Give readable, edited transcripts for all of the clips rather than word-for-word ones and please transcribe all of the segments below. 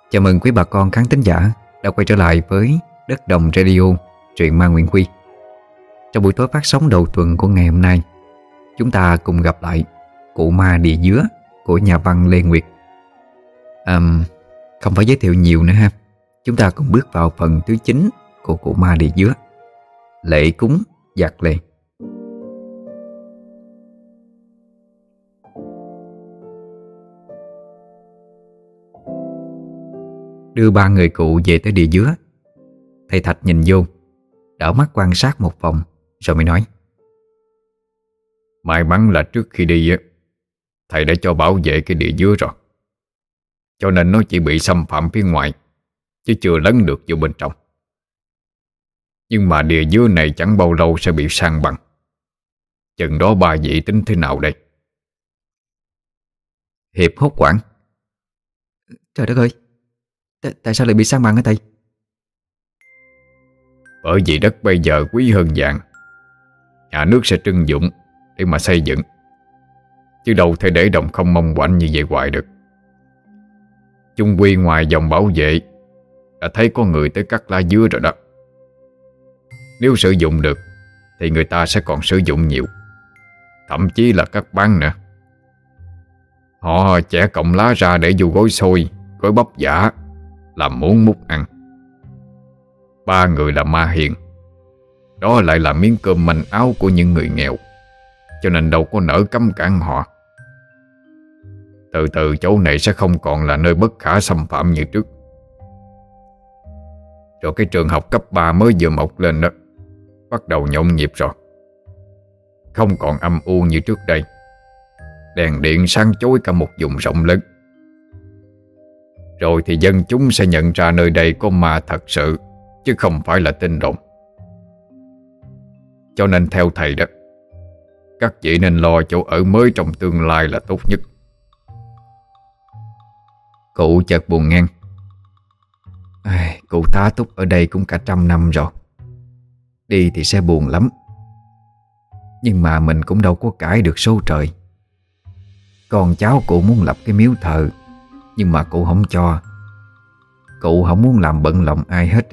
Chào mừng quý bà con khán thính giả đã quay trở lại với Đất Đồng Radio, truyện ma Nguyễn Huy. Trong buổi tối phát sóng đầu tuần của ngày hôm nay, chúng ta cùng gặp lại Cụ Ma Địa Dứa của nhà văn Lê Nguyệt. Không phải giới thiệu nhiều nữa ha, chúng ta cùng bước vào phần thứ 9 của Cụ Ma Địa Dứa, Lễ cúng giặc lề. Đưa ba người cụ về tới địa dứa, thầy Thạch nhìn vô, đảo mắt quan sát một vòng rồi mới nói: May mắn là trước khi đi thầy đã cho bảo vệ cái địa dứa rồi, cho nên nó chỉ bị xâm phạm phía ngoài chứ chưa lấn được vô bên trong. Nhưng mà địa dứa này chẳng bao lâu sẽ bị san bằng. Chừng đó ba vị tính thế nào đây? Hiệp hốt hoảng: Trời đất ơi, tại sao lại bị san bằng hả thầy? Bởi vì đất bây giờ quý hơn vàng, nhà nước sẽ trưng dụng để mà xây dựng, chứ đâu thể để đồng không mong quạnh như vậy hoài được. Chung quy ngoài dòng bảo vệ đã thấy có người tới cắt lá dứa rồi đó. Nếu sử dụng được thì người ta sẽ còn sử dụng nhiều, thậm chí là cắt bán nữa. Họ chẻ cọng lá ra để vô gói xôi, gói bắp giả, làm muốn múc ăn. Ba người là ma hiền, đó lại là miếng cơm manh áo của những người nghèo, cho nên đâu có nỡ cấm cản họ. Từ từ chỗ này sẽ không còn là nơi bất khả xâm phạm như trước. Rồi cái trường học cấp 3 mới vừa mọc lên đó bắt đầu nhộn nhịp rồi, không còn âm u như trước đây. Đèn điện sáng chói cả một vùng rộng lớn. Rồi thì dân chúng sẽ nhận ra nơi đây có ma thật sự, chứ không phải là tin đồn. Cho nên theo thầy đó, các vị nên lo chỗ ở mới trong tương lai là tốt nhất. Cụ chợt buồn ngang: Cụ tá túc ở đây cũng cả 100 năm rồi, đi thì sẽ buồn lắm. Nhưng mà mình cũng đâu có cãi được số trời. Con cháu cụ muốn lập cái miếu thờ, nhưng mà cụ không cho. Cụ không muốn làm bận lòng ai hết.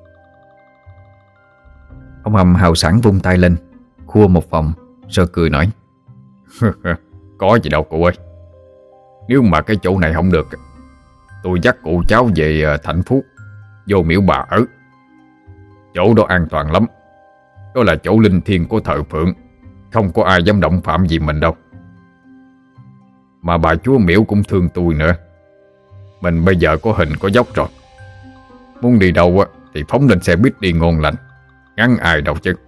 Ông Hầm hào sảng vung tay lên, khua một vòng rồi cười nói: Có gì đâu cụ ơi. Nếu mà cái chỗ này không được, tôi dắt cụ cháu về Thạnh Phú, vô miễu bà ở. Chỗ đó an toàn lắm. Đó là chỗ linh thiêng của thờ phượng, không có ai dám động phạm gì mình đâu. Mà bà chúa miễu cũng thương tôi nữa. Mình bây giờ có hình có dốc rồi, muốn đi đâu thì phóng lên xe buýt đi ngon lành, ngăn ai đâu chứ.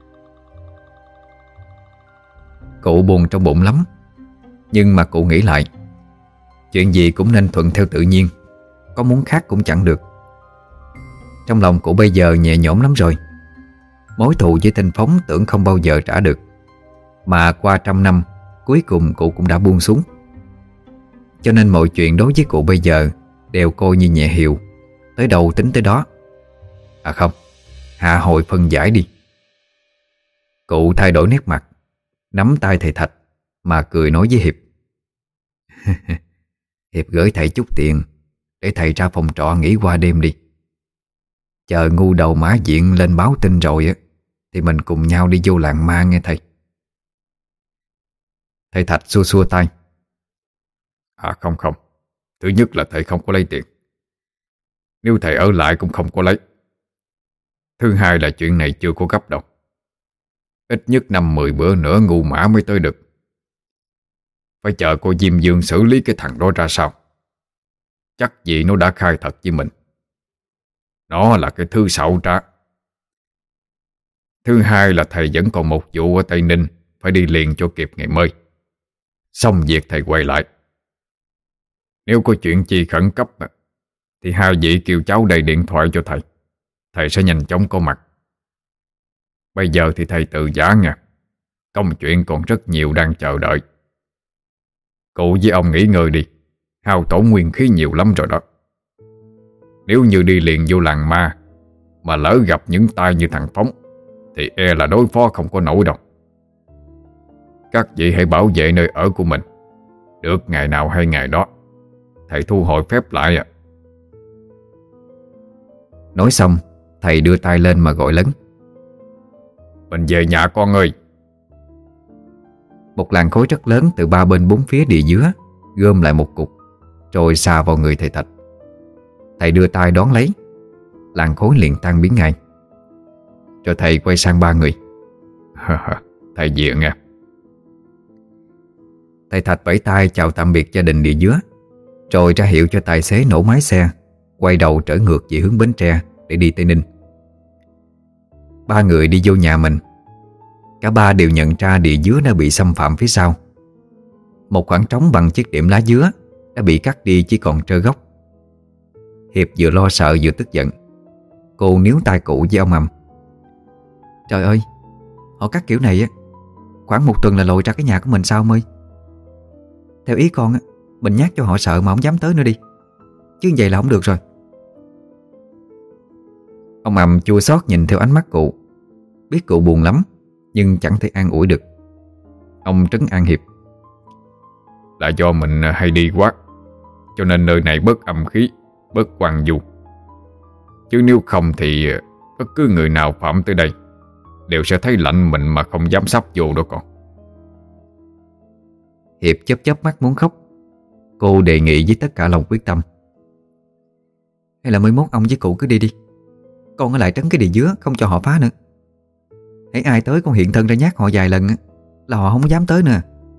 Cụ buồn trong bụng lắm, nhưng mà cụ nghĩ lại, chuyện gì cũng nên thuận theo tự nhiên, có muốn khác cũng chẳng được. Trong lòng cụ bây giờ nhẹ nhõm lắm rồi. Mối thù với Thanh Phóng tưởng không bao giờ trả được, mà qua 100 năm cuối cùng cụ cũng đã buông xuống. Cho nên mọi chuyện đối với cụ bây giờ đều coi như nhẹ hiệu, tới đâu tính tới đó. À không, hạ hồi phân giải đi. Cụ thay đổi nét mặt, nắm tay thầy Thạch mà cười nói với Hiệp: Hiệp gửi thầy chút tiền để thầy ra phòng trọ nghỉ qua đêm đi. Chờ ngu đầu Mã Diện lên báo tin rồi thì mình cùng nhau đi vô làng ma nghe thầy. Thầy Thạch xua xua tay: Không, thứ nhất là thầy không có lấy tiền, nếu thầy ở lại cũng không có lấy. Thứ hai là chuyện này chưa có gấp đâu. Ít nhất 5-10 bữa nữa ngu mã mới tới được. Phải chờ cô Diêm Dương xử lý cái thằng đó ra sao. Chắc gì nó đã khai thật với mình. Nó là cái thứ xạo trá. Thứ hai là thầy vẫn còn một vụ ở Tây Ninh phải đi liền cho kịp ngày mới. Xong việc thầy quay lại. Nếu có chuyện chi khẩn cấp thì hai vị kêu cháu đầy điện thoại cho thầy. Thầy sẽ nhanh chóng có mặt. Bây giờ thì thầy từ giã nha. Công chuyện còn rất nhiều đang chờ đợi. Cụ với ông nghỉ ngơi đi, hao tổn nguyên khí nhiều lắm rồi đó. Nếu như đi liền vô làng ma mà lỡ gặp những tai như thằng Phóng thì e là đối phó không có nổi đâu. Các vị hãy bảo vệ nơi ở của mình. Được ngày nào hay ngày đó, thầy thu hồi phép lại Nói xong, thầy đưa tay lên mà gọi lớn: Mình về nhà con ơi. Một làn khói rất lớn từ ba bên bốn phía địa dứa gom lại một cục, rồi xà vào người thầy Thạch. Thầy đưa tay đón lấy, làn khói liền tan biến ngay. Rồi thầy quay sang ba người: Thầy về nghe. Thầy Thạch vẫy tay chào tạm biệt gia đình địa dứa, rồi ra hiệu cho tài xế nổ máy xe, quay đầu trở ngược về hướng Bến Tre để đi Tây Ninh. Ba người đi vô nhà mình. Cả ba đều nhận ra địa dứa đã bị xâm phạm phía sau. Một khoảng trống bằng chiếc điểm lá dứa đã bị cắt đi chỉ còn trơ gốc. Hiệp vừa lo sợ vừa tức giận. Cô níu tay cụ với ông Ầm: Trời ơi, họ cắt kiểu này á, khoảng một tuần là lội ra cái nhà của mình sao ông ơi. Theo ý con á, mình nhắc cho họ sợ mà không dám tới nữa đi, chứ vậy là không được rồi. Ông Ầm chua xót nhìn theo ánh mắt cụ, biết cụ buồn lắm nhưng chẳng thể an ủi được. Ông trấn an Hiệp: Là do mình hay đi quá, cho nên nơi này bớt âm khí, bớt quang du. Chứ nếu không thì bất cứ người nào phạm tới đây đều sẽ thấy lạnh mình mà không dám sắp vô đó con. Hiệp chớp chớp mắt muốn khóc. Cô đề nghị với tất cả lòng quyết tâm: Hay là 11 ông với cụ cứ đi đi, con ở lại trấn cái địa dứa không cho họ phá nữa. Hãy ai tới con hiện thân ra nhát họ vài lần là họ không dám tới nữa.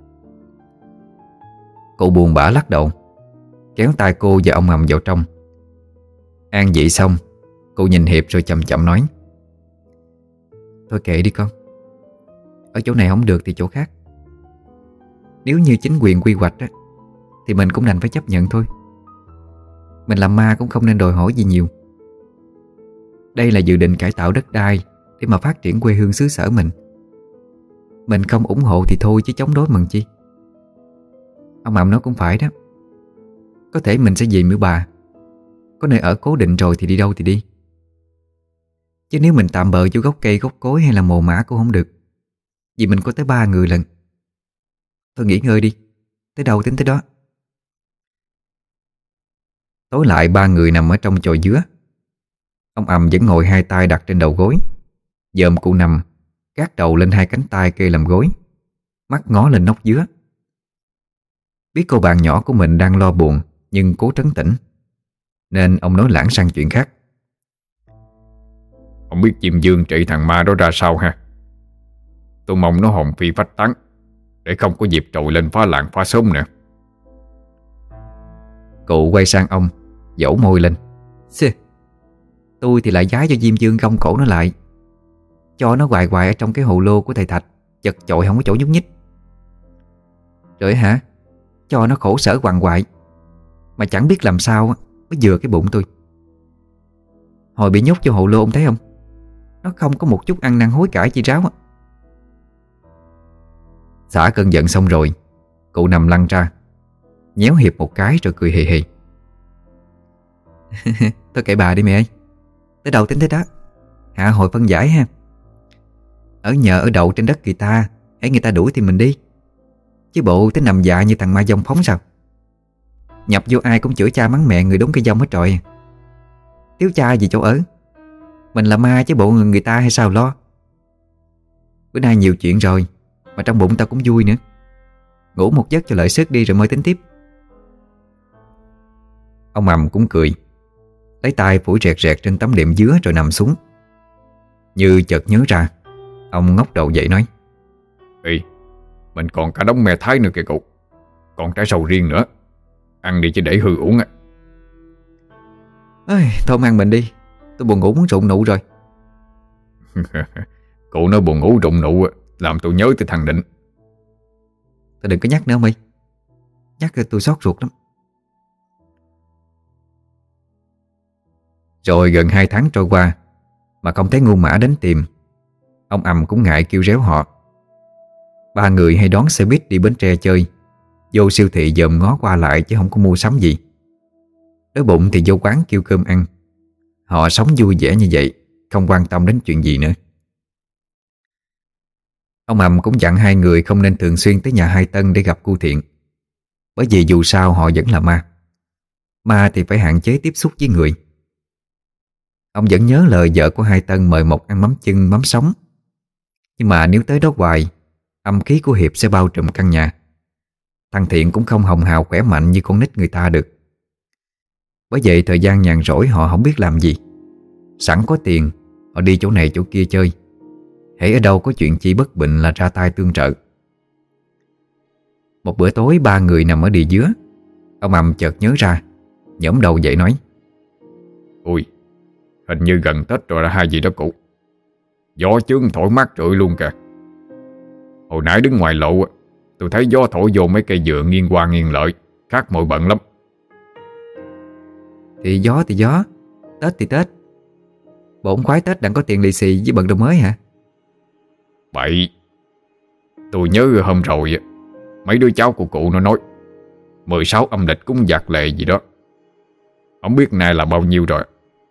Cụ buồn bã lắc đầu, kéo tay cô và ông Ầm vào trong. An vị xong, cô nhìn Hiệp rồi chậm chậm nói: Thôi kệ đi con, ở chỗ này không được thì chỗ khác. Nếu như chính quyền quy hoạch á, thì mình cũng đành phải chấp nhận thôi. Mình làm ma cũng không nên đòi hỏi gì nhiều. Đây là dự định cải tạo đất đai để mà phát triển quê hương xứ sở mình. Mình không ủng hộ thì thôi chứ chống đối mần chi. Ông Ầm nói cũng phải đó. Có thể mình sẽ về Miễu Bà, có nơi ở cố định rồi thì đi đâu thì đi. Chứ nếu mình tạm bợ vô gốc cây gốc cối hay là mồ mã cũng không được, vì mình có tới 3 người lần. Thôi nghỉ ngơi đi, tới đâu tính tới đó. Tối lại ba người nằm ở trong chòi dứa. Ông Ầm vẫn ngồi hai tay đặt trên đầu gối, dòm cụ nằm, gác đầu lên hai cánh tay kê làm gối, mắt ngó lên nóc dứa. Biết cô bạn nhỏ của mình đang lo buồn nhưng cố trấn tĩnh, nên ông nói lảng sang chuyện khác: Không biết Diêm Dương trị thằng ma đó ra sao ha. Tôi mong nó hồn phi phách tán, để không có dịp trội lên phá làng phá xóm nữa. Cụ quay sang ông, dẫu môi lên: Xê, tôi thì lại giái cho Diêm Dương gông cổ nó lại, cho nó hoài hoài ở trong cái hồ lô của thầy Thạch, chật chội không có chỗ nhúc nhích. Rồi hả, cho nó khổ sở quằn quại mà chẳng biết làm sao mới vừa cái bụng tôi. Hồi bị nhốt vô hồ lô ông thấy không, nó không có một chút ăn năn hối cải chi ráo á. Xả cơn giận xong rồi, cụ nằm lăn ra, nhéo Hiệp một cái rồi cười hì hì: Thôi kệ bà đi mẹ ơi, tới đầu tính tới đó, hạ hồi phân giải ha. Ở nhờ ở đậu trên đất người ta, hãy người ta đuổi thì mình đi, chứ bộ tới nằm dạ như thằng ma dông phóng sao. Nhập vô ai cũng chửi cha mắng mẹ người đúng cái dông hết trọi. Thiếu cha gì chỗ ở, mình là ma chứ bộ người ta hay sao lo. Bữa nay nhiều chuyện rồi, mà trong bụng tao cũng vui nữa. Ngủ một giấc cho lợi sức đi rồi mới tính tiếp. Ông Ầm cũng cười, lấy tay phủi rẹt rẹt trên tấm đệm dứa rồi nằm xuống. Như chợt nhớ ra, ông ngóc đầu dậy nói: Ê, mình còn cả đống me thái nữa kìa cụ. Còn trái sầu riêng nữa, ăn đi chứ để hư uống á. Thôi không ăn mình đi, tôi buồn ngủ muốn rụng nụ rồi. Cụ nói buồn ngủ rụng nụ làm tôi nhớ tới thằng Định. Tôi đừng có nhắc nữa ông ơi, nhắc tôi xót ruột lắm. Rồi gần 2 tháng trôi qua mà không thấy Ngu Mã đến tìm. Ông Ầm cũng ngại kêu réo họ. Ba người hay đón xe buýt đi Bến Tre chơi, vô siêu thị dòm ngó qua lại chứ không có mua sắm gì. Đói bụng thì vô quán kêu cơm ăn. Họ sống vui vẻ như vậy, không quan tâm đến chuyện gì nữa. Ông Ầm cũng dặn hai người không nên thường xuyên tới nhà Hai Tân để gặp cu Thiện, bởi vì dù sao họ vẫn là ma. Ma thì phải hạn chế tiếp xúc với người. Ông vẫn nhớ lời vợ của Hai Tân mời Mộc ăn mắm chưng mắm sống. Nhưng mà nếu tới đó hoài, âm khí của Hiệp sẽ bao trùm căn nhà. Thằng Thiện cũng không hồng hào khỏe mạnh như con nít người ta được. Bởi vậy thời gian nhàn rỗi họ không biết làm gì. Sẵn có tiền, họ đi chỗ này chỗ kia chơi. hễ ở đâu có chuyện chi bất bình là ra tay tương trợ. Một bữa tối ba người nằm ở địa dứa, ông Ầm chợt nhớ ra, nhổm đầu dậy nói: Ui, hình như gần Tết rồi là hai gì đó cụ. Gió chướng thổi mát rượi luôn kìa. Hồi nãy đứng ngoài lộ tôi thấy gió thổi vô mấy cây dừa nghiêng qua nghiêng lợi, khác mọi bận lắm. Thì gió, Tết thì Tết. Bộ ông khoái Tết đặng có tiền lì xì với bận đồ mới hả? Bậy. Tôi nhớ hôm rồi mấy đứa cháu của cụ nó nói 16 âm lịch cúng giặc lệ gì đó. Không biết nay là bao nhiêu rồi.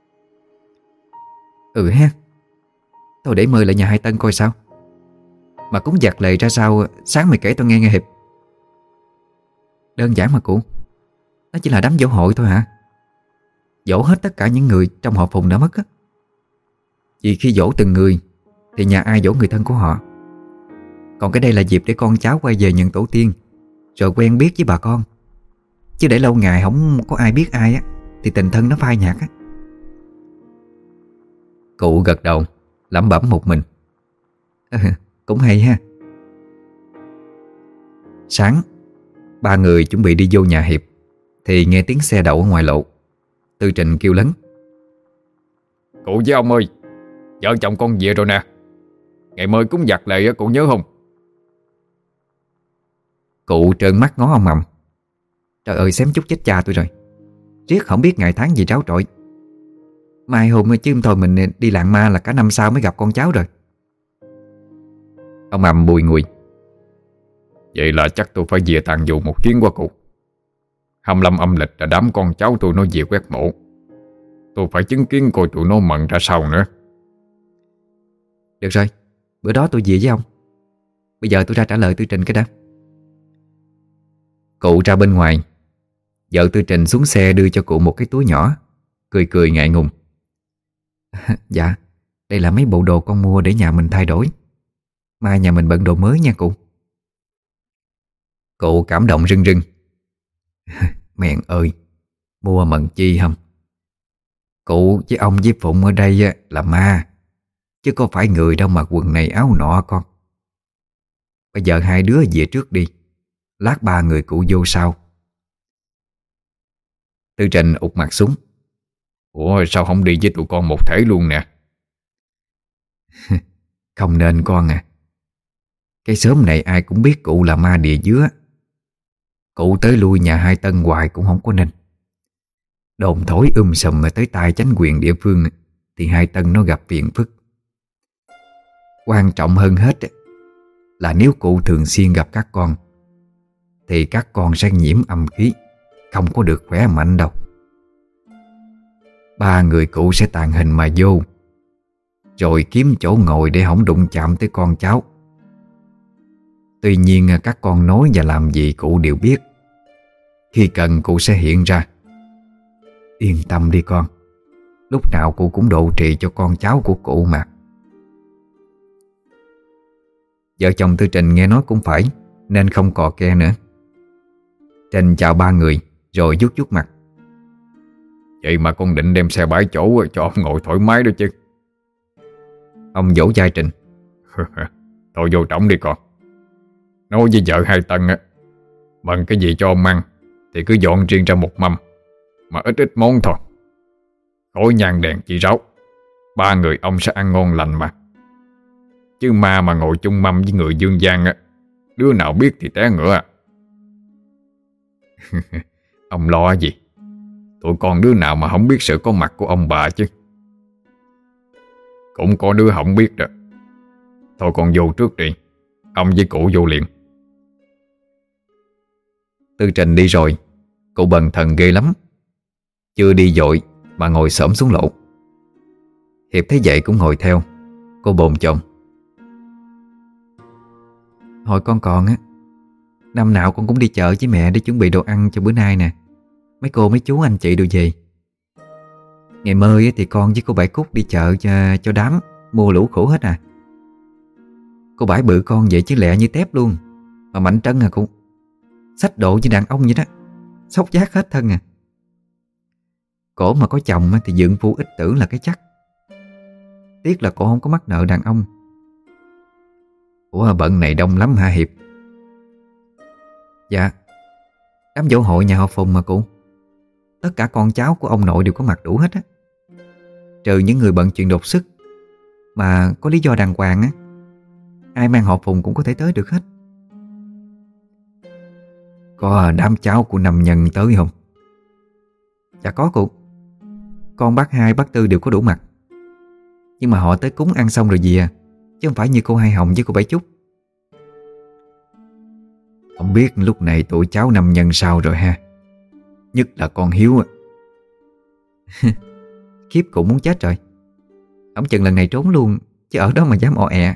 Ừ ha. Thôi để mời lại nhà Hai Tân coi sao. Mà cúng giặc lệ ra sao, sáng mày kể tôi nghe Hiệp. Đơn giản mà cụ, nó chỉ là đám giỗ hội thôi hả? Giỗ hết tất cả những người trong họ Phùng đã mất á. Vì khi giỗ từng người thì nhà ai giỗ người thân của họ. Còn cái đây là dịp để con cháu quay về nhận tổ tiên, rồi quen biết với bà con. Chứ để lâu ngày không có ai biết ai á thì tình thân nó phai nhạt á. Cụ gật đầu lẩm bẩm một mình. Cũng hay ha. Sáng, ba người chuẩn bị đi vô nhà Hiệp thì nghe tiếng xe đậu ở ngoài lộ. Tư Trình kêu lớn: Cụ với ông ơi, vợ chồng con về rồi nè. Ngày mới cúng giặc lệ cụ nhớ không? Cụ trợn mắt ngó ông Ầm. Trời ơi, xém chút chết cha tôi rồi. Riết không biết ngày tháng gì tráo trội. Mai hôm chứ thôi mình đi làng ma là cả năm sau mới gặp con cháu rồi. Ông Ầm bùi ngùi: Vậy là chắc tôi phải về tàn vụ một chuyến qua cụ. 25 âm lịch là đám con cháu tôi nó về quét mộ. Tôi phải chứng kiến coi tụi nó mận ra sao nữa. Được rồi, bữa đó tôi về với ông. Bây giờ tôi ra trả lời Tư Trình cái đã. Cụ ra bên ngoài. Vợ Tư Trình xuống xe đưa cho cụ một cái túi nhỏ, cười cười ngại ngùng: Dạ, đây là mấy bộ đồ con mua để nhà mình thay đổi. Mai nhà mình bận đồ mới nha cụ. Cụ cảm động rưng rưng: Mẹn ơi, mua mận chi không? Cụ với ông với Phụng ở đây là ma, chứ có phải người đâu mà quần này áo nọ con. Bây giờ hai đứa về trước đi, lát ba người cụ vô sau. Tư Trình ụt mặt xuống: Ủa sao không đi với tụi con một thể luôn nè? Không nên con à. Cái xóm này ai cũng biết cụ là ma địa dứa. Cụ tới lui nhà Hai Tân hoài cũng không có nên. Đồn thổi sùm mà tới tai chánh quyền địa phương thì Hai Tân nó gặp phiền phức. Quan trọng hơn hết là nếu cụ thường xuyên gặp các con thì các con sẽ nhiễm âm khí, không có được khỏe mạnh đâu. Ba người cụ sẽ tàn hình mà vô, rồi kiếm chỗ ngồi để không đụng chạm tới con cháu. Tuy nhiên các con nói và làm gì cụ đều biết. Khi cần cụ sẽ hiện ra. Yên tâm đi con, lúc nào cụ cũng độ trì cho con cháu của cụ mà. Vợ chồng Tư Trình nghe nói cũng phải, nên không cò ke nữa. Trình chào ba người rồi vuốt vuốt mặt: Vậy mà con định đem xe bãi chỗ cho ông ngồi thoải mái đó chứ. Ông vỗ vai Trình: Thôi vô trọng đi con. Nói với vợ Hai Tân bận cái gì cho ông ăn thì cứ dọn riêng ra một mâm, mà ít ít món thôi. Khói nhang đèn chỉ ráo, ba người ông sẽ ăn ngon lành mà. Chứ ma mà ngồi chung mâm với người dương gian đứa nào biết thì té ngựa. Ông lo gì? Tụi con đứa nào mà không biết sự có mặt của ông bà chứ. Cũng có đứa không biết đó. Thôi con vô trước đi, ông với cụ vô liền. Tư Trình đi rồi, cụ bần thần ghê lắm. Chưa đi vội mà ngồi xổm xuống lộ. Hiệp thấy vậy cũng ngồi theo. Cô bồn chồn: Hồi con còn năm nào con cũng đi chợ với mẹ để chuẩn bị đồ ăn cho bữa nay nè. Mấy cô mấy chú anh chị đều về. Ngày mơi thì con với cô Bảy Cúc đi chợ cho đám, mua lũ khổ hết à. Cô Bảy bự con vậy chứ lẹ như tép luôn, mà mạnh trân à cô. Xách độ như đàn ông vậy đó, xốc giác hết thân à. Cổ mà có chồng thì dựng phu ít tưởng là cái chắc. Tiếc là cổ không có mắc nợ đàn ông. Ủa bận này đông lắm hả Hiệp? Dạ, đám dỗ hội nhà họ Phùng mà cụ. Tất cả con cháu của ông nội đều có mặt đủ hết á. Trừ những người bận chuyện đột xuất mà có lý do đàng hoàng á, ai mang họ Phùng cũng có thể tới được hết. Có đám cháu của Năm Nhân tới không? Dạ có cụ. Con bác Hai bác Tư đều có đủ mặt. Nhưng mà họ tới cúng ăn xong rồi về à, chứ không phải như cô Hai Hồng với cô Bảy Trúc. Không biết lúc này tụi cháu Năm Nhân sao rồi ha. Nhất là con Hiếu á. Khiếp cụ muốn chết rồi. Ông chừng lần này trốn luôn, chứ ở đó mà dám o ẹ.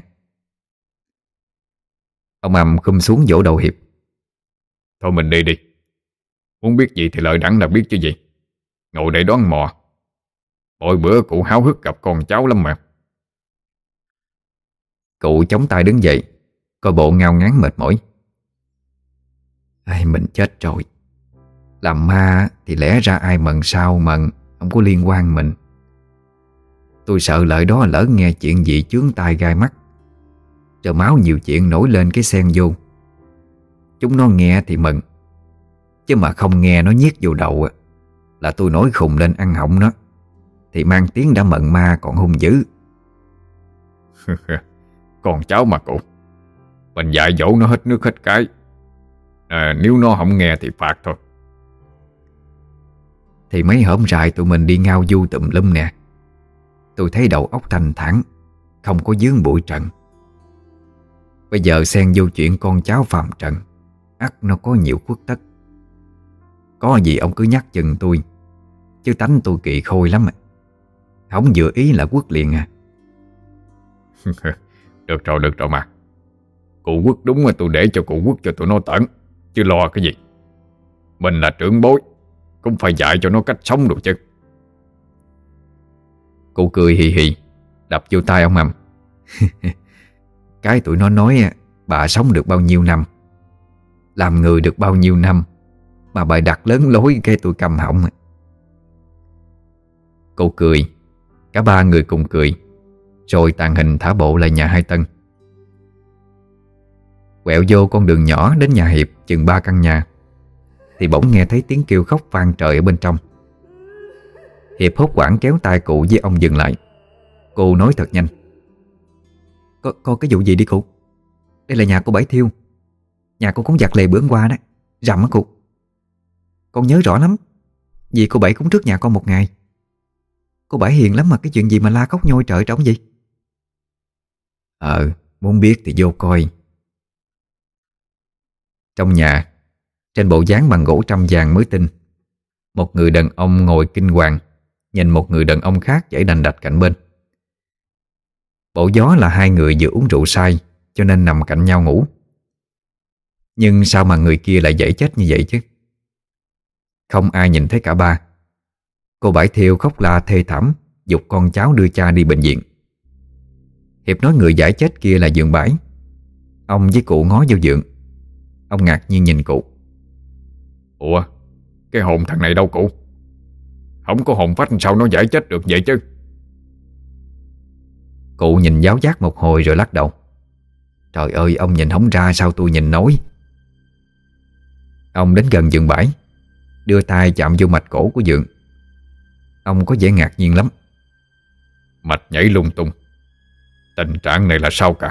Ông Âm khum xuống vỗ đầu Hiệp. Thôi mình đi đi. Muốn biết gì thì lợi đẳng là biết chứ gì. Ngồi đây đoán mò. Mỗi bữa cụ háo hức gặp con cháu lắm mà. Cụ chống tay đứng dậy, coi bộ ngao ngán mệt mỏi. Ai, mình chết rồi. Làm ma thì lẽ ra ai mần sao mần, không có liên quan mình. Tôi sợ lợi đó lỡ nghe chuyện gì chướng tai gai mắt, rồi máu nhiều chuyện nổi lên cái xen vô. Chúng nó nghe thì mừng, chứ mà không nghe nó nhiếc vô đầu là tôi nổi khùng lên ăn họng nó, thì mang tiếng đã mận ma còn hung dữ. Con cháu mà cụ, mình dạy dỗ nó hết nước hết cái. Nếu nó không nghe thì phạt thôi. Thì mấy hổm rày tụi mình đi ngao du tùm lum nè, tôi thấy đầu óc thanh thản, không có vướng bụi trần. Bây giờ xen vô chuyện con cháu phàm trần, ắt nó có nhiều khuất tất. Có gì ông cứ nhắc chừng tôi, chứ tánh tôi kỳ khôi lắm. Không vừa ý là quất liền à. Được rồi mà. Cụ quất đúng là tôi để cho cụ quất cho tụi nó tẩn, chứ lo cái gì. Mình là trưởng bối, cũng phải dạy cho nó cách sống được chứ. Cụ cười hì hì, đập vô tay ông Mầm. Cái tụi nó nói bà sống được bao nhiêu năm, làm người được bao nhiêu năm, mà bà đặt lớn lối cái tôi cầm họng. Cụ cười, cả ba người cùng cười, rồi tàn hình thả bộ lại nhà Hai Tân. Quẹo vô con đường nhỏ đến nhà Hiệp chừng 3 căn nhà, thì bỗng nghe thấy tiếng kêu khóc vang trời ở bên trong. Hiệp hốt hoảng kéo tay cụ với ông dừng lại. Cô nói thật nhanh: Có cái vụ gì đi cụ? Đây là nhà cô Bảy thiêu. Nhà cô cũng giặt lề bữa hôm qua đó, rầm á cụ. Con nhớ rõ lắm, vì cô Bảy cũng trước nhà con một ngày. Cô Bảy hiền lắm mà cái chuyện gì mà la khóc nhoi trời trống gì? Muốn biết thì vô coi. Trong nhà, trên bộ dáng bằng gỗ trăm vàng mới tinh, một người đàn ông ngồi kinh hoàng, nhìn một người đàn ông khác chảy đành đạch cạnh bên. Bộ gió là hai người vừa uống rượu say, cho nên nằm cạnh nhau ngủ. Nhưng sao mà người kia lại dễ chết như vậy chứ? Không ai nhìn thấy cả ba. Cô Bảy Thiêu khóc la thê thảm, giục con cháu đưa cha đi bệnh viện. Hiệp nói người giải chết kia là Dượng Bãi. Ông với cụ ngó vô Dượng. Ông ngạc nhiên nhìn cụ. Ủa, cái hồn thằng này đâu cụ? Không có hồn phách sao nó giải chết được vậy chứ? Cụ nhìn giáo giác một hồi rồi lắc đầu. Trời ơi, ông nhìn không ra sao tôi nhìn nổi. Ông đến gần Dượng Bãi, đưa tay chạm vô mạch cổ của Dượng. Ông có vẻ ngạc nhiên lắm. Mạch nhảy lung tung. Tình trạng này là sao cả?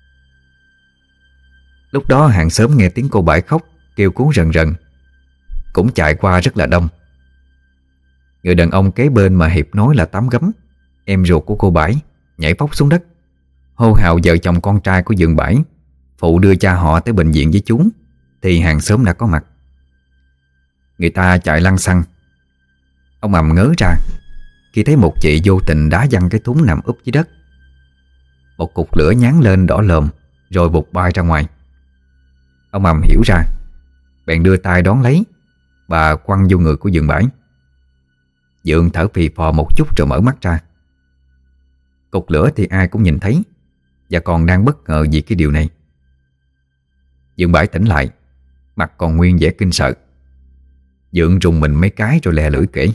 Lúc đó hàng xóm nghe tiếng cô Bảy khóc, kêu cứu rần rần, cũng chạy qua rất là đông. Người đàn ông kế bên mà Hiệp nói là Tám Gấm, em ruột của cô Bảy, nhảy phóc xuống đất, hô hào vợ chồng con trai của Dượng Bãi phụ đưa cha họ tới bệnh viện với chúng, thì hàng xóm đã có mặt. Người ta chạy lăng xăng. Ông Ầm ngớ ra khi thấy một chị vô tình đá văng cái thúng nằm úp dưới đất. Một cục lửa nhán lên đỏ lòm, rồi vụt bay ra ngoài. Ông Ầm hiểu ra, bèn đưa tay đón lấy, bà quăng vô người của Dượng Bãi. Dượng thở phì phò một chút rồi mở mắt ra. Cục lửa thì ai cũng nhìn thấy, và còn đang bất ngờ vì cái điều này. Dượng Bãi tỉnh lại, mặt còn nguyên vẻ kinh sợ. Dượng rùng mình mấy cái rồi lè lưỡi kể: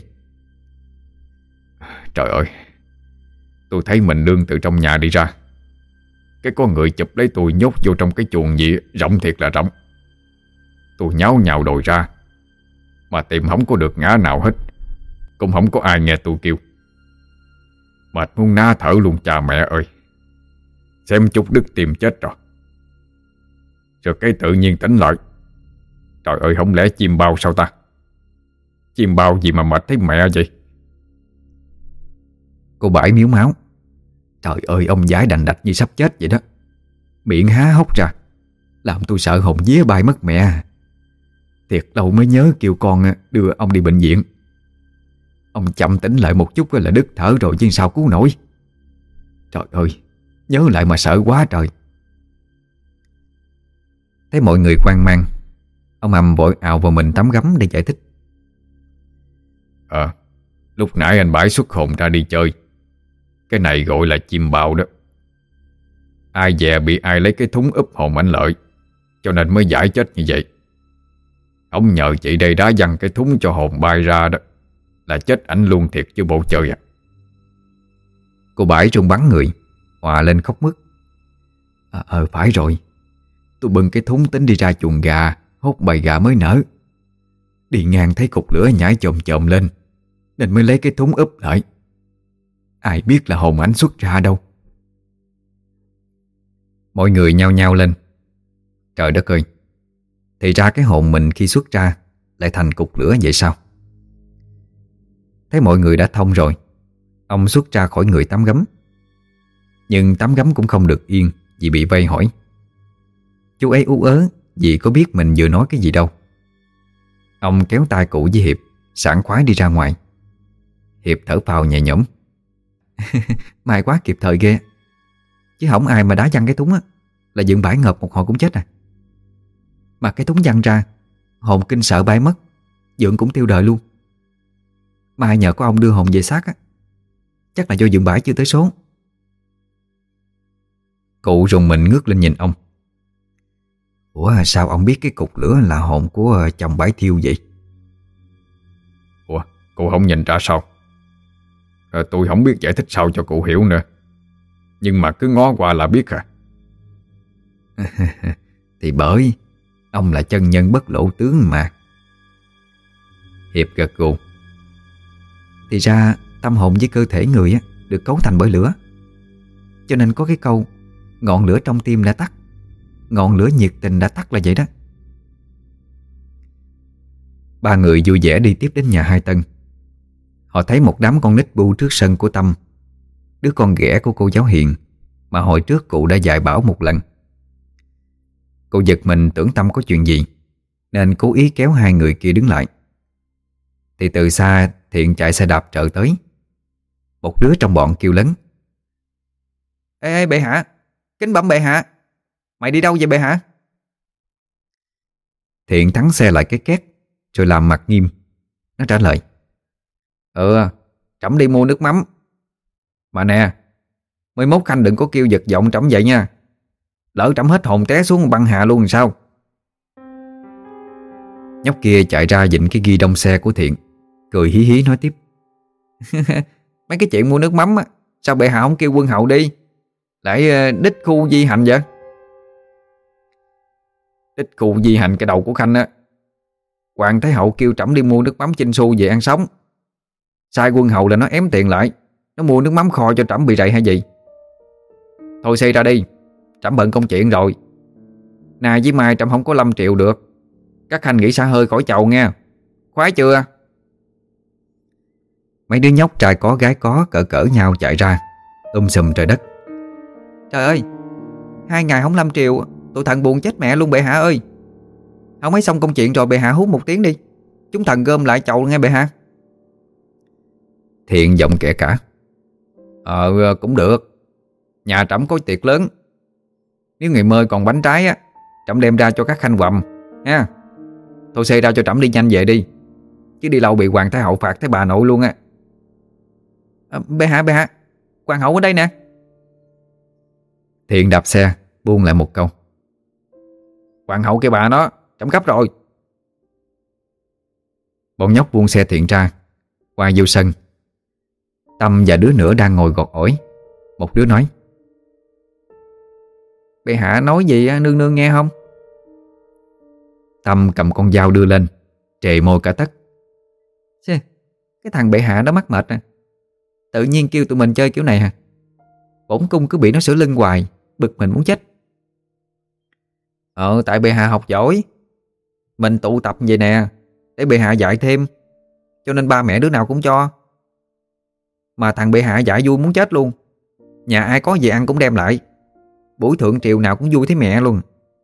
Trời ơi, tôi thấy mình nương từ trong nhà đi ra, cái con người chụp lấy tôi nhốt vô trong cái chuồng gì rộng thiệt là rộng. Tôi nháo nhào đồi ra, mà tìm không có được ngã nào hết, cũng không có ai nghe tôi kêu. Mệt muốn ná thở luôn cha mẹ ơi. Xem chút đứt tìm chết rồi. Rồi cái tự nhiên tỉnh lại. Trời ơi, không lẽ chim bao sao ta? Chim bao gì mà mệt thấy mẹ vậy? Cô Bãi miếu máu: Trời ơi, ông giái đành đạch như sắp chết vậy đó. Miệng há hốc ra, làm tôi sợ hồn vía bay mất mẹ. Thiệt lâu mới nhớ kêu con đưa ông đi bệnh viện. Ông chậm tỉnh lại một chút là đứt thở rồi chứ sao cứu nổi. Trời ơi, nhớ lại mà sợ quá trời. Thấy mọi người hoang mang, ông Âm vội ào vào mình tắm gấm để giải thích: Lúc nãy anh Bãi xuất hồn ra đi chơi. Cái này gọi là chim bao đó. Ai dè bị ai lấy cái thúng úp hồn anh Lợi, cho nên mới giải chết như vậy. Ông nhờ chị đây đá văng cái thúng cho hồn bay ra đó, là chết ảnh luôn thiệt chứ bộ chơi à. Cô Bãi run bắn người, hòa lên khóc mướt: Phải rồi. Tôi bưng cái thúng tính đi ra chuồng gà hốt bầy gà mới nở. Đi ngang thấy cục lửa nhảy chồm chồm lên, nên mới lấy cái thúng úp lại. Ai biết là hồn ảnh xuất ra đâu. Mọi người nhao nhao lên: Trời đất ơi, thì ra cái hồn mình khi xuất ra lại thành cục lửa vậy sao? Thấy mọi người đã thông rồi, ông xuất ra khỏi người tắm gấm. Nhưng tắm gấm cũng không được yên vì bị vây hỏi. Chú ấy ú ớ vì có biết mình vừa nói cái gì đâu. Ông kéo tay cụ với Hiệp sảng khoái đi ra ngoài. Hiệp thở phào nhẹ nhõm: May quá, kịp thời ghê. Chứ không ai mà đá văng cái thúng á là Dượng Bãi ngợp một hồi cũng chết à. Mà cái thúng văng ra, hồn kinh sợ bay mất, Dượng cũng tiêu đời luôn. Mai nhờ có ông đưa hồn về xác á, chắc là do Dượng Bãi chưa tới số. Cụ rùng mình ngước lên nhìn ông: Ủa sao ông biết cái cục lửa là hồn của chồng Bãi thiêu vậy? Ủa, cụ không nhìn ra sao? Tôi không biết giải thích sao cho cụ hiểu nữa, nhưng mà cứ ngó qua là biết à. Thì bởi ông là chân nhân bất lộ tướng mà. Hiệp gật gù: Thì ra tâm hồn với cơ thể người á được cấu thành bởi lửa, cho nên có cái câu ngọn lửa trong tim đã tắt, ngọn lửa nhiệt tình đã tắt là vậy đó. Ba người vui vẻ đi tiếp đến nhà hai Tân. Họ thấy một đám con nít bu trước sân của Tâm, đứa con ghẻ của cô giáo Hiền mà hồi trước cụ đã dạy bảo một lần. Cô giật mình tưởng Tâm có chuyện gì, nên cố ý kéo hai người kia đứng lại. Thì từ xa Thiện chạy xe đạp trợ tới. Một đứa trong bọn kêu lớn: Ê bệ hạ, kính bẩm bệ hạ, mày đi đâu vậy bệ hạ? Thiện thắng xe lại cái két rồi làm mặt nghiêm. Nó trả lời: Trẫm đi mua nước mắm. Mà nè, 11 khanh đừng có kêu giật giọng trẫm vậy nha. Lỡ trẫm hết hồn té xuống băng hà luôn làm sao? Nhóc kia chạy ra vịn cái ghi đông xe của Thiện, cười hí hí nói tiếp: Mấy cái chuyện mua nước mắm á, sao bệ hạ không kêu quân hậu đi, lại đích khu di hành vậy? Đích khu di hành cái đầu của khanh á. Hoàng Thái Hậu kêu trẫm đi mua nước mắm Chinh Xu về ăn sống, sai quân hậu là nó ém tiền lại, nó mua nước mắm kho cho trẫm bị rầy hay gì? Thôi xây ra đi, trẫm bận công chuyện rồi. Nay với mai trẫm không có 5 triệu được. Các khanh nghỉ xả hơi khỏi chầu nghe. Khoái chưa? Mấy đứa nhóc trai có gái có cỡ cỡ nhau chạy ra, sùm trời đất: Trời ơi, 2 ngày không 5 triệu, tụi thần buồn chết mẹ luôn bệ hạ ơi. Không mấy xong công chuyện rồi bệ hạ hút 1 tiếng đi, chúng thần gom lại chầu nghe bệ hạ. Thiện giọng kẻ cả: Cũng được. Nhà trẫm có tiệc lớn. Nếu ngày mơi còn bánh trái á, trẫm đem ra cho các khanh quầm ha. Thôi xê ra cho trẫm đi nhanh về đi, chứ đi lâu bị Hoàng Thái Hậu phạt thấy bà nội luôn á. Bệ hạ, hoàng hậu ở đây nè. Thiện đạp xe buông lại một câu: Hoàng hậu kêu bà nó, trẫm gấp rồi. Bọn nhóc buông xe Thiện ra, qua vô sân. Tâm và đứa nữa đang ngồi gọt ổi. Một đứa nói: Bệ hạ nói gì nương nương nghe không? Tâm cầm con dao đưa lên, trề môi cả tấc: Cái thằng bệ hạ đó mắc mệt à. Tự nhiên kêu tụi mình chơi kiểu này hả? Bổn cung cứ bị nó sửa lưng hoài, bực mình muốn chết. Tại bệ hạ học giỏi, mình tụ tập vậy nè để bệ hạ dạy thêm, cho nên ba mẹ đứa nào cũng cho. Mà thằng bệ hạ dạy vui muốn chết luôn. Nhà ai có gì ăn cũng đem lại. Buổi thượng triều nào cũng vui thấy mẹ luôn.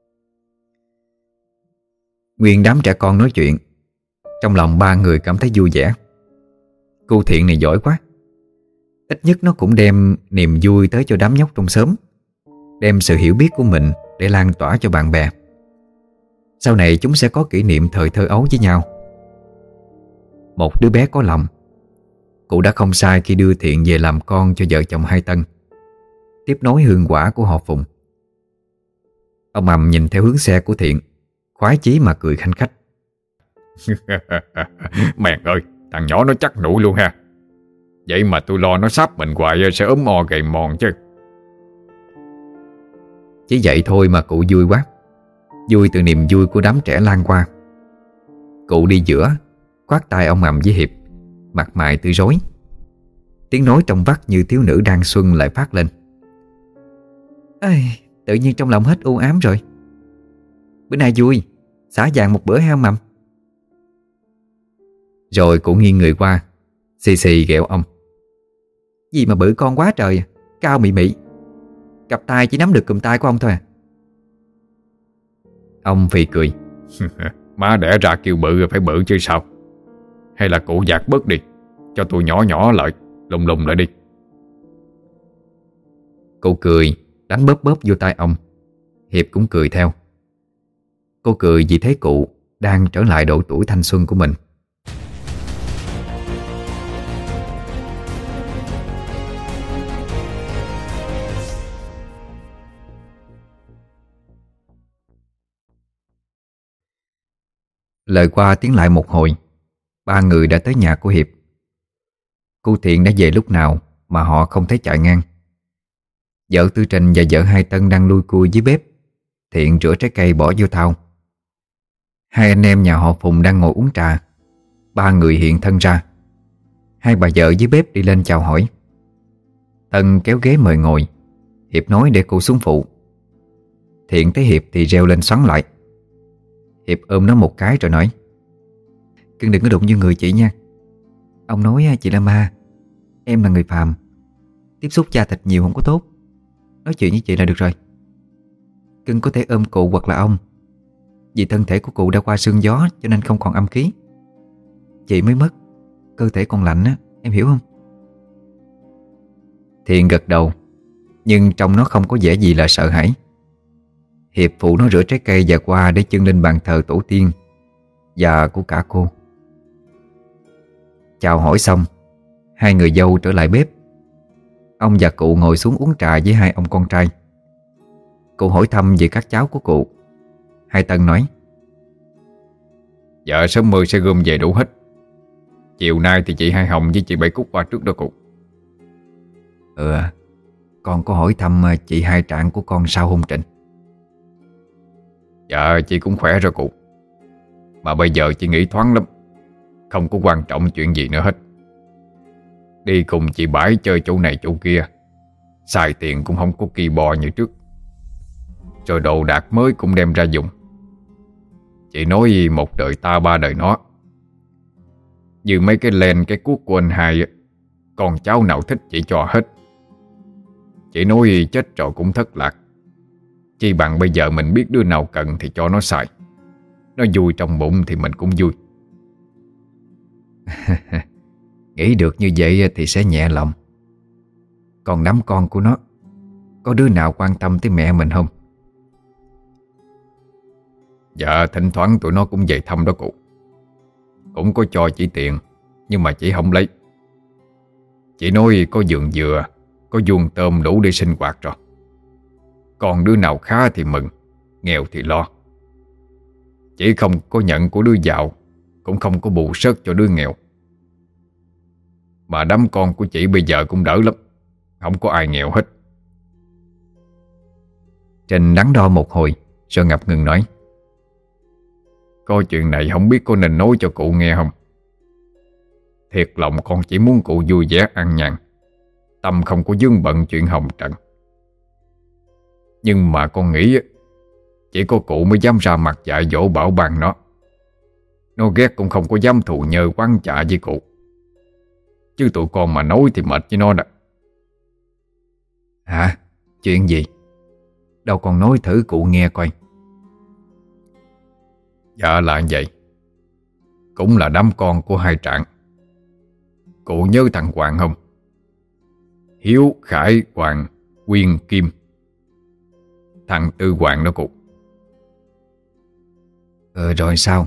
Nguyên đám trẻ con nói chuyện. Trong lòng ba người cảm thấy vui vẻ. Cô Thiện này giỏi quá. Ít nhất nó cũng đem niềm vui tới cho đám nhóc trong xóm, đem sự hiểu biết của mình để lan tỏa cho bạn bè. Sau này chúng sẽ có kỷ niệm thời thơ ấu với nhau. Một đứa bé có lòng. Cụ đã không sai khi đưa Thiện về làm con cho vợ chồng Hai Tân, tiếp nối hương quả của họ Phùng. Ông Mầm nhìn theo hướng xe của Thiện, khoái chí mà cười khanh khách. Mèn ơi, thằng nhỏ nó chắc nụ luôn ha. Vậy mà tôi lo nó sắp mình hoài sẽ ốm o gầy mòn chứ. Chỉ vậy thôi mà cụ vui quá. Vui từ niềm vui của đám trẻ lan qua. Cụ đi giữa, khoát tay ông Mầm với Hiệp, mặt mày tươi rói. Tiếng nói trong vắt như thiếu nữ đang xuân lại phát lên. Tự nhiên trong lòng hết u ám rồi. Bữa nay vui, xả vàng một bữa ha ông Mầm. Rồi cụ nghiêng người qua, xì xì ghẹo ông. Gì mà bự con quá trời, cao mị mị. Cặp tay chỉ nắm được cùm tay của ông thôi à. Ông phì cười. Má đẻ ra kêu bự rồi phải bự chứ sao. Hay là cụ dạt bớt đi, cho tôi nhỏ nhỏ lại, lùng lùng lại đi. Cô cười, đánh bóp bóp vô tay ông. Hiệp cũng cười theo. Cô cười vì thấy cụ đang trở lại độ tuổi thanh xuân của mình. Lời qua tiếng lại một hồi, ba người đã tới nhà của Hiệp. Cô Thiện đã về lúc nào mà họ không thấy chạy ngang. Vợ Tư Trình và vợ Hai Tân đang lui cui dưới bếp. Thiện rửa trái cây bỏ vô thau. Hai anh em nhà họ Phùng đang ngồi uống trà. Ba người hiện thân ra. Hai bà vợ dưới bếp đi lên chào hỏi. Tân kéo ghế mời ngồi. Hiệp nói để cô xuống phụ. Thiện thấy Hiệp thì reo lên xoắn lại. Hiệp ôm nó một cái rồi nói: Cưng đừng có đụng vô người chị nha. Ông nói chị là ma, em là người phàm, tiếp xúc da thịt nhiều không có tốt. Nói chuyện với chị là được rồi. Cưng có thể ôm cụ hoặc là ông, vì thân thể của cụ đã qua sương gió cho nên không còn âm khí. Chị mới mất, cơ thể còn lạnh á, em hiểu không? Thiện gật đầu, nhưng trong nó không có vẻ gì là sợ hãi. Hiệp phụ nó rửa trái cây và qua để chưng lên bàn thờ tổ tiên và của cả cô. Chào hỏi xong, hai người dâu trở lại bếp. Ông và cụ ngồi xuống uống trà với hai ông con trai. Cụ hỏi thăm về các cháu của cụ. Hai Tân nói: Dạ sớm mưa sẽ gom về đủ hết. Chiều nay thì chị Hai Hồng với chị Bảy Cúc qua trước đó cụ. Con có hỏi thăm chị Hai Trạng của con sao hôn Trịnh? Dạ chị cũng khỏe rồi cụ. Mà bây giờ chị nghĩ thoáng lắm, không có quan trọng chuyện gì nữa hết. Đi cùng chị Bãi chơi chỗ này chỗ kia, xài tiền cũng không có kỳ bò như trước. Rồi đồ đạc mới cũng đem ra dùng. Chị nói một đời ta ba đời nó. Như mấy cái len cái cuốc của anh Hai, con cháu nào thích chị cho hết. Chị nói chết rồi cũng thất lạc. Chi bằng bây giờ mình biết đứa nào cần thì cho nó xài. Nó vui trong bụng thì mình cũng vui. Nghĩ được như vậy thì sẽ nhẹ lòng. Còn đám con của nó, có đứa nào quan tâm tới mẹ mình không? Dạ thỉnh thoảng tụi nó cũng về thăm đó cụ. Cũng có cho chị tiền, nhưng mà chị không lấy. Chị nói có vườn dừa, có vuông tôm đủ để sinh hoạt rồi. Còn đứa nào khá thì mừng, nghèo thì lo. Chị không có nhận của đứa giàu, cũng không có bù sớt cho đứa nghèo. Mà đám con của chị bây giờ cũng đỡ lắm, không có ai nghèo hết. Trình đắn đo một hồi rồi ngập ngừng nói: Có chuyện này không biết có nên nói cho cụ nghe không? Thiệt lòng con chỉ muốn cụ vui vẻ ăn nhàn, tâm không có vướng bận chuyện hồng trần. Nhưng mà con nghĩ chỉ có cụ mới dám ra mặt dạy dỗ bảo ban nó. Nó ghét cũng không có dám thù nhơ quán chạ với cụ. Chứ tụi con mà nói thì mệt với nó đó. Hả? Chuyện gì? Đâu con nói thử cụ nghe coi. Dạ là vậy. Cũng là đám con của hai Trạng. Cụ nhớ thằng Hoàng không? Hiếu, Khải, Hoàng, Quyên, Kim. Thằng Tư Hoàng đó cụ. Rồi sao?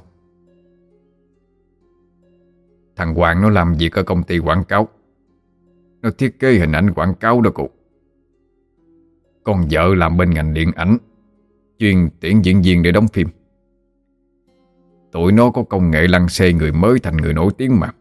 Thằng Hoàng nó làm việc ở công ty quảng cáo. Nó thiết kế hình ảnh quảng cáo đó cụ. Con vợ làm bên ngành điện ảnh, chuyên tuyển diễn viên để đóng phim. Tụi nó có công nghệ lăng xê người mới thành người nổi tiếng mà.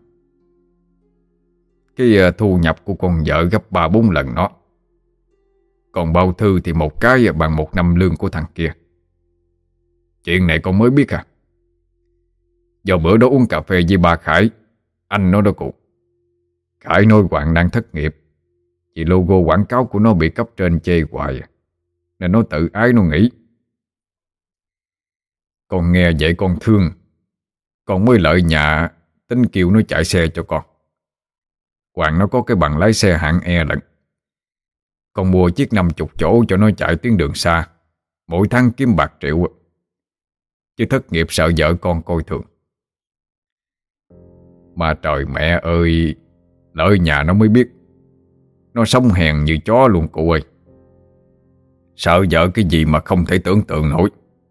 Cái thu nhập của con vợ gấp 3-4 lần nó. Còn bao thư thì một cái bằng 1 năm lương của thằng kia. Chuyện này con mới biết à? Do bữa đó uống cà phê với bà Khải, anh nó đó cụ. Khải nói Hoàng đang thất nghiệp vì logo quảng cáo của nó bị cấp trên chê hoài, nên nó tự ái nó nghỉ. Con nghe vậy con thương. Con mới lợi nhà tính kêu nó chạy xe cho con. Hoàng nó có cái bằng lái xe hạng E lận. Con mua chiếc 50 chỗ cho nó chạy tuyến đường xa, mỗi tháng kiếm bạc triệu. Chứ thất nghiệp sợ vợ con coi thường. Mà trời mẹ ơi, lợi nhà nó mới biết. Nó sống hèn như chó luôn cụ ơi. Sợ vợ cái gì mà không thể tưởng tượng nổi.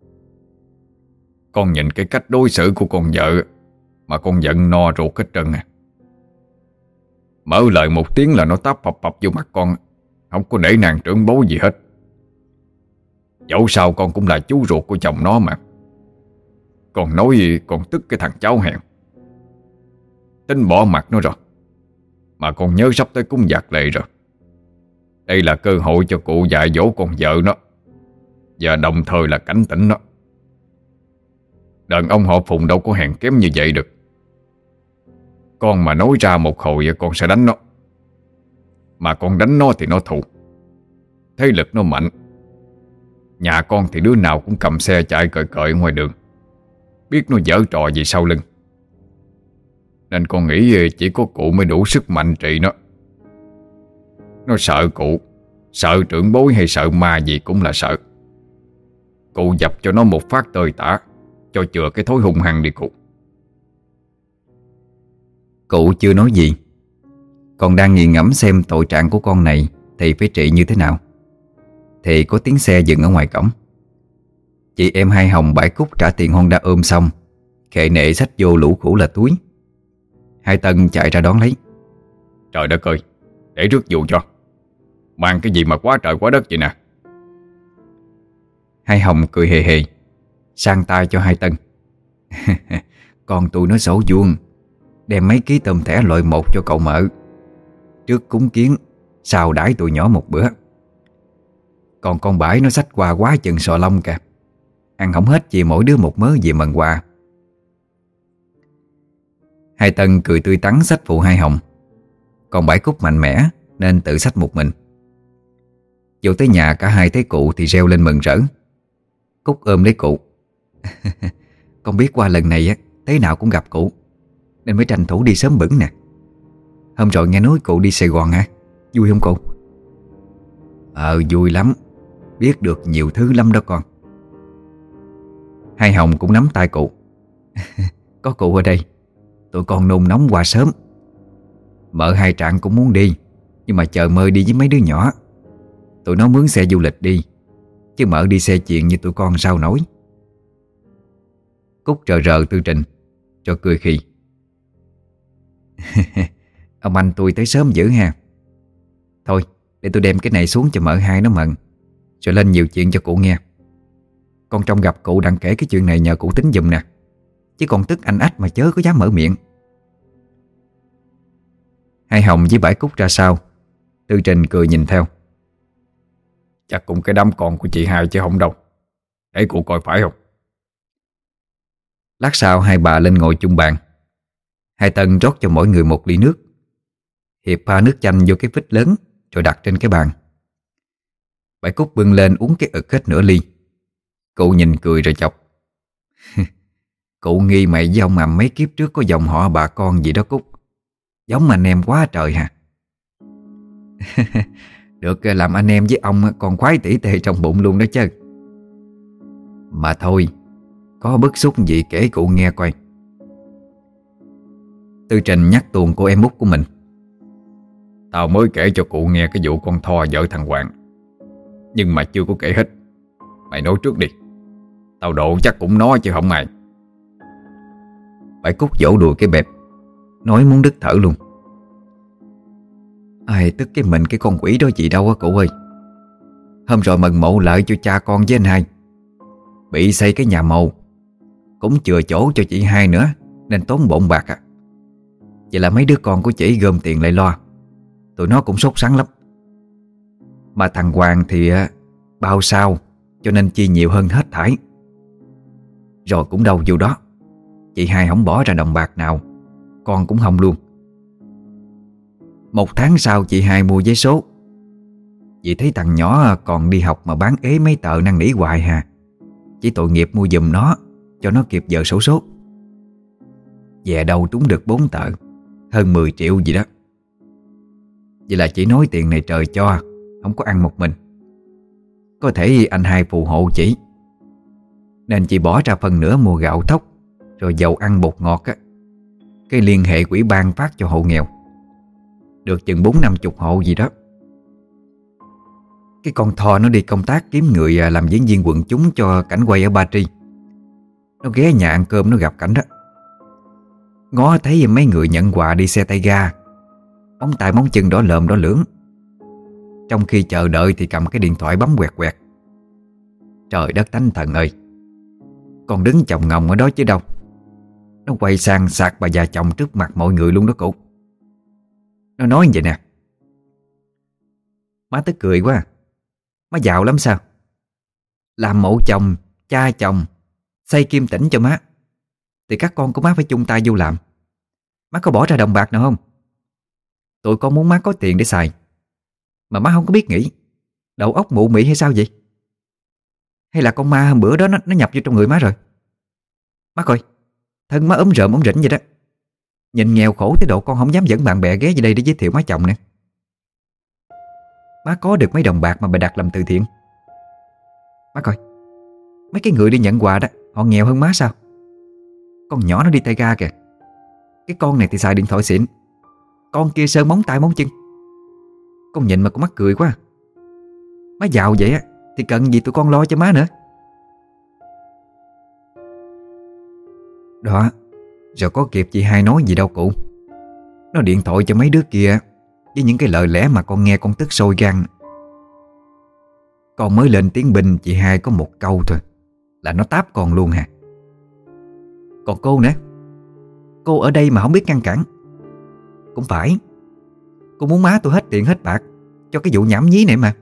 Con nhìn cái cách đối xử của con vợ mà con giận no ruột hết trơn à. Mở lời một tiếng là nó táp phập phập vô mặt con, không có nể nang trưởng bối gì hết. Dẫu sao con cũng là chú ruột của chồng nó mà. Con nói gì con tức cái thằng cháu hèn. Tính bỏ mặt nó rồi. Mà con nhớ sắp tới cúng dạt lệ rồi. Đây là cơ hội cho cụ dạy dỗ con vợ nó, và đồng thời là cảnh tỉnh nó. Đàn ông họ Phùng đâu có hèn kém như vậy được. Con mà nói ra một hồi con sẽ đánh nó. Mà con đánh nó thì nó thù. Thế lực nó mạnh. Nhà con thì đứa nào cũng cầm xe chạy cởi cởi ngoài đường, biết nó giở trò gì sau lưng. Nên con nghĩ chỉ có cụ mới đủ sức mạnh trị nó. Nó sợ cụ, sợ trưởng bối hay sợ ma gì cũng là sợ. Cụ dập cho nó một phát tơi tả, cho chừa cái thối hung hăng đi cụ. Cụ chưa nói gì, còn đang nghiền ngẫm xem tội trạng của con này thì phải trị như thế nào, thì có tiếng xe dừng ở ngoài cổng. Chị em Hai Hồng bãi cúc trả tiền Honda ôm xong, khệ nệ xách vô lũ khủ là túi. Hai Tân chạy ra đón lấy. Trời đất ơi, để rước dù cho. Mang cái gì mà quá trời quá đất vậy nè. Hai Hồng cười hề hề, sang tay cho Hai Tân. Con tôi nó xấu vuông, đem mấy ký tôm thẻ loại 1 cho cậu mợ. Trước cúng kiến, sau đãi tụi nhỏ một bữa. Còn con Bãi nó xách quà quá chừng sò lông kìa. Ăn không hết chỉ mỗi đứa một mớ về mần quà. Hai Tân cười tươi tắn xách phụ Hai Hồng. Còn Bãi Cúc mạnh mẽ nên tự xách một mình. Vô tới nhà cả hai thấy cụ thì reo lên mừng rỡ. Cúc ôm lấy cụ. Con biết qua lần này á, thế nào cũng gặp cụ, nên mới tranh thủ đi sớm bửng nè. Hôm rồi nghe nói cụ đi Sài Gòn hả? Vui không cụ? Vui lắm. Biết được nhiều thứ lắm đó con. Hai Hồng cũng nắm tay cụ. Có cụ ở đây, tụi con nôn nóng qua sớm. Mợ Hai Trạng cũng muốn đi, nhưng mà chờ Mơ đi với mấy đứa nhỏ. Tụi nó mướn xe du lịch đi, chứ mợ đi xe chuyện như tụi con sao nổi. Cúc rờ rờ Tư Trình, cho cười khì. Ông anh tôi tới sớm dữ ha. Thôi để tôi đem cái này xuống cho mợ hai nó mận, rồi lên nhiều chuyện cho cụ nghe. Con trông gặp cụ đang kể cái chuyện này nhờ cụ tính giùm nè, chứ còn tức anh ách mà chớ có dám mở miệng. Hai Hồng với Bãi Cúc ra sau. Tư Trình cười nhìn theo. Chắc cũng cái đám con của chị hai chứ không đâu. Để cụ coi phải không? Lát sau hai bà lên ngồi chung bàn. Hai Tân rót cho mỗi người một ly nước. Hiệp pha nước chanh vô cái vít lớn rồi đặt trên cái bàn. Bãi Cúc bưng lên uống cái ực hết nửa ly. Cụ nhìn cười rồi chọc. Cụ nghi mày với ông Ầm mấy kiếp trước có dòng họ bà con gì đó Cúc. Giống anh em quá trời hả? Được làm anh em với ông còn khoái tỉ tê trong bụng luôn đó chứ. Mà thôi, có bức xúc gì kể cụ nghe coi. Tư Trình nhắc tuồng cô em út của mình. Tao mới kể cho cụ nghe cái vụ con Tho vợ thằng Hoàng, nhưng mà chưa có kể hết. Mày nói trước đi. Tao độ chắc cũng nói chứ không ai. Bãi Cúc vỗ đùi cái bẹp, nói muốn đứt thở luôn. Ai tức cái mình cái con quỷ đó gì đâu á cụ ơi. Hôm rồi mần mộ lợi cho cha con với anh hai, bị xây cái nhà mồ, cũng chừa chỗ cho chị hai nữa, nên tốn bộn bạc à. Vậy là mấy đứa con của chị gom tiền lại lo. Tụi nó cũng sốt sắng lắm. Mà thằng Hoàng thì bao sao, cho nên chi nhiều hơn hết thảy. Rồi cũng đâu vô đó, chị hai không bỏ ra đồng bạc nào, con cũng không luôn. 1 tháng sau chị hai mua vé số. Vì thấy thằng nhỏ còn đi học mà bán ế mấy tờ năn nỉ hoài hà. Chỉ tội nghiệp mua giùm nó, cho nó kịp giờ xổ số. Về đâu trúng được 4 tờ, hơn 10 triệu gì đó. Vậy là chỉ nói tiền này trời cho, không có ăn một mình. Có thể anh hai phù hộ chỉ, nên chị bỏ ra phần nữa mua gạo thóc, rồi dầu ăn bột ngọt á. Cái liên hệ quỹ ban phát cho hộ nghèo, được chừng 40-50 hộ gì đó. Cái con Tho nó đi công tác kiếm người làm diễn viên quần chúng cho cảnh quay ở Ba Tri. Nó ghé nhà ăn cơm nó gặp cảnh đó. Ngó thấy mấy người nhận quà đi xe tay ga, móng tay móng chân đỏ lợm đỏ lưỡng. Trong khi chờ đợi thì cầm cái điện thoại bấm quẹt quẹt. Trời đất thánh thần ơi, còn đứng chồng ngồng ở đó chứ đâu. Nó quay sang sạc bà già chồng trước mặt mọi người luôn đó cụ. Nó nói vậy nè: má tức cười quá, má giàu lắm sao? Làm mộ chồng, cha chồng, xây kim tĩnh cho má, thì các con của má phải chung tay vô làm. Má có bỏ ra đồng bạc nào không? Tụi con muốn má có tiền để xài, mà má không có biết nghĩ. Đầu óc mụ mị hay sao vậy? Hay là con ma hôm bữa đó nó nhập vô trong người má rồi? Má coi, thân má ốm rợm ốm rỉnh vậy đó. Nhìn nghèo khổ tới độ con không dám dẫn bạn bè ghé về đây để giới thiệu má chồng nè. Má có được mấy đồng bạc mà bày đặt làm từ thiện. Má coi, mấy cái người đi nhận quà đó, họ nghèo hơn má sao? Con nhỏ nó đi tay ga kìa. Cái con này thì xài điện thoại xịn, con kia sơn móng tay móng chân. Con nhìn mà con mắc cười quá. Má giàu vậy á thì cần gì tụi con lo cho má nữa. Đó, rồi có kịp chị hai nói gì đâu cụ. Nó điện thoại cho mấy đứa kia với những cái lời lẽ mà con nghe con tức sôi gan. Con mới lên tiếng binh chị hai có một câu thôi là nó táp con luôn hả. Còn cô nữa, cô ở đây mà không biết ngăn cản. Cũng phải, cô muốn má tôi hết tiền hết bạc cho cái vụ nhảm nhí này mà.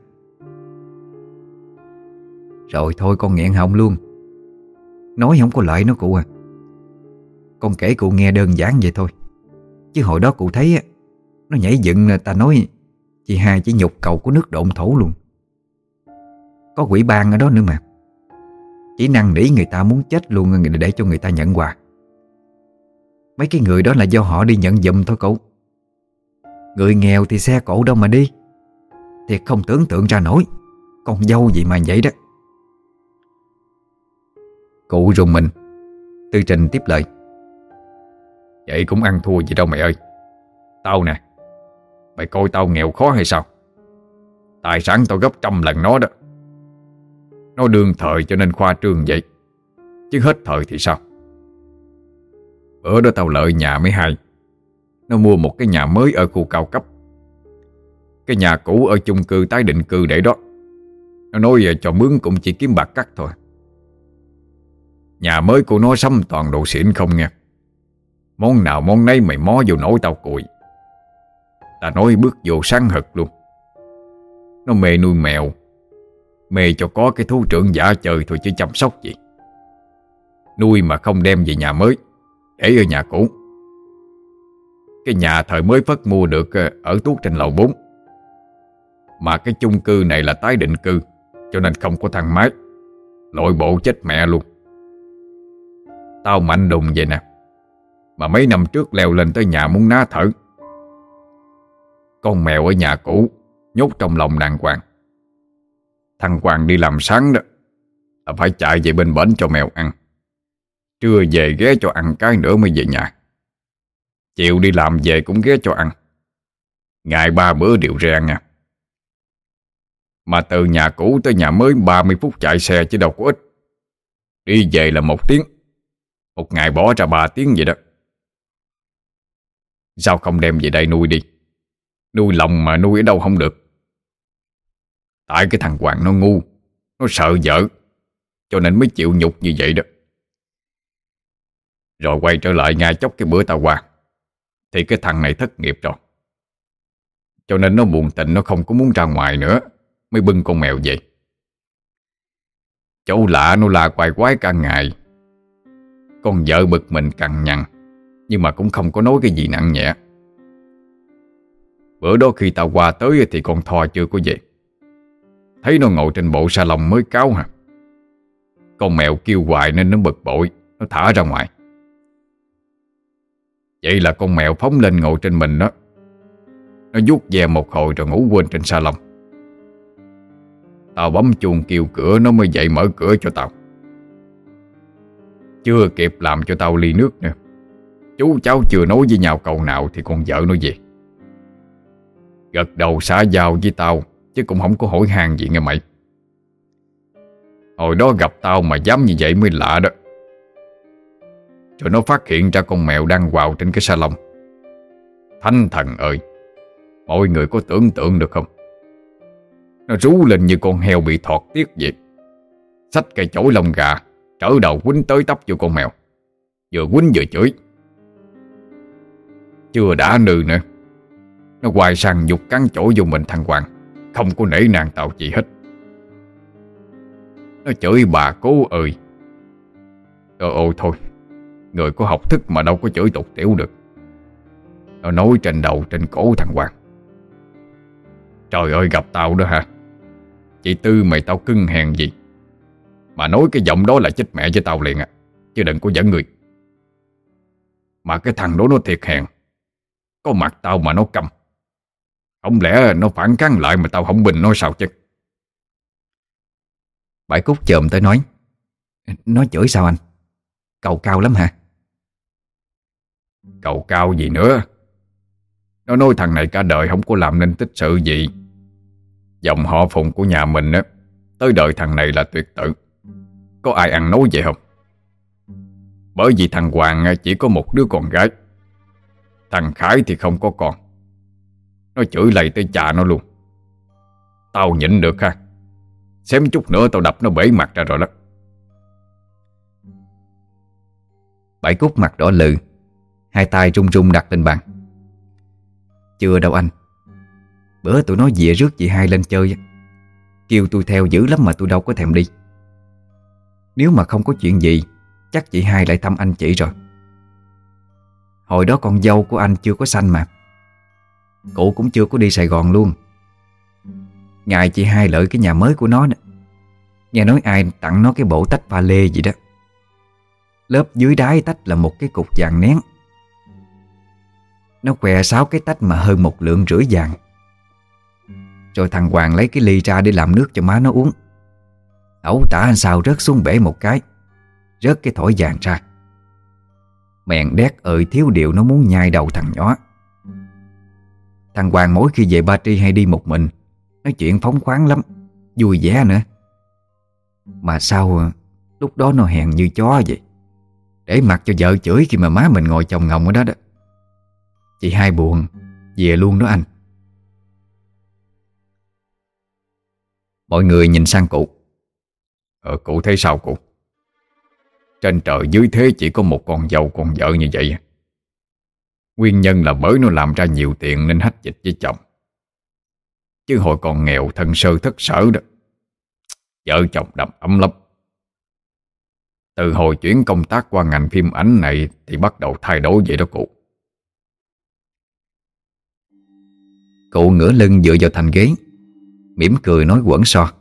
Rồi thôi con nghẹn họng luôn. Nói không có lợi nó cụ à. Con kể cụ nghe đơn giản vậy thôi, chứ hồi đó cụ thấy nó nhảy dựng ta nói chị hai chỉ nhục cầu của nước độn thổ luôn. Có quỹ ban ở đó nữa mà. Chỉ năn nỉ người ta muốn chết luôn để cho người ta nhận quà. Mấy cái người đó là do họ đi nhận giùm thôi cụ. Người nghèo thì xe cộ đâu mà đi. Thiệt không tưởng tượng ra nổi. Con dâu gì mà vậy đó. Cụ rùng mình. Tư Trình tiếp lời: vậy cũng ăn thua gì đâu mày ơi. Tao nè, mày coi tao nghèo khó hay sao? Tài sản tao gấp 100 lần nó đó. Nó đương thời cho nên khoa trương vậy, chứ hết thời thì sao? Bữa đó tao lợi nhà mấy hai, nó mua một cái nhà mới ở khu cao cấp. Cái nhà cũ ở chung cư tái định cư để đó. Nó nói cho mướn cũng chỉ kiếm bạc cắt thôi. Nhà mới của nó sắm toàn đồ xịn không nghe. Món nào món nấy mày mó vô nổi tao cùi. Ta nói bước vô sáng hực luôn. Nó mê nuôi mèo, mê cho có cái thú trưởng giả chơi thôi chứ chăm sóc gì. Nuôi mà không đem về nhà mới, để ở nhà cũ. Cái nhà thời mới phất mua được ở tuốt trên lầu 4. Mà cái chung cư này là tái định cư, cho nên không có thang máy. Lội bộ chết mẹ luôn. Tao mạnh đùng vậy nè, mà mấy năm trước leo lên tới nhà muốn ná thở. Con mèo ở nhà cũ nhốt trong lòng đàng hoàng. Thằng Hoàng đi làm sáng đó là phải chạy về bên bển cho mèo ăn. Trưa về ghé cho ăn cái nữa mới về nhà. Chiều đi làm về cũng ghé cho ăn. Ngày 3 bữa đều rang nha. Mà từ nhà cũ tới nhà mới 30 phút chạy xe chứ đâu có ít. Đi về là 1 tiếng. Một ngày bỏ ra 3 tiếng vậy đó. Sao không đem về đây nuôi đi? Nuôi lòng mà nuôi ở đâu không được. Tại cái thằng Hoàng nó ngu, nó sợ vợ, cho nên mới chịu nhục như vậy đó. Rồi quay trở lại ngay chốc cái bữa tao qua, thì cái thằng này thất nghiệp rồi. Cho nên nó buồn tình, nó không có muốn ra ngoài nữa, mới bưng con mèo về. Chỗ lạ nó la quài quái cả ngày. Con vợ bực mình cằn nhằn, nhưng mà cũng không có nói cái gì nặng nhẹ. Bữa đó khi tao qua tới thì con Thoa chưa có về. Thấy nó ngồi trên bộ salon mới cáo hả. Con mèo kêu hoài nên nó bực bội, nó thả ra ngoài. Vậy là con mèo phóng lên ngồi trên mình đó. Nó vuốt ve một hồi rồi ngủ quên trên salon. Tao bấm chuông kêu cửa nó mới dậy mở cửa cho tao. Chưa kịp làm cho tao ly nước nữa, chú cháu chưa nói với nhau câu nào thì con vợ nó về. Gật đầu xã giao với tao, chứ cũng không có hỏi han gì nghe mày. Hồi đó gặp tao mà dám như vậy mới lạ đó. Rồi nó phát hiện ra con mèo đang quào trên cái salon. Thánh thần ơi, mọi người có tưởng tượng được không? Nó rú lên như con heo bị thọt tiết vậy. Xách cây chổi lông gà, trở đầu quýnh tới tấp vô con mèo. Vừa quýnh vừa chửi. Chưa đã nư nữa, nó quay sang dục cắn chỗ vô mình thằng Hoàng, không có nể nang tao gì hết. Nó chửi bà cố ơi. Ôi thôi, người có học thức mà đâu có chửi tục tiểu được. Nó nói trên đầu trên cổ thằng Hoàng. Trời ơi, gặp tao đó hả? Chị Tư mày tao cưng hèn gì mà nói cái giọng đó là chết mẹ với tao liền à. Chứ đừng có dẫn người. Mà cái thằng đó nó thiệt hèn. Có mặt tao mà nó câm. Không lẽ nó phản kháng lại mà tao không bình nó sao chứ? Bãi Cúc chồm tới nói: Nó chửi sao anh? Cầu cao lắm hả? Cầu cao gì nữa. Nó nói thằng này cả đời không có làm nên tích sự gì. Dòng họ Phùng của nhà mình á, tới đời thằng này là tuyệt tự. Có ai ăn nói vậy không? Bởi vì thằng Hoàng chỉ có một đứa con gái. Thằng Khải thì không có con. Nó chửi lầy tới cha nó luôn. Tao nhịn được ha. Xém chút nữa tao đập nó bể mặt ra rồi đó. Bãi Cúc mặt đỏ lừ, hai tay run run đặt lên bàn. Chưa đâu anh. Bữa tụi nó dịa rước chị hai lên chơi, kêu tôi theo dữ lắm mà tôi đâu có thèm đi. Nếu mà không có chuyện gì, chắc chị hai lại thăm anh chị rồi. Hồi đó con dâu của anh chưa có sanh mà. Cụ cũng chưa có đi Sài Gòn luôn. Ngày chị hai lợi cái nhà mới của nó nè, nghe nói ai tặng nó cái bộ tách pha lê gì đó. Lớp dưới đáy tách là một cái cục vàng nén. Nó què 6 cái tách mà hơn 1,5 lượng vàng. Rồi thằng Hoàng lấy cái ly ra để làm nước cho má nó uống. Ẩu tả anh sao rớt xuống bể một cái, rớt cái thỏi vàng ra. Mèn đét ơi, thiếu điều nó muốn nhai đầu thằng nhỏ. Thằng Hoàng mỗi khi về Ba Tri hay đi một mình, nói chuyện phóng khoáng lắm, vui vẻ nữa. Mà sao lúc đó nó hèn như chó vậy, để mặc cho vợ chửi khi mà má mình ngồi chồng ngồng ở đó đó. Chị hai buồn, về luôn đó anh. Mọi người nhìn sang cụ. Cụ thấy sao cụ? Trên trời dưới thế chỉ có một con dâu con vợ như vậy. Nguyên nhân là bởi nó làm ra nhiều tiền nên hách dịch với chồng. Chứ hồi còn nghèo thân sơ thất sở đó, vợ chồng đầm ấm lắm. Từ hồi chuyển công tác qua ngành phim ảnh này thì bắt đầu thay đổi vậy đó cụ. Cụ ngửa lưng dựa vào thành ghế, mỉm cười nói quẩn so.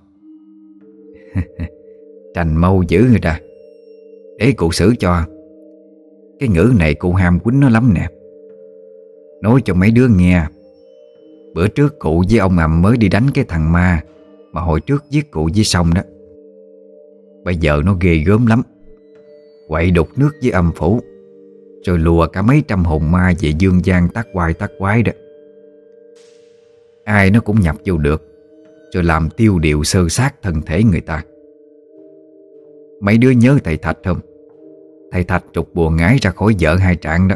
Trành mâu dữ người ta. Để cụ xử cho. Cái ngữ này cụ ham quýnh nó lắm nè. Nói cho mấy đứa nghe, bữa trước cụ với ông Ầm mới đi đánh cái thằng ma mà hồi trước giết cụ với Song đó. Bây giờ nó ghê gớm lắm. Quậy đục nước với âm phủ, rồi lùa cả mấy trăm hồn ma về dương gian tác quái đó. Ai nó cũng nhập vô được, rồi làm tiêu điệu sơ sát thân thể người ta. Mấy đứa nhớ thầy Thạch không? Thầy Thạch trục bùa ngái ra khỏi vợ hai trạng đó.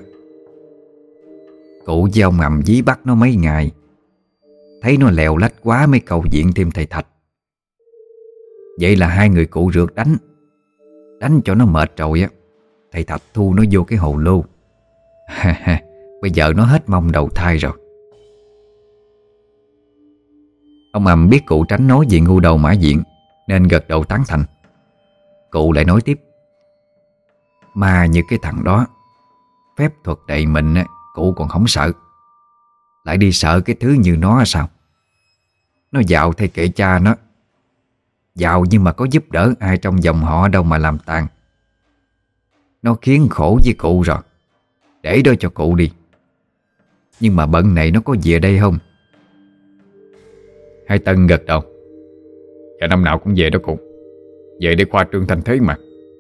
Cụ với ông Ầm dí bắt nó mấy ngày, thấy nó lèo lách quá mới cầu viện thêm thầy Thạch. Vậy là hai người cụ rượt đánh cho nó mệt rồi á. Thầy Thạch thu nó vô cái hồ lô. Bây giờ nó hết mong đầu thai rồi. Ông Ầm biết cụ tránh nói về ngu đầu mã diện nên gật đầu tán thành. Cụ lại nói tiếp. Mà như cái thằng đó, phép thuật đầy mình á, cụ còn không sợ, lại đi sợ cái thứ như nó sao? Nó giàu thay kệ cha nó. Giàu nhưng mà có giúp đỡ ai trong dòng họ đâu mà làm tàn. Nó khiến khổ với cụ rồi, để đó cho cụ đi. Nhưng mà bận này nó có về đây không? Hai Tân gật đầu. Dạ năm nào cũng về đó cụ. Về để khoa trương thanh thế mà.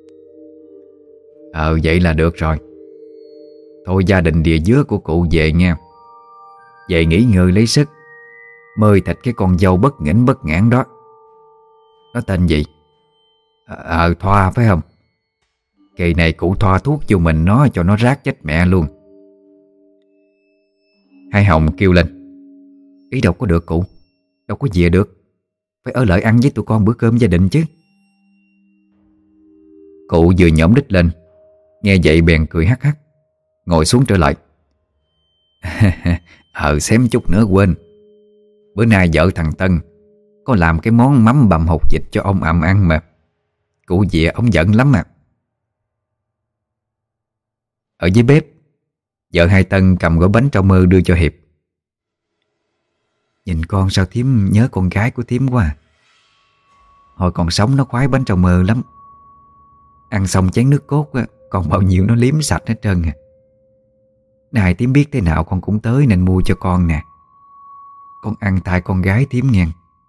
Vậy là được rồi. Thôi gia đình địa dứa của cụ về nha. Về nghỉ ngơi lấy sức, mời thịt cái con dâu bất nghỉnh bất ngãn đó. Nó tên gì? Thoa phải không? Kỳ này cụ thoa thuốc vô mình nó cho nó rát chết mẹ luôn. Hai Hồng kêu lên. Ý đâu có được cụ. Đâu có về được. Phải ở lại ăn với tụi con bữa cơm gia đình chứ. Cụ vừa nhổm đít lên, nghe vậy bèn cười hắc hắc, ngồi xuống trở lại. Xém chút nữa quên. Bữa nay vợ thằng Tân có làm cái món mắm bằm hột vịt cho ông Ầm ăn mà. Cụ về ông giận lắm à. Ở dưới bếp, vợ hai Tân cầm gói bánh trao mơ đưa cho Hiệp. Nhìn con sao thím nhớ con gái của thím quá à. Hồi còn sống nó khoái bánh trao mơ lắm. Ăn xong chén nước cốt á, còn bao nhiêu nó liếm sạch hết trơn à. Này thím biết thế nào con cũng tới nên mua cho con nè. Con ăn tay con gái thím nghe.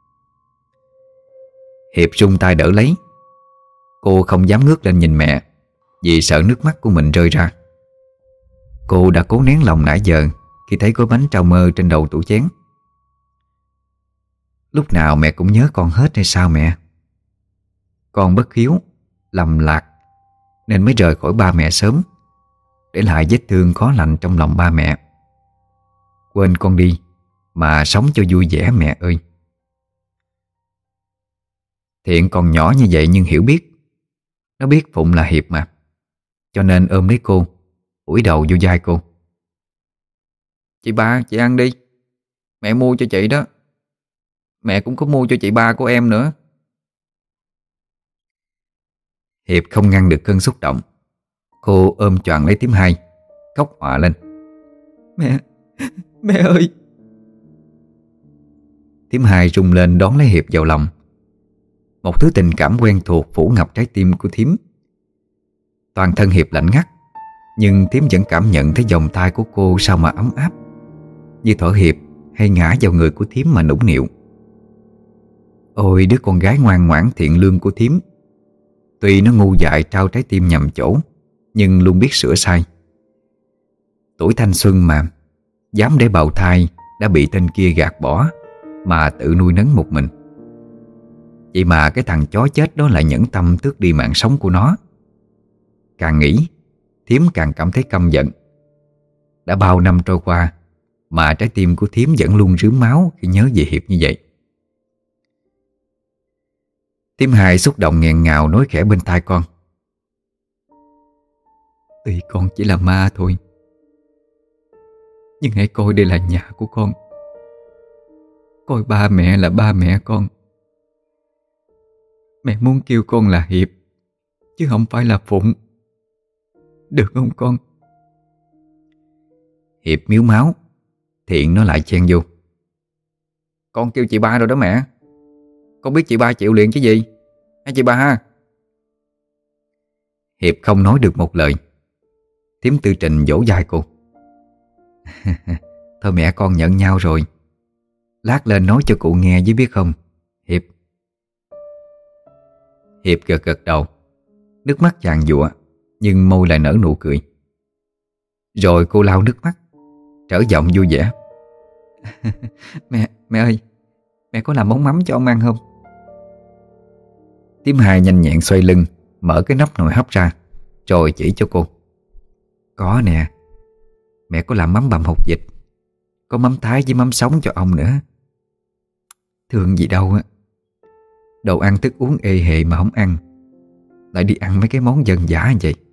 Hiệp rung tay đỡ lấy. Cô không dám ngước lên nhìn mẹ vì sợ nước mắt của mình rơi ra. Cô đã cố nén lòng nãy giờ khi thấy gói bánh trao mơ trên đầu tủ chén. Lúc nào mẹ cũng nhớ con hết hay sao mẹ? Con bất hiếu, lầm lạc nên mới rời khỏi ba mẹ sớm, để lại vết thương khó lành trong lòng ba mẹ. Quên con đi mà sống cho vui vẻ mẹ ơi. Thiện còn nhỏ như vậy nhưng hiểu biết. Nó biết Phụng là Hiệp mà, cho nên ôm lấy cô, ủi đầu vô vai cô. Chị ba, chị ăn đi. Mẹ mua cho chị đó. Mẹ cũng có mua cho chị ba của em nữa. Hiệp không ngăn được cơn xúc động. Cô ôm choàng lấy thím Hai, khóc òa lên. Mẹ ơi. Thím Hai rung lên đón lấy Hiệp vào lòng. Một thứ tình cảm quen thuộc phủ ngập trái tim của thím. Toàn thân Hiệp lạnh ngắt, nhưng thím vẫn cảm nhận thấy vòng tay của cô sao mà ấm áp, như thở hiệp hay ngã vào người của thím mà nũng nịu. Ôi đứa con gái ngoan ngoãn thiện lương của thím. Tuy nó ngu dại trao trái tim nhầm chỗ, nhưng luôn biết sửa sai. Tuổi thanh xuân mà, dám để bào thai đã bị tên kia gạt bỏ mà tự nuôi nấng một mình. Vậy mà cái thằng chó chết đó lại nhẫn tâm tước đi mạng sống của nó. Càng nghĩ, thím càng cảm thấy căm giận. Đã bao năm trôi qua mà trái tim của Thiếm vẫn luôn rướm máu khi nhớ về Hiệp như vậy. Thiếm Hai xúc động nghẹn ngào nói khẽ bên tai con: "Tuy con chỉ là ma thôi, nhưng hãy coi đây là nhà của con. Coi ba mẹ là ba mẹ con. Mẹ muốn kêu con là Hiệp, chứ không phải là Phụng. Được không con?" Hiệp miếu máu. Thiện nó lại chen vô: "Con kêu chị ba rồi đó mẹ. Con biết chị ba chịu liền chứ gì. Hả chị ba ha?" Hiệp không nói được một lời. Thiếm Tư Trình vỗ vai cô: "Thôi mẹ con nhận nhau rồi. Lát lên nói cho cụ nghe với biết không, Hiệp?" Hiệp gật gật đầu. Nước mắt giàn giụa, nhưng môi lại nở nụ cười. Rồi cô lau nước mắt, trở giọng vui vẻ: Mẹ ơi, mẹ có làm món mắm cho ông ăn không?" Thiếm Hai nhanh nhẹn xoay lưng, mở cái nắp nồi hấp ra, rồi chỉ cho cô: "Có nè, mẹ có làm mắm bằm hột vịt, có mắm thái với mắm sống cho ông nữa." Thương gì đâu á. Đồ ăn thức uống ê hề mà không ăn, lại đi ăn mấy cái món dân dã như vậy.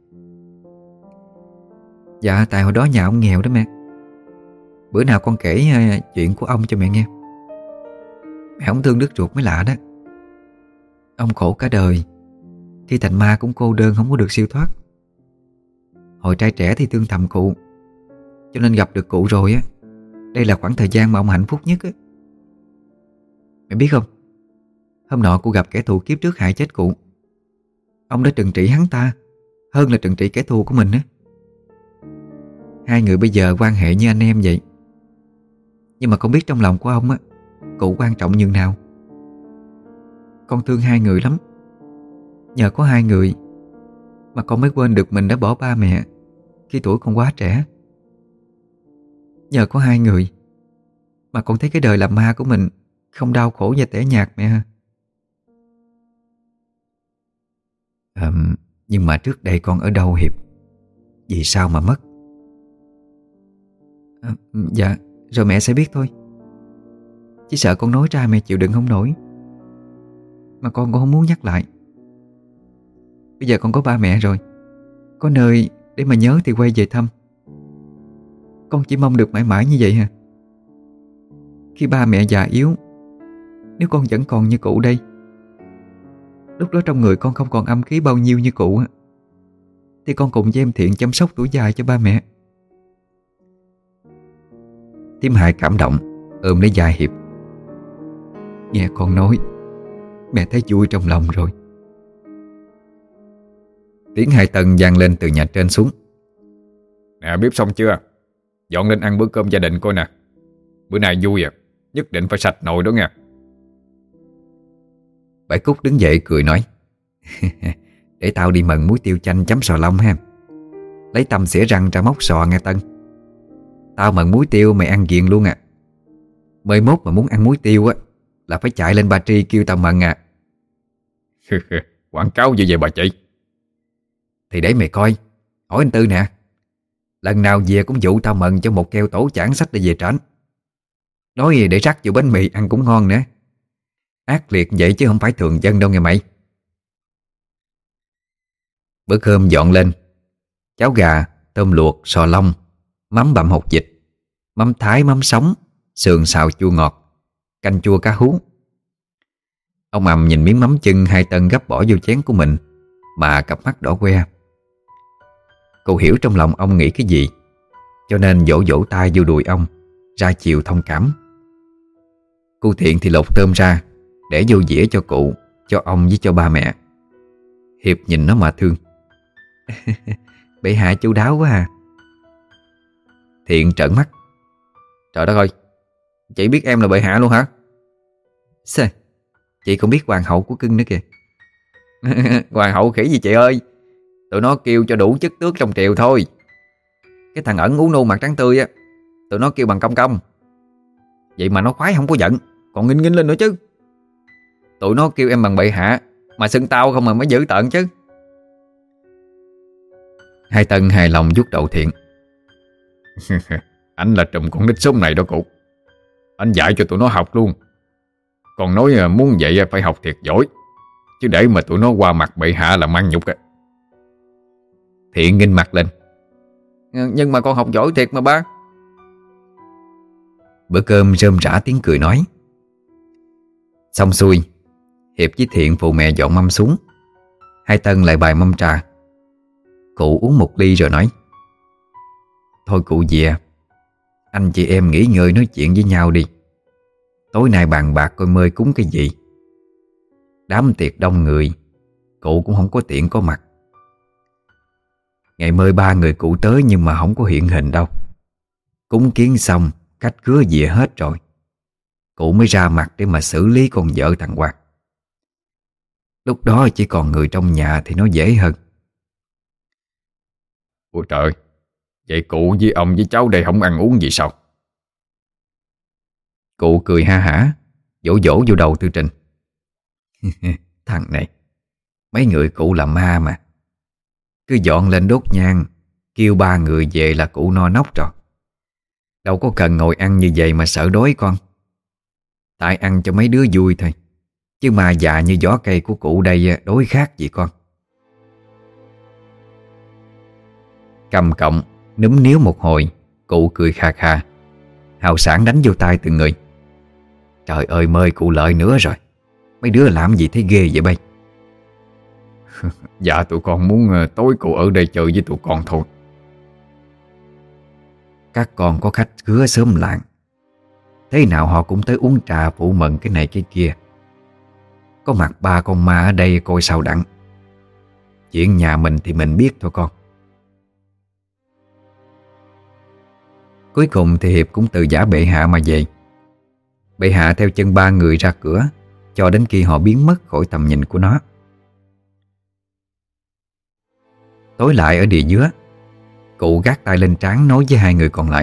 Dạ tại hồi đó nhà ông nghèo đó mẹ. Bữa nào con kể chuyện của ông cho mẹ nghe. Mẹ không thương đứt ruột mới lạ đó. Ông khổ cả đời, khi thành ma cũng cô đơn không có được siêu thoát. Hồi trai trẻ thì thương thầm cụ, cho nên gặp được cụ rồi á, đây là khoảng thời gian mà ông hạnh phúc nhất á. Mẹ biết không, hôm nọ cụ gặp kẻ thù kiếp trước hại chết cụ. Ông đã trừng trị hắn ta hơn là trừng trị kẻ thù của mình á. Hai người bây giờ quan hệ như anh em vậy. Nhưng mà con biết trong lòng của ông á, cụ quan trọng nhường nào. Con thương hai người lắm. Nhờ có hai người mà con mới quên được mình đã bỏ ba mẹ khi tuổi còn quá trẻ. Nhờ có hai người mà con thấy cái đời làm ma của mình không đau khổ và tẻ nhạt mẹ ha. Nhưng mà trước đây con ở đâu Hiệp? Vì sao mà mất? Dạ, rồi mẹ sẽ biết thôi. Chỉ sợ con nói ra mẹ chịu đựng không nổi. Mà con cũng không muốn nhắc lại. Bây giờ con có ba mẹ rồi, có nơi để mà nhớ thì quay về thăm. Con chỉ mong được mãi mãi như vậy hả? Khi ba mẹ già yếu, nếu con vẫn còn như cụ đây, lúc đó trong người con không còn âm khí bao nhiêu như cụ á, thì con cùng với em Thiện chăm sóc tuổi dài cho ba mẹ. Thiếm Hai cảm động, ôm lấy vai Hiệp: Nghe con nói, mẹ thấy vui trong lòng rồi. Tiếng Hai Tân vang lên từ nhà trên xuống: "Nè, bếp xong chưa? Dọn lên ăn bữa cơm gia đình coi nè. Bữa nay vui à, nhất định phải sạch nồi đó nha." Bảy Cúc đứng dậy cười nói: "Để tao đi mần muối tiêu chanh chấm sò long ha. Lấy tăm xỉa răng ra móc sò nghe Tân. Tao mần muối tiêu mày ăn ghiền luôn à. Mới mốt mà muốn ăn muối tiêu á là phải chạy lên Ba Tri kêu tao mần à." Quảng cáo gì vậy bà chị? Thì để mày coi. Hỏi anh Tư nè, lần nào về cũng dụ tao mần cho một keo tổ chản sách để về trển. Nói để rắc vô bánh mì ăn cũng ngon nữa. Ác liệt vậy chứ không phải thường dân đâu nghe mày. Bữa cơm dọn lên: cháo gà, tôm luộc, sò long, mắm bằm hột vịt, mắm thái, mắm sống, sườn xào chua ngọt, canh chua cá hú. Ông Ầm nhìn miếng mắm chưng Hai Tân gấp bỏ vô chén của mình mà cặp mắt đỏ que. Cô hiểu trong lòng ông nghĩ cái gì, cho nên vỗ vỗ tay vô đùi ông, ra chiều thông cảm. Cô Thiện thì lột tôm ra để vô dĩa cho cụ, cho ông với cho ba mẹ. Hiệp nhìn nó mà thương: Bệ hạ chu đáo quá à. Thiện trợn mắt: Trời đất ơi, chị biết em là bệ hạ luôn hả? Sao? Chị còn biết hoàng hậu của cưng nữa kìa. Hoàng hậu khỉ gì chị ơi, tụi nó kêu cho đủ chức tước trong triều thôi. Cái thằng ẩn ú nô mặt trắng tươi á, tụi nó kêu bằng công công. Vậy mà nó khoái không có giận, còn nghinh nghinh lên nữa chứ. Tụi nó kêu em bằng bệ hạ, mà xưng tao không mà mới dữ tợn chứ. Hai Tân hài lòng vuốt đầu Thiện: Anh là trùm con nít xóm này đó cụ. Anh dạy cho tụi nó học luôn. Còn nói muốn vậy phải học thiệt giỏi, chứ để mà tụi nó qua mặt bệ hạ là mang nhục á. Thiện nghênh mặt lên. Nhưng mà con học giỏi thiệt mà ba. Bữa cơm rơm rã tiếng cười nói. Xong xuôi, Hiệp với Thiện phụ mẹ dọn mâm xuống. Hai Tân lại bày mâm trà. Cụ uống một ly rồi nói: Thôi cụ về, anh chị em nghỉ ngơi nói chuyện với nhau đi. Tối nay bàn bạc coi mời cúng cái gì. Đám tiệc đông người, cụ cũng không có tiện có mặt. Ngày mời 3 người cụ tới nhưng mà không có hiện hình đâu. Cúng kiến xong, khách khứa về hết rồi, cụ mới ra mặt để mà xử lý con vợ thằng Hoạt. Lúc đó chỉ còn người trong nhà thì nó dễ hơn. Ôi trời, vậy cụ với ông với cháu đây không ăn uống gì sao? Cụ cười ha hả, vỗ vỗ vô đầu Tư Trình. Thằng này, mấy người cụ là ma mà. Cứ dọn lên đốt nhang, kêu 3 người về là cụ no nóc rồi. Đâu có cần ngồi ăn như vậy mà sợ đói con. Tại ăn cho mấy đứa vui thôi, chứ mà già như vỏ cây của cụ đây đối khác gì con. Cầm cọng núm níu một hồi, cụ cười kha kha, hào sảng đánh vô tay từng người. Trời ơi, mời cụ lợi nữa rồi. Mấy đứa làm gì thấy ghê vậy bay? Dạ tụi con muốn tối cụ ở đây chơi với tụi con thôi. Các con có khách khứa xóm làng, thế nào họ cũng tới uống trà phụ mừng cái này cái kia. Có mặt 3 con ma ở đây coi sao đặng. Chuyện nhà mình thì mình biết thôi con. Cuối cùng thì Hiệp cũng từ giả bệ hạ mà về. Bệ hạ theo chân 3 người ra cửa, cho đến khi họ biến mất khỏi tầm nhìn của nó. Tối lại ở địa dứa, cụ gác tay lên trán nói với 2 người còn lại: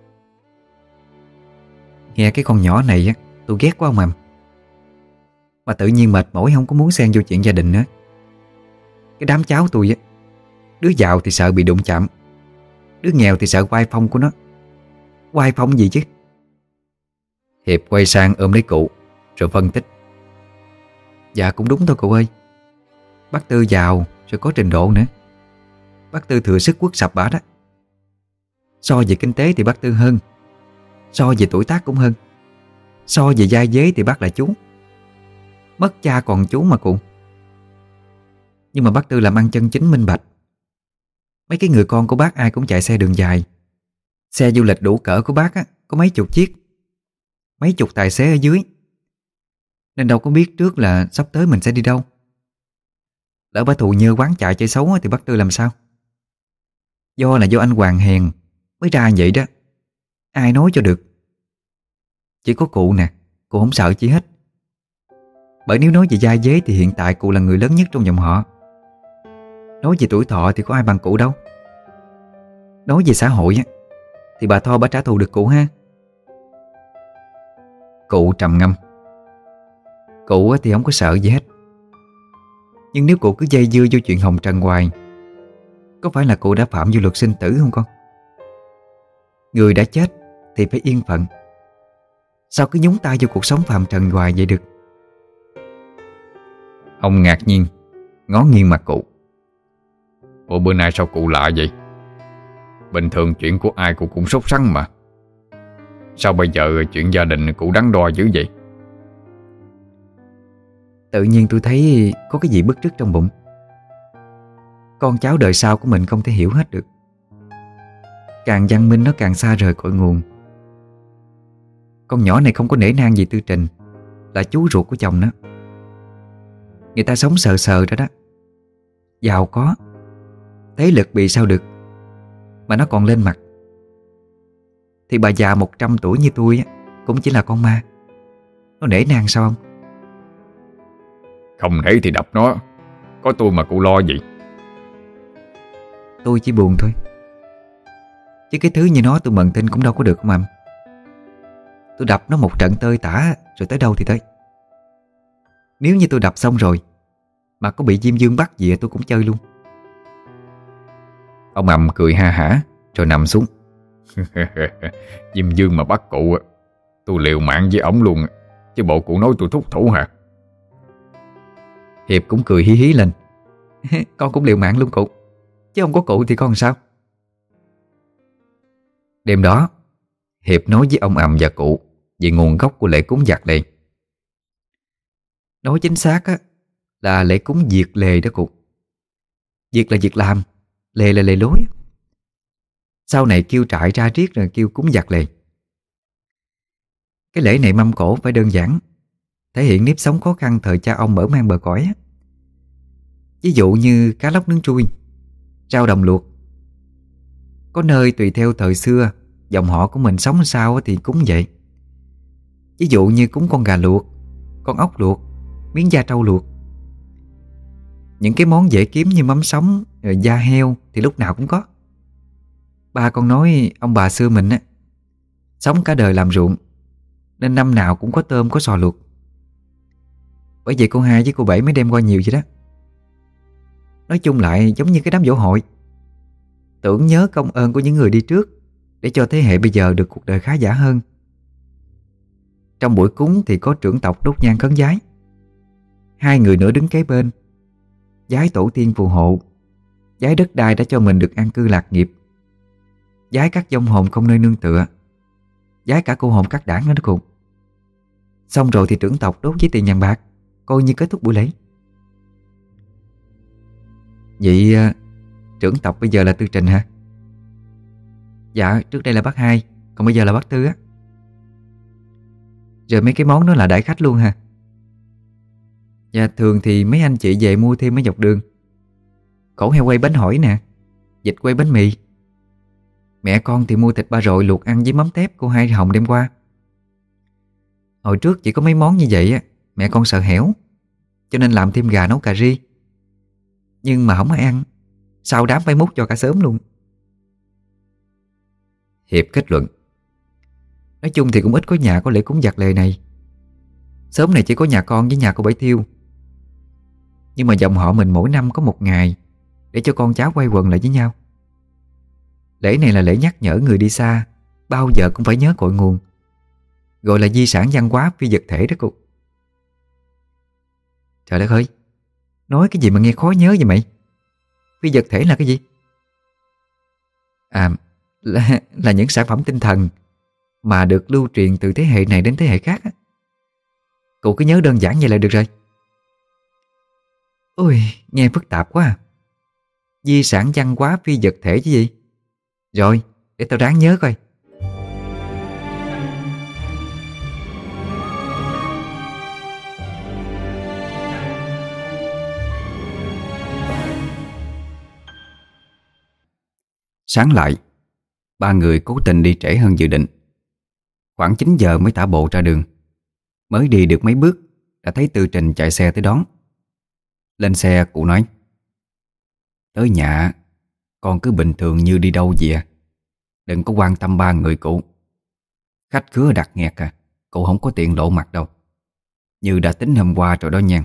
Nghe cái con nhỏ này á, tôi ghét quá ông Mầm. Mà tự nhiên mệt mỏi không có muốn xen vô chuyện gia đình nữa. Cái đám cháu tôi á, đứa giàu thì sợ bị đụng chạm, đứa nghèo thì sợ oai phong của nó. Oai phong gì chứ? Hiệp quay sang ôm lấy cụ rồi phân tích: Dạ cũng đúng thôi cụ ơi. Bác Tư giàu rồi có trình độ nữa. Bác Tư thừa sức quất sập bả đó. So về kinh tế thì bác Tư hơn, so về tuổi tác cũng hơn, so về giai giới thì bác là chú. Mất cha còn chú mà cụ. Nhưng mà bác Tư làm ăn chân chính minh bạch. Mấy cái người con của bác ai cũng chạy xe đường dài. Xe du lịch đủ cỡ của bác á, có mấy chục chiếc, mấy chục tài xế ở dưới. Nên đâu có biết trước là sắp tới mình sẽ đi đâu. Lỡ bả thù nhơ quán chạy chơi xấu á, thì bác Tư làm sao? Do anh Hoàng hèn mới ra vậy đó. Ai nói cho được. Chỉ có cụ nè, cụ không sợ chi hết. Bởi nếu nói về gia dế thì hiện tại cụ là người lớn nhất trong dòng họ. Nói về tuổi thọ thì có ai bằng cụ đâu. Nói về xã hội á, thì bà Tho bà trả thù được cụ ha. Cụ trầm ngâm. Cụ thì không có sợ gì hết. Nhưng nếu cụ cứ dây dưa vô chuyện hồng trần hoài, có phải là cụ đã phạm vô luật sinh tử không con? Người đã chết thì phải yên phận. Sao cứ nhúng tay vô cuộc sống phàm trần hoài vậy được? Ông ngạc nhiên ngó nghiêng mặt cụ. Ủa bữa nay sao cụ lạ vậy? Bình thường chuyện của ai cụ cũng sốt sắng mà. Sao bây giờ chuyện gia đình cụ đắn đo dữ vậy? Tự nhiên tôi thấy có cái gì bứt rứt trong bụng. Con cháu đời sau của mình không thể hiểu hết được. Càng văn minh nó càng xa rời cội nguồn. Con nhỏ này không có nể nang gì Tư Trình, là chú ruột của chồng nó. Người ta sống sờ sờ ra đó, giàu có, thế lực bị sao được, mà nó còn lên mặt. Thì bà già 100 tuổi như tôi á, cũng chỉ là con ma. Nó nể nang sao không? Không nể thì đập nó. Có tôi mà cụ lo gì. Tôi chỉ buồn thôi. Chứ cái thứ như nó tôi mần tin cũng đâu có được không Mầm. Tôi đập nó một trận tơi tả rồi tới đâu thì tới. Nếu như tôi đập xong rồi mà có bị Diêm Dương bắt gì tôi cũng chơi luôn. Ông Mầm cười ha hả rồi nằm xuống. Diêm Dương mà bắt cụ á, tôi liều mạng với ổng luôn. Chứ bộ cụ nói tôi thúc thủ hả? Hiệp cũng cười hí hí lên. Con cũng liều mạng luôn cụ, chứ không có cụ thì con làm sao? Đêm đó, Hiệp nói với ông Ầm và cụ về nguồn gốc của lễ cúng giặc lề. Nói chính xác á, là lễ cúng diệt lề đó cụ. Diệt là việc làm, lề là lề lối. Sau này kêu trại ra riết rồi kêu cúng giặc lề. Cái lễ này mâm cổ phải đơn giản, thể hiện nếp sống khó khăn thời cha ông mở mang bờ cõi á. Ví dụ như cá lóc nướng trui, rau đồng luộc. Có nơi tùy theo thời xưa, dòng họ của mình sống sao thì cúng vậy. Ví dụ như cúng con gà luộc, con ốc luộc, miếng da trâu luộc. Những cái món dễ kiếm như mắm sống, rồi da heo thì lúc nào cũng có. Ba con nói ông bà xưa mình á, sống cả đời làm ruộng, nên năm nào cũng có tôm có sò luộc. Bởi vậy cô Hai với cô Bảy mới đem qua nhiều vậy đó. Nói chung lại giống như cái đám giỗ hội, tưởng nhớ công ơn của những người đi trước, để cho thế hệ bây giờ được cuộc đời khá giả hơn. Trong buổi cúng thì có trưởng tộc đốt nhang khấn vái, 2 người nữa đứng kế bên, vái tổ tiên phù hộ, vái đất đai đã cho mình được an cư lạc nghiệp, vái các vong hồn không nơi nương tựa, vái cả cô hồn các đảng nữa đó cùng. Xong rồi thì trưởng tộc đốt với tiền vàng bạc, coi như kết thúc buổi lễ. Vậy trưởng tộc bây giờ là Tư Trình hả? Dạ, trước đây là bác Hai, còn bây giờ là bác Tư á. Rồi mấy cái món đó là đãi khách luôn hả? Dạ, thường thì mấy anh chị về mua thêm ở dọc đường. Cổ heo quay bánh hỏi nè, vịt quay bánh mì. Mẹ con thì mua thịt ba rọi luộc ăn với mắm tép cô Hai Hồng đem qua. Hồi trước chỉ có mấy món như vậy á, mẹ con sợ hẻo, cho nên làm thêm gà nấu cà ri. Nhưng mà không ai ăn, sau đám phải múc cho cả xóm luôn. Hiệp kết luận. Nói chung thì cũng ít có nhà có lễ cúng giặc lề này. Xóm này chỉ có nhà con với nhà cô Bảy Thiêu. Nhưng mà dòng họ mình mỗi năm có một ngày để cho con cháu quay quần lại với nhau. Lễ này là lễ nhắc nhở người đi xa bao giờ cũng phải nhớ cội nguồn, gọi là di sản văn hóa phi vật thể đó cô. Trời đất ơi, nói cái gì mà nghe khó nhớ vậy mày? Phi vật thể là cái gì? À, là những sản phẩm tinh thần mà được lưu truyền từ thế hệ này đến thế hệ khác á. Cậu cứ nhớ đơn giản vậy là được rồi. Ôi, nghe phức tạp quá à. Di sản văn hóa phi vật thể chứ gì? Rồi, để tao ráng nhớ coi. Sáng lại, 3 người cố tình đi trễ hơn dự định. Khoảng 9 giờ mới tả bộ ra đường. Mới đi được mấy bước đã thấy Tư Trình chạy xe tới đón. Lên xe cụ nói: "Tới nhà con cứ bình thường như đi đâu vậy à? Đừng có quan tâm 3 người cụ. Khách khứa đặt nghẹt à, cụ không có tiện lộ mặt đâu. Như đã tính hôm qua rồi đó nha."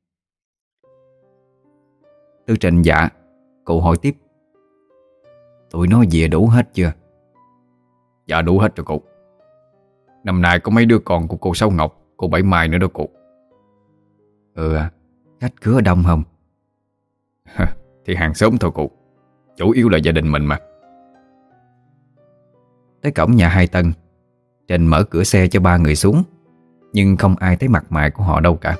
Tư Trình dạ. Cụ hỏi tiếp: "Tụi nó về đủ hết chưa?" Dạ đủ hết rồi cụ. Năm nay có mấy đứa con của cô Sáu Ngọc, cô Bảy Mai nữa đó cụ. Ừ à, khách khứa đông không? Thì hàng xóm thôi cụ, chủ yếu là gia đình mình mà. Tới cổng nhà 2 tầng, Trình mở cửa xe cho 3 người xuống, nhưng không ai thấy mặt mày của họ đâu cả.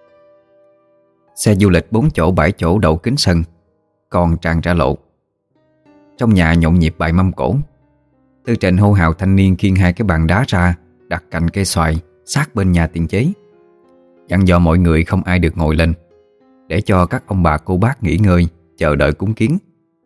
Xe du lịch 4 chỗ 7 chỗ đậu kính sân, còn tràn ra lộ. Trong nhà nhộn nhịp bài mâm cổ. Tư Trình hô hào thanh niên khiêng 2 cái bàn đá ra, đặt cạnh cây xoài sát bên nhà tiền chế, dặn dò mọi người không ai được ngồi lên, để cho các ông bà cô bác nghỉ ngơi, chờ đợi cúng kiến.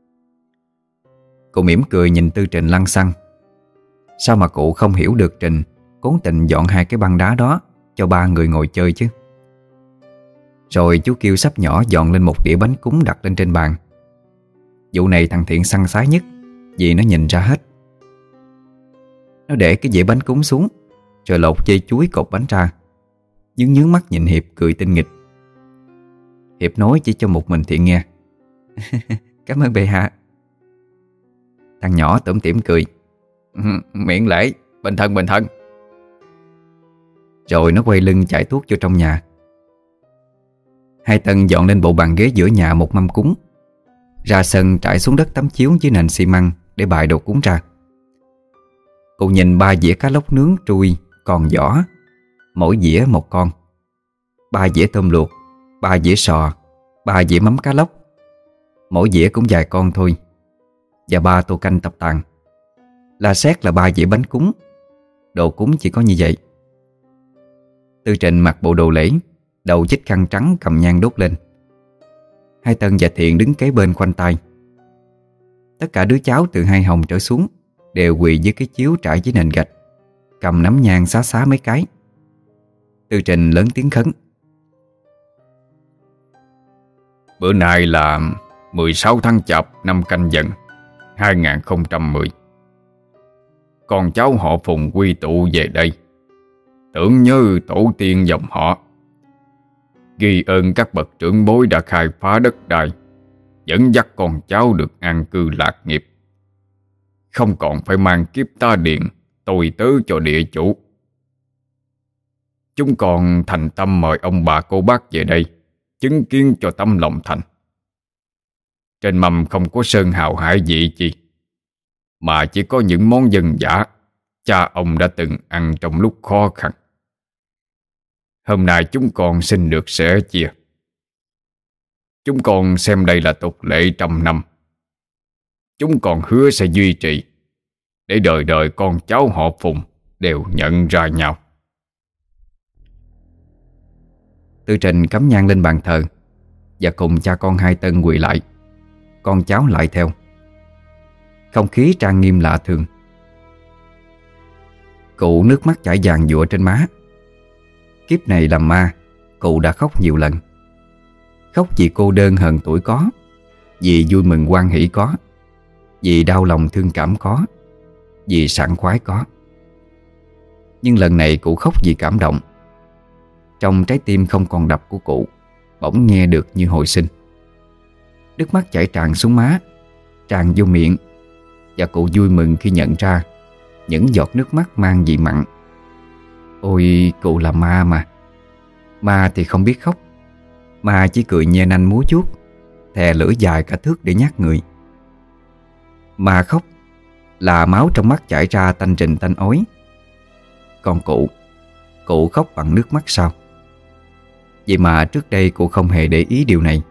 Cụ mỉm cười nhìn Tư Trình lăng xăng. Sao mà cụ không hiểu được Trình cố tình dọn 2 cái băng đá đó cho 3 người ngồi chơi chứ. Rồi chú kêu sắp nhỏ dọn lên một đĩa bánh cúng đặt lên trên bàn. Vụ này thằng Thiện săn sái nhất, vì nó nhìn ra hết. Nó để cái dĩa bánh cúng xuống, rồi lột dây chuối cột bánh ra, nhướng mắt nhìn Hiệp cười tinh nghịch. Hiệp nói chỉ cho một mình Thiện nghe: "Cảm ơn bệ hạ." Thằng nhỏ tủm tỉm cười: Miễn lễ, bình thân bình thân. Rồi nó quay lưng chạy tuốt vô trong nhà. Hai Tân dọn lên bộ bàn ghế giữa nhà một mâm cúng, ra sân trải xuống đất tấm chiếu dưới nền xi măng để bày đồ cúng ra. Cụ nhìn 3 dĩa cá lóc nướng trui còn vỏ, mỗi dĩa một con, 3 dĩa tôm luộc, 3 dĩa sò, 3 dĩa mắm cá lóc, mỗi dĩa cũng vài con thôi, và 3 tô canh tập tàn. La xét là 3 dĩa bánh cúng. Đồ cúng chỉ có như vậy. Tư Trịnh mặc bộ đồ lễ, đầu chích khăn trắng cầm nhang đốt lên. Hai Tân và Thiện đứng kế bên khoanh tay. Tất cả đứa cháu từ hai Hồng trở xuống đều quỳ dưới cái chiếu trải dưới nền gạch, cầm nắm nhang xá xá mấy cái. Tư Trịnh lớn tiếng khấn: Bữa nay là 16 tháng Chạp năm Canh Dần 2010. Con cháu họ Phùng quy tụ về đây, tưởng nhớ tổ tiên dòng họ, ghi ơn các bậc trưởng bối đã khai phá đất đai, dẫn dắt con cháu được an cư lạc nghiệp, không còn phải mang kiếp ta điện tôi tớ cho địa chủ. Chúng còn thành tâm mời ông bà cô bác về đây chứng kiến cho tâm lòng thành. Trên mâm không có sơn hào hải vị chi, mà chỉ có những món dân dã cha ông đã từng ăn trong lúc khó khăn. Hôm nay chúng con xin được sẻ chia. Chúng con xem đây là tục lệ trăm năm. Chúng con hứa sẽ duy trì, để đời đời con cháu họ Phùng đều nhận ra nhau. Tư Trịnh cắm nhang lên bàn thờ và cùng cha con Hai Tân quỳ lại. Con cháu lại theo. Không khí trang nghiêm lạ thường. Cụ nước mắt chảy vàng giụa trên má. Kiếp này làm ma, cụ đã khóc nhiều lần. Khóc vì cô đơn hờn tuổi có, vì vui mừng hoan hỷ có, vì đau lòng thương cảm có, vì sảng khoái có. Nhưng lần này cụ khóc vì cảm động. Trong trái tim không còn đập của cụ bỗng nghe được như hồi sinh. Nước mắt chảy tràn xuống má, tràn vô miệng, và cụ vui mừng khi nhận ra những giọt nước mắt mang vị mặn. Ôi, cụ là ma mà. Ma thì không biết khóc. Ma chỉ cười nhe nanh múa vuốt, thè lưỡi dài cả thước để nhát người. Ma khóc là máu trong mắt chảy ra tanh rình tanh ói. Còn cụ khóc bằng nước mắt sao? Vậy mà trước đây cụ không hề để ý điều này.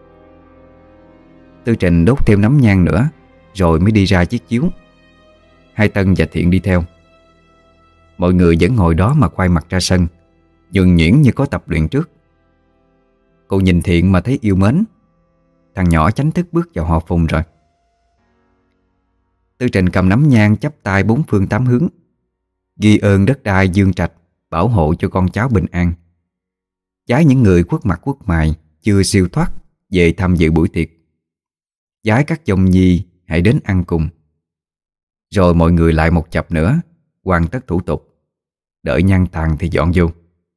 Tư Trịnh đốt thêm nắm nhang nữa, rồi mới đi ra chiếc chiếu. Hai Tân và Thiện đi theo. Mọi người vẫn ngồi đó mà quay mặt ra sân, nhuần nhuyễn như có tập luyện trước. Cô nhìn Thiện mà thấy yêu mến. Thằng nhỏ chánh thức bước vào họ Phùng rồi. Tư Trịnh cầm nắm nhang chắp tay bốn phương tám hướng, ghi ơn đất đai dương trạch bảo hộ cho con cháu bình an. Vái những người khuất mặt khuất mày chưa siêu thoát về tham dự buổi tiệc. Vái các dòng nhi hãy đến ăn cùng. Rồi mọi người lại một chập nữa hoàn tất thủ tục. Đợi nhang tàn thì dọn vô.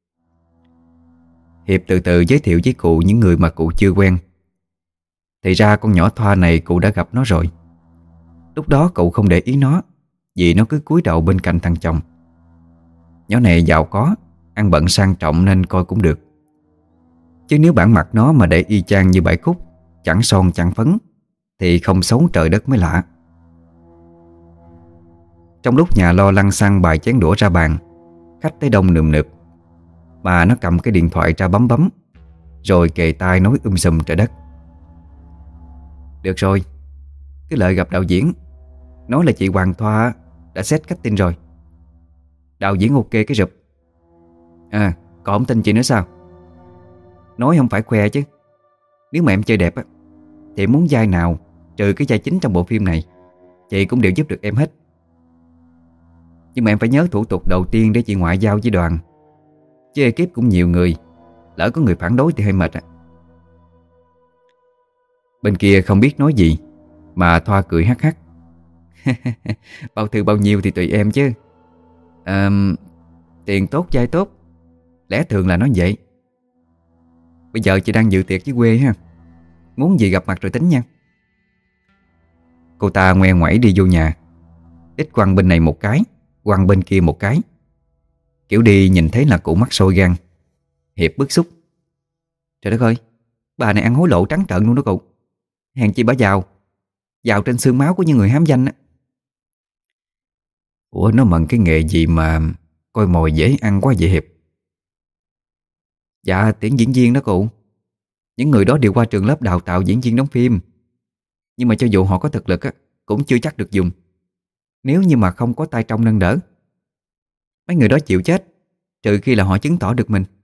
Hiệp từ từ giới thiệu với cụ những người mà cụ chưa quen. Thì ra con nhỏ Thoa này cụ đã gặp nó rồi. Lúc đó cụ không để ý nó, vì nó cứ cúi đầu bên cạnh thằng chồng. Nhỏ này giàu có, ăn bận sang trọng nên coi cũng được. Chứ nếu bản mặt nó mà để y chang như Bảy Khúc, chẳng son chẳng phấn, thì không xấu trời đất mới lạ. Trong lúc nhà lo lăng xăng bài chén đũa ra bàn, khách tới đông nườm nượp, mà nó cầm cái điện thoại ra bấm bấm, rồi kề tai nói sùm trời đất. Được rồi, cứ lợi gặp đạo diễn, nói là chị Hoàng Thoa đã set casting rồi. Đạo diễn ok cái rụp. À, còn không tin chị nữa sao? Nói không phải khoe chứ. Nếu mà em chơi đẹp á, thì muốn vai nào trừ cái vai chính trong bộ phim này, chị cũng đều giúp được em hết. Nhưng mà em phải nhớ thủ tục đầu tiên để chị ngoại giao với đoàn. Chứ ekip cũng nhiều người, lỡ có người phản đối thì hơi mệt á. Bên kia không biết nói gì, mà Thoa cười hắc hắc. Bao thư bao nhiêu thì tùy em chứ. Tiền tốt vai tốt, lẽ thường là nói vậy. Bây giờ chị đang dự tiệc dưới quê ha, muốn gì gặp mặt rồi tính nha. Cô ta ngoe ngoẩy đi vô nhà. Ít quăng bên này một cái, quăng bên kia một cái. Kiểu đi nhìn thấy là cụ mắc sôi gan. Hiệp bức xúc: Trời đất ơi, bà này ăn hối lộ trắng trợn luôn đó cụ. Hèn chi bà giàu, giàu trên xương máu của những người hám danh á. Ủa nó mận cái nghề gì mà coi mồi dễ ăn quá vậy Hiệp? Dạ tuyển diễn viên đó cụ. Những người đó đều qua trường lớp đào tạo diễn viên đóng phim. Nhưng mà cho dù họ có thực lực á, cũng chưa chắc được dùng nếu như mà không có tay trong nâng đỡ. Mấy người đó chịu chết, trừ khi là họ chứng tỏ được mình.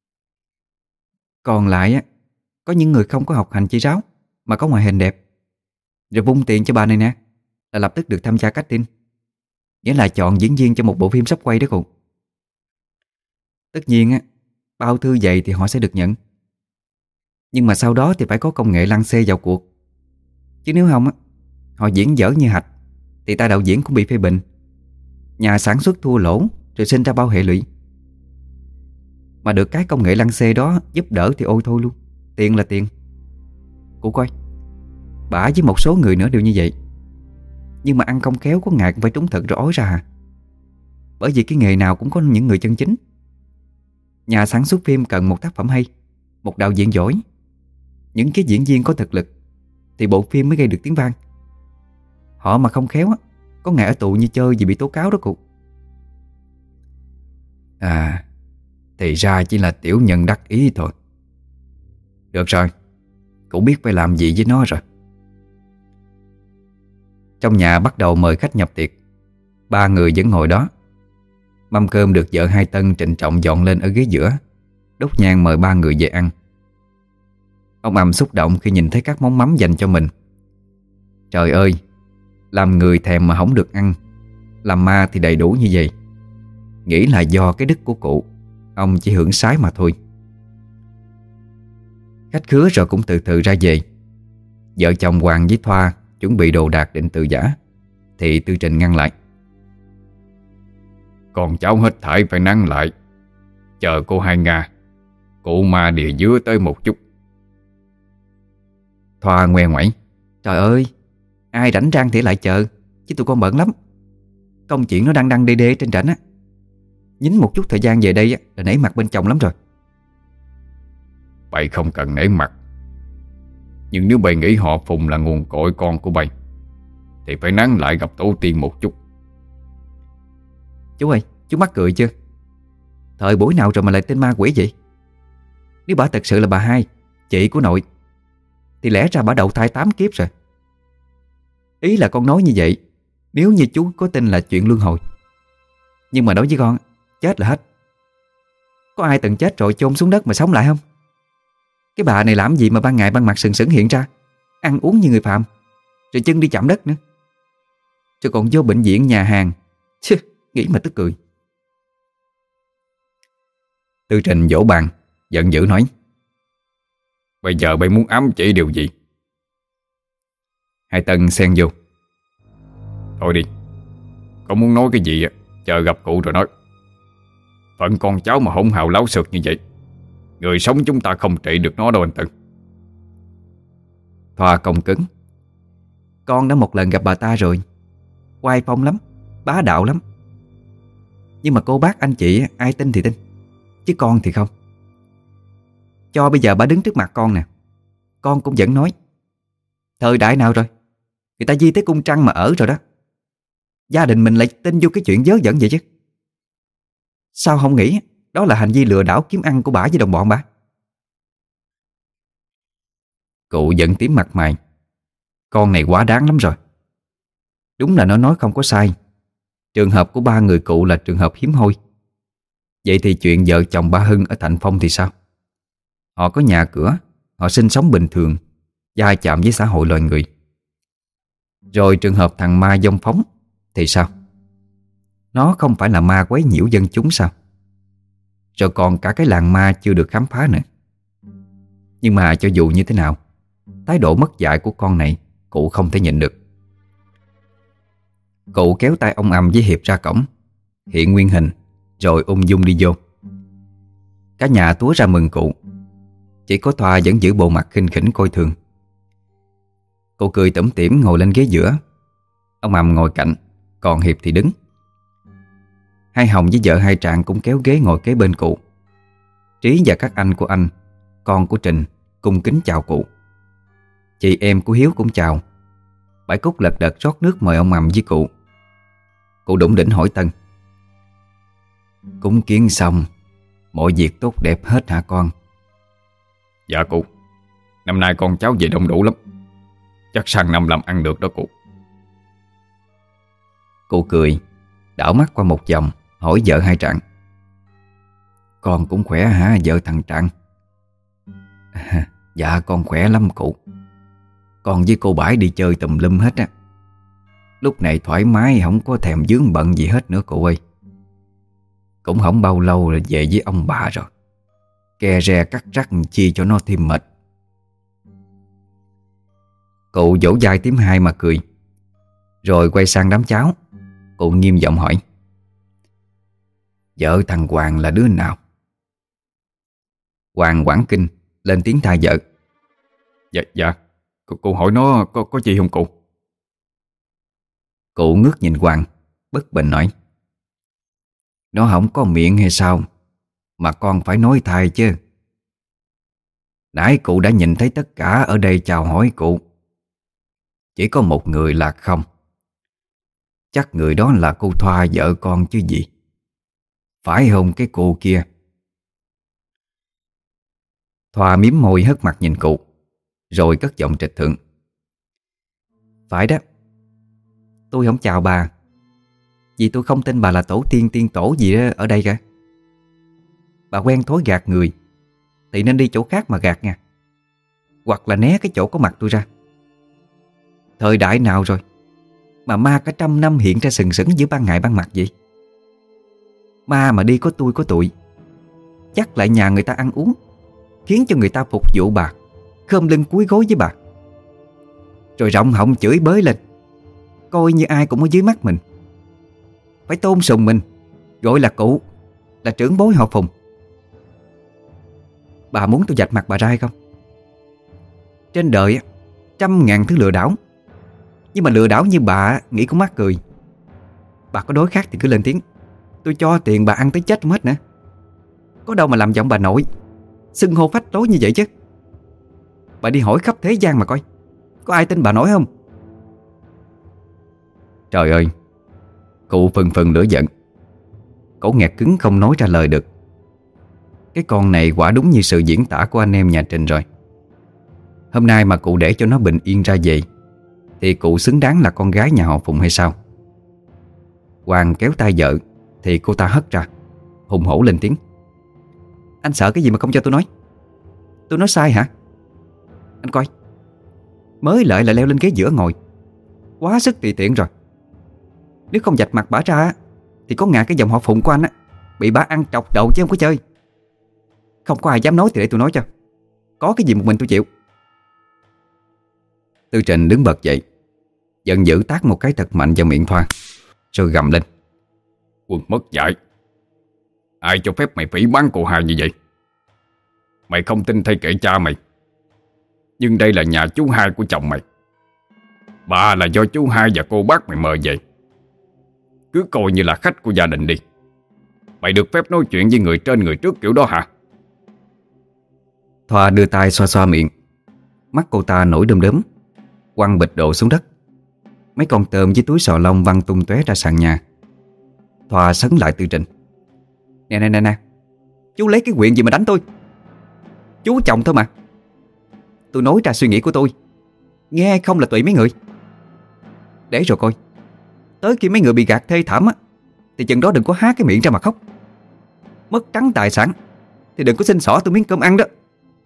Còn lại á, có những người không có học hành chi ráo mà có ngoại hình đẹp, rồi vung tiền cho bà này nè, là lập tức được tham gia casting. Nghĩa là chọn diễn viên cho một bộ phim sắp quay đó cụ. Tất nhiên á, bao thư vậy thì họ sẽ được nhận. Nhưng mà sau đó thì phải có công nghệ lăng xê vào cuộc. Chứ nếu không á, họ diễn dở như hạch thì ta đạo diễn cũng bị phê bình, nhà sản xuất thua lỗ, rồi sinh ra bao hệ lụy. Mà được cái công nghệ lăng xê đó giúp đỡ thì ôi thôi luôn. Tiền là tiền. Cô coi, bả với một số người nữa đều như vậy. Nhưng mà ăn không khéo có ngày cũng phải trúng thực rồi ói ra à. Bởi vì cái nghề nào cũng có những người chân chính. Nhà sản xuất phim cần một tác phẩm hay, một đạo diễn giỏi, những cái diễn viên có thực lực, thì bộ phim mới gây được tiếng vang. Họ mà không khéo á, có ngày ở tù như chơi vì bị tố cáo đó cụ. À, thì ra chỉ là tiểu nhân đắc ý thôi. Được rồi, cũng biết phải làm gì với nó rồi. Trong nhà bắt đầu mời khách nhập tiệc. 3 người vẫn ngồi đó. Mâm cơm được vợ Hai Tân trịnh trọng dọn lên ở ghế giữa, đốt nhang mời 3 người về ăn. Ông Ầm xúc động khi nhìn thấy các món mắm dành cho mình. Trời ơi, làm người thèm mà không được ăn, làm ma thì đầy đủ như vậy. Nghĩ là do cái đức của cụ, ông chỉ hưởng sái mà thôi. Khách khứa rồi cũng từ từ ra về. Vợ chồng Hoàng với Thoa chuẩn bị đồ đạc định từ giã, thì Tư Trình ngăn lại. Con cháu hết thảy phải nắng lại, chờ cô Hai Nga, cụ ma địa dứa tới một chút. Thoa ngoe ngoẩy: Trời ơi, ai rảnh rang thì lại chờ, chứ tụi con bận lắm. Công chuyện nó đang đăng đê đê trên trển á. Nhín một chút thời gian về đây á, là nể mặt bên chồng lắm rồi. Bày không cần nể mặt, nhưng nếu bày nghĩ họ Phùng là nguồn cội con của bày, thì phải nắng lại gặp tổ tiên một chút. Chú ơi, chú mắc cười chưa? Thời buổi nào rồi mà lại tên ma quỷ vậy? Nếu bà thật sự là bà Hai, chị của nội, thì lẽ ra bà đầu thai 8 kiếp rồi. Ý là con nói như vậy nếu như chú có tin là chuyện luân hồi. Nhưng mà đối với con, chết là hết. Có ai từng chết rồi chôn xuống đất mà sống lại không? Cái bà này làm gì mà ban ngày ban mặt sừng sững hiện ra, ăn uống như người phàm, rồi chân đi chạm đất nữa, rồi còn vô bệnh viện nhà hàng. Chứ, nghĩ mà tức cười. Tư Trình vỗ bàn, giận dữ nói: Bây giờ bay muốn ám chỉ điều gì? Hai Tân xen vô: Thôi đi, con muốn nói cái gì á, chờ gặp cụ rồi nói. Phận con cháu mà hỗn hào láo xược như vậy, người sống chúng ta không trị được nó đâu anh Tân. Thoa cong cứng: Con đã một lần gặp bà ta rồi, oai phong lắm, bá đạo lắm. Nhưng mà cô bác anh chị ai tin thì tin, chứ con thì không. Cho bây giờ bà đứng trước mặt con nè, con cũng vẫn nói: Thời đại nào rồi, người ta di tới cung trăng mà ở rồi đó. Gia đình mình lại tin vô cái chuyện vớ vẩn vậy chứ. Sao không nghĩ đó là hành vi lừa đảo kiếm ăn của bả với đồng bọn bả? Cụ giận tím mặt mày: Con này quá đáng lắm rồi. Đúng là nó nói không có sai. Trường hợp của 3 người cụ là trường hợp hiếm hoi. Vậy thì chuyện vợ chồng ba Hưng ở Thạnh Phong thì sao? Họ có nhà cửa, họ sinh sống bình thường, va chạm với xã hội loài người. Rồi trường hợp thằng ma vong phóng thì sao? Nó không phải là ma quấy nhiễu dân chúng sao? Rồi còn cả cái làng ma chưa được khám phá nữa. Nhưng mà cho dù như thế nào, thái độ mất dạy của con này cụ không thể nhịn được. Cụ kéo tay ông Ầm với Hiệp ra cổng, hiện nguyên hình, rồi ung dung đi vô. Cả nhà túa ra mừng cụ. Chỉ có Thoa vẫn giữ bộ mặt khinh khỉnh coi thường. Cô cười tủm tỉm ngồi lên ghế giữa. Ông Ầm ngồi cạnh, còn Hiệp thì đứng. Hai Hồng với vợ Hai Trạng cũng kéo ghế ngồi kế bên cụ. Trí và các anh của anh, con của Trình, cung kính chào cụ. Chị em của Hiếu cũng chào. Bãi Cúc lật đật rót nước mời ông Mầm với cụ. Cụ đủng đỉnh hỏi Tân: cúng kiến xong, mọi việc tốt đẹp hết hả con? Dạ cụ, năm nay con cháu về đông đủ lắm. Chắc sang năm làm ăn được đó cụ. Cụ cười, đảo mắt qua một vòng, hỏi vợ Hai Trạng: con cũng khỏe hả vợ thằng Trạng? Dạ con khỏe lắm cụ. Con với cô Bãi đi chơi tùm lum hết á. Lúc này thoải mái, không có thèm vướng bận gì hết nữa cụ ơi. Cũng không bao lâu là về với ông bà rồi. Ke re cắt rắc chi cho nó thêm mệt. Cụ vỗ vai Tím Hai mà cười. Rồi quay sang đám cháu, cụ nghiêm giọng hỏi: vợ thằng Hoàng là đứa nào? Hoàng Quảng Kinh lên tiếng thay vợ: Dạ, cô hỏi nó có gì không cụ? Cụ ngước nhìn Hoàng, bất bình nói: nó không có miệng hay sao mà con phải nói thay chứ? Nãy cụ đã nhìn thấy tất cả ở đây chào hỏi cụ. Chỉ có một người là không. Chắc người đó là cô Thoa vợ con chứ gì. Phải không cái cô kia? Thoa mím môi hất mặt nhìn cụ, rồi cất giọng trịch thượng: phải đó. Tôi không chào bà, vì tôi không tin bà là tổ tiên tiên tổ gì đó ở đây cả. Bà quen thói gạt người thì nên đi chỗ khác mà gạt nha. Hoặc là né cái chỗ có mặt tôi ra. Thời đại nào rồi mà ma cả 100 năm hiện ra sừng sững giữa ban ngày ban mặt vậy? Ma mà đi có tôi có tụi, chắc lại nhà người ta ăn uống, khiến cho người ta phục vụ bà, khom lưng cúi gối với bà, rồi rộng họng chửi bới lên, coi như ai cũng ở dưới mắt mình. Phải tôn sùng mình, gọi là cụ, là trưởng bối họ Phùng. Bà muốn tôi vạch mặt bà ra hay không? Trên đời 100.000 thứ lừa đảo, nhưng mà lừa đảo như bà nghĩ cũng mắc cười. Bà có đối khác thì cứ lên tiếng, tôi cho tiền bà ăn tới chết không hết nữa. Có đâu mà làm giọng bà nội, xưng hô phách lối như vậy chứ. Bà đi hỏi khắp thế gian mà coi, có ai tin bà nói không? Trời ơi! Cụ phừng phừng lửa giận. Cổ nghẹt cứng không nói ra lời được. Cái con này quả đúng như sự diễn tả của anh em nhà Trình rồi. Hôm nay mà cụ để cho nó bình yên ra về thì cụ xứng đáng là con gái nhà họ Phùng hay sao? Hoàng kéo tay vợ thì cô ta hất ra, hùng hổ lên tiếng: anh sợ cái gì mà không cho tôi nói? Tôi nói sai hả? Anh coi, mới lại leo lên ghế giữa ngồi, quá sức tùy tiện rồi. Nếu không vạch mặt bả ra thì có ngã cái dòng họ Phùng của anh á bị bả ăn trọc đầu chứ không có chơi. Không có ai dám nói thì để tôi nói cho. Có cái gì một mình tôi chịu. Tư Trình đứng bật dậy, giận dữ tát một cái thật mạnh vào miệng Thoa, rồi gầm lên: Quân mất dạy! Ai cho phép mày phỉ báng cô Hai như vậy? Mày không tin thay kệ cha mày, nhưng đây là nhà chú Hai của chồng mày. Bà là do chú Hai và cô bác mày mời về. Cứ coi như là khách của gia đình đi. Mày được phép nói chuyện với người trên người trước kiểu đó hả? Thoa đưa tay xoa xoa miệng. Mắt cô ta nổi đom đóm, quăng bịch đồ xuống đất. Mấy con tôm với túi sò lông văng tung tóe ra sàn nhà. Thoa sấn lại Tư Trình: Nè, chú lấy cái quyền gì mà đánh tôi? Chú chồng thôi mà. Tôi nói ra suy nghĩ của tôi, nghe hay không là tùy mấy người. Để rồi coi, tới khi mấy người bị gạt thê thảm á, thì chừng đó đừng có há cái miệng ra mà khóc. Mất trắng tài sản thì đừng có xin xỏ tôi miếng cơm ăn đó.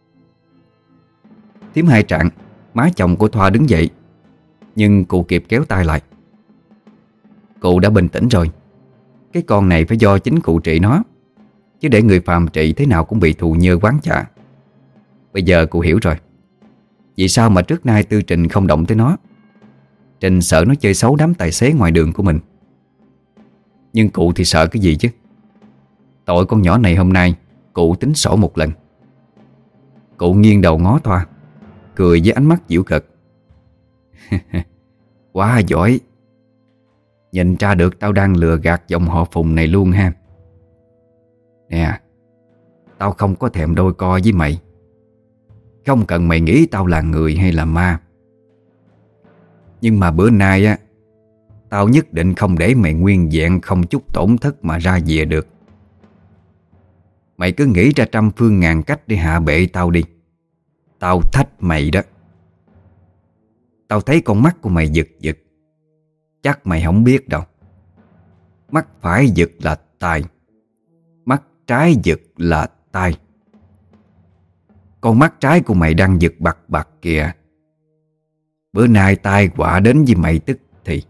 Thím Hai Trạng, má chồng của Thoa đứng dậy, nhưng cụ kịp kéo tay lại. Cụ đã bình tĩnh rồi. Cái con này phải do chính cụ trị nó, chứ để người phàm trị thế nào cũng bị thù nhơ quán chạ. Bây giờ cụ hiểu rồi vì sao mà trước nay Tư Trình không động tới nó. Trình sợ nó chơi xấu đám tài xế ngoài đường của mình. Nhưng cụ thì sợ cái gì chứ? Tội con nhỏ này hôm nay cụ tính sổ một lần. Cụ nghiêng đầu ngó Thoa, cười với ánh mắt giễu cợt: Quá giỏi. Nhìn ra được tao đang lừa gạt dòng họ Phùng này luôn ha. Nè, tao không có thèm đôi co với mày. Không cần mày nghĩ tao là người hay là ma. Nhưng mà bữa nay á, tao nhất định không để mày nguyên vẹn không chút tổn thất mà ra về được. Mày cứ nghĩ ra trăm phương ngàn cách để hạ bệ tao đi. Tao thách mày đó. Tao thấy con mắt của mày giật giật. Chắc mày không biết đâu. Mắt phải giật là tai, mắt trái giật là tai. Con mắt trái của mày đang giật bặt bặt kìa. Bữa nay tai họa đến với mày tức thì.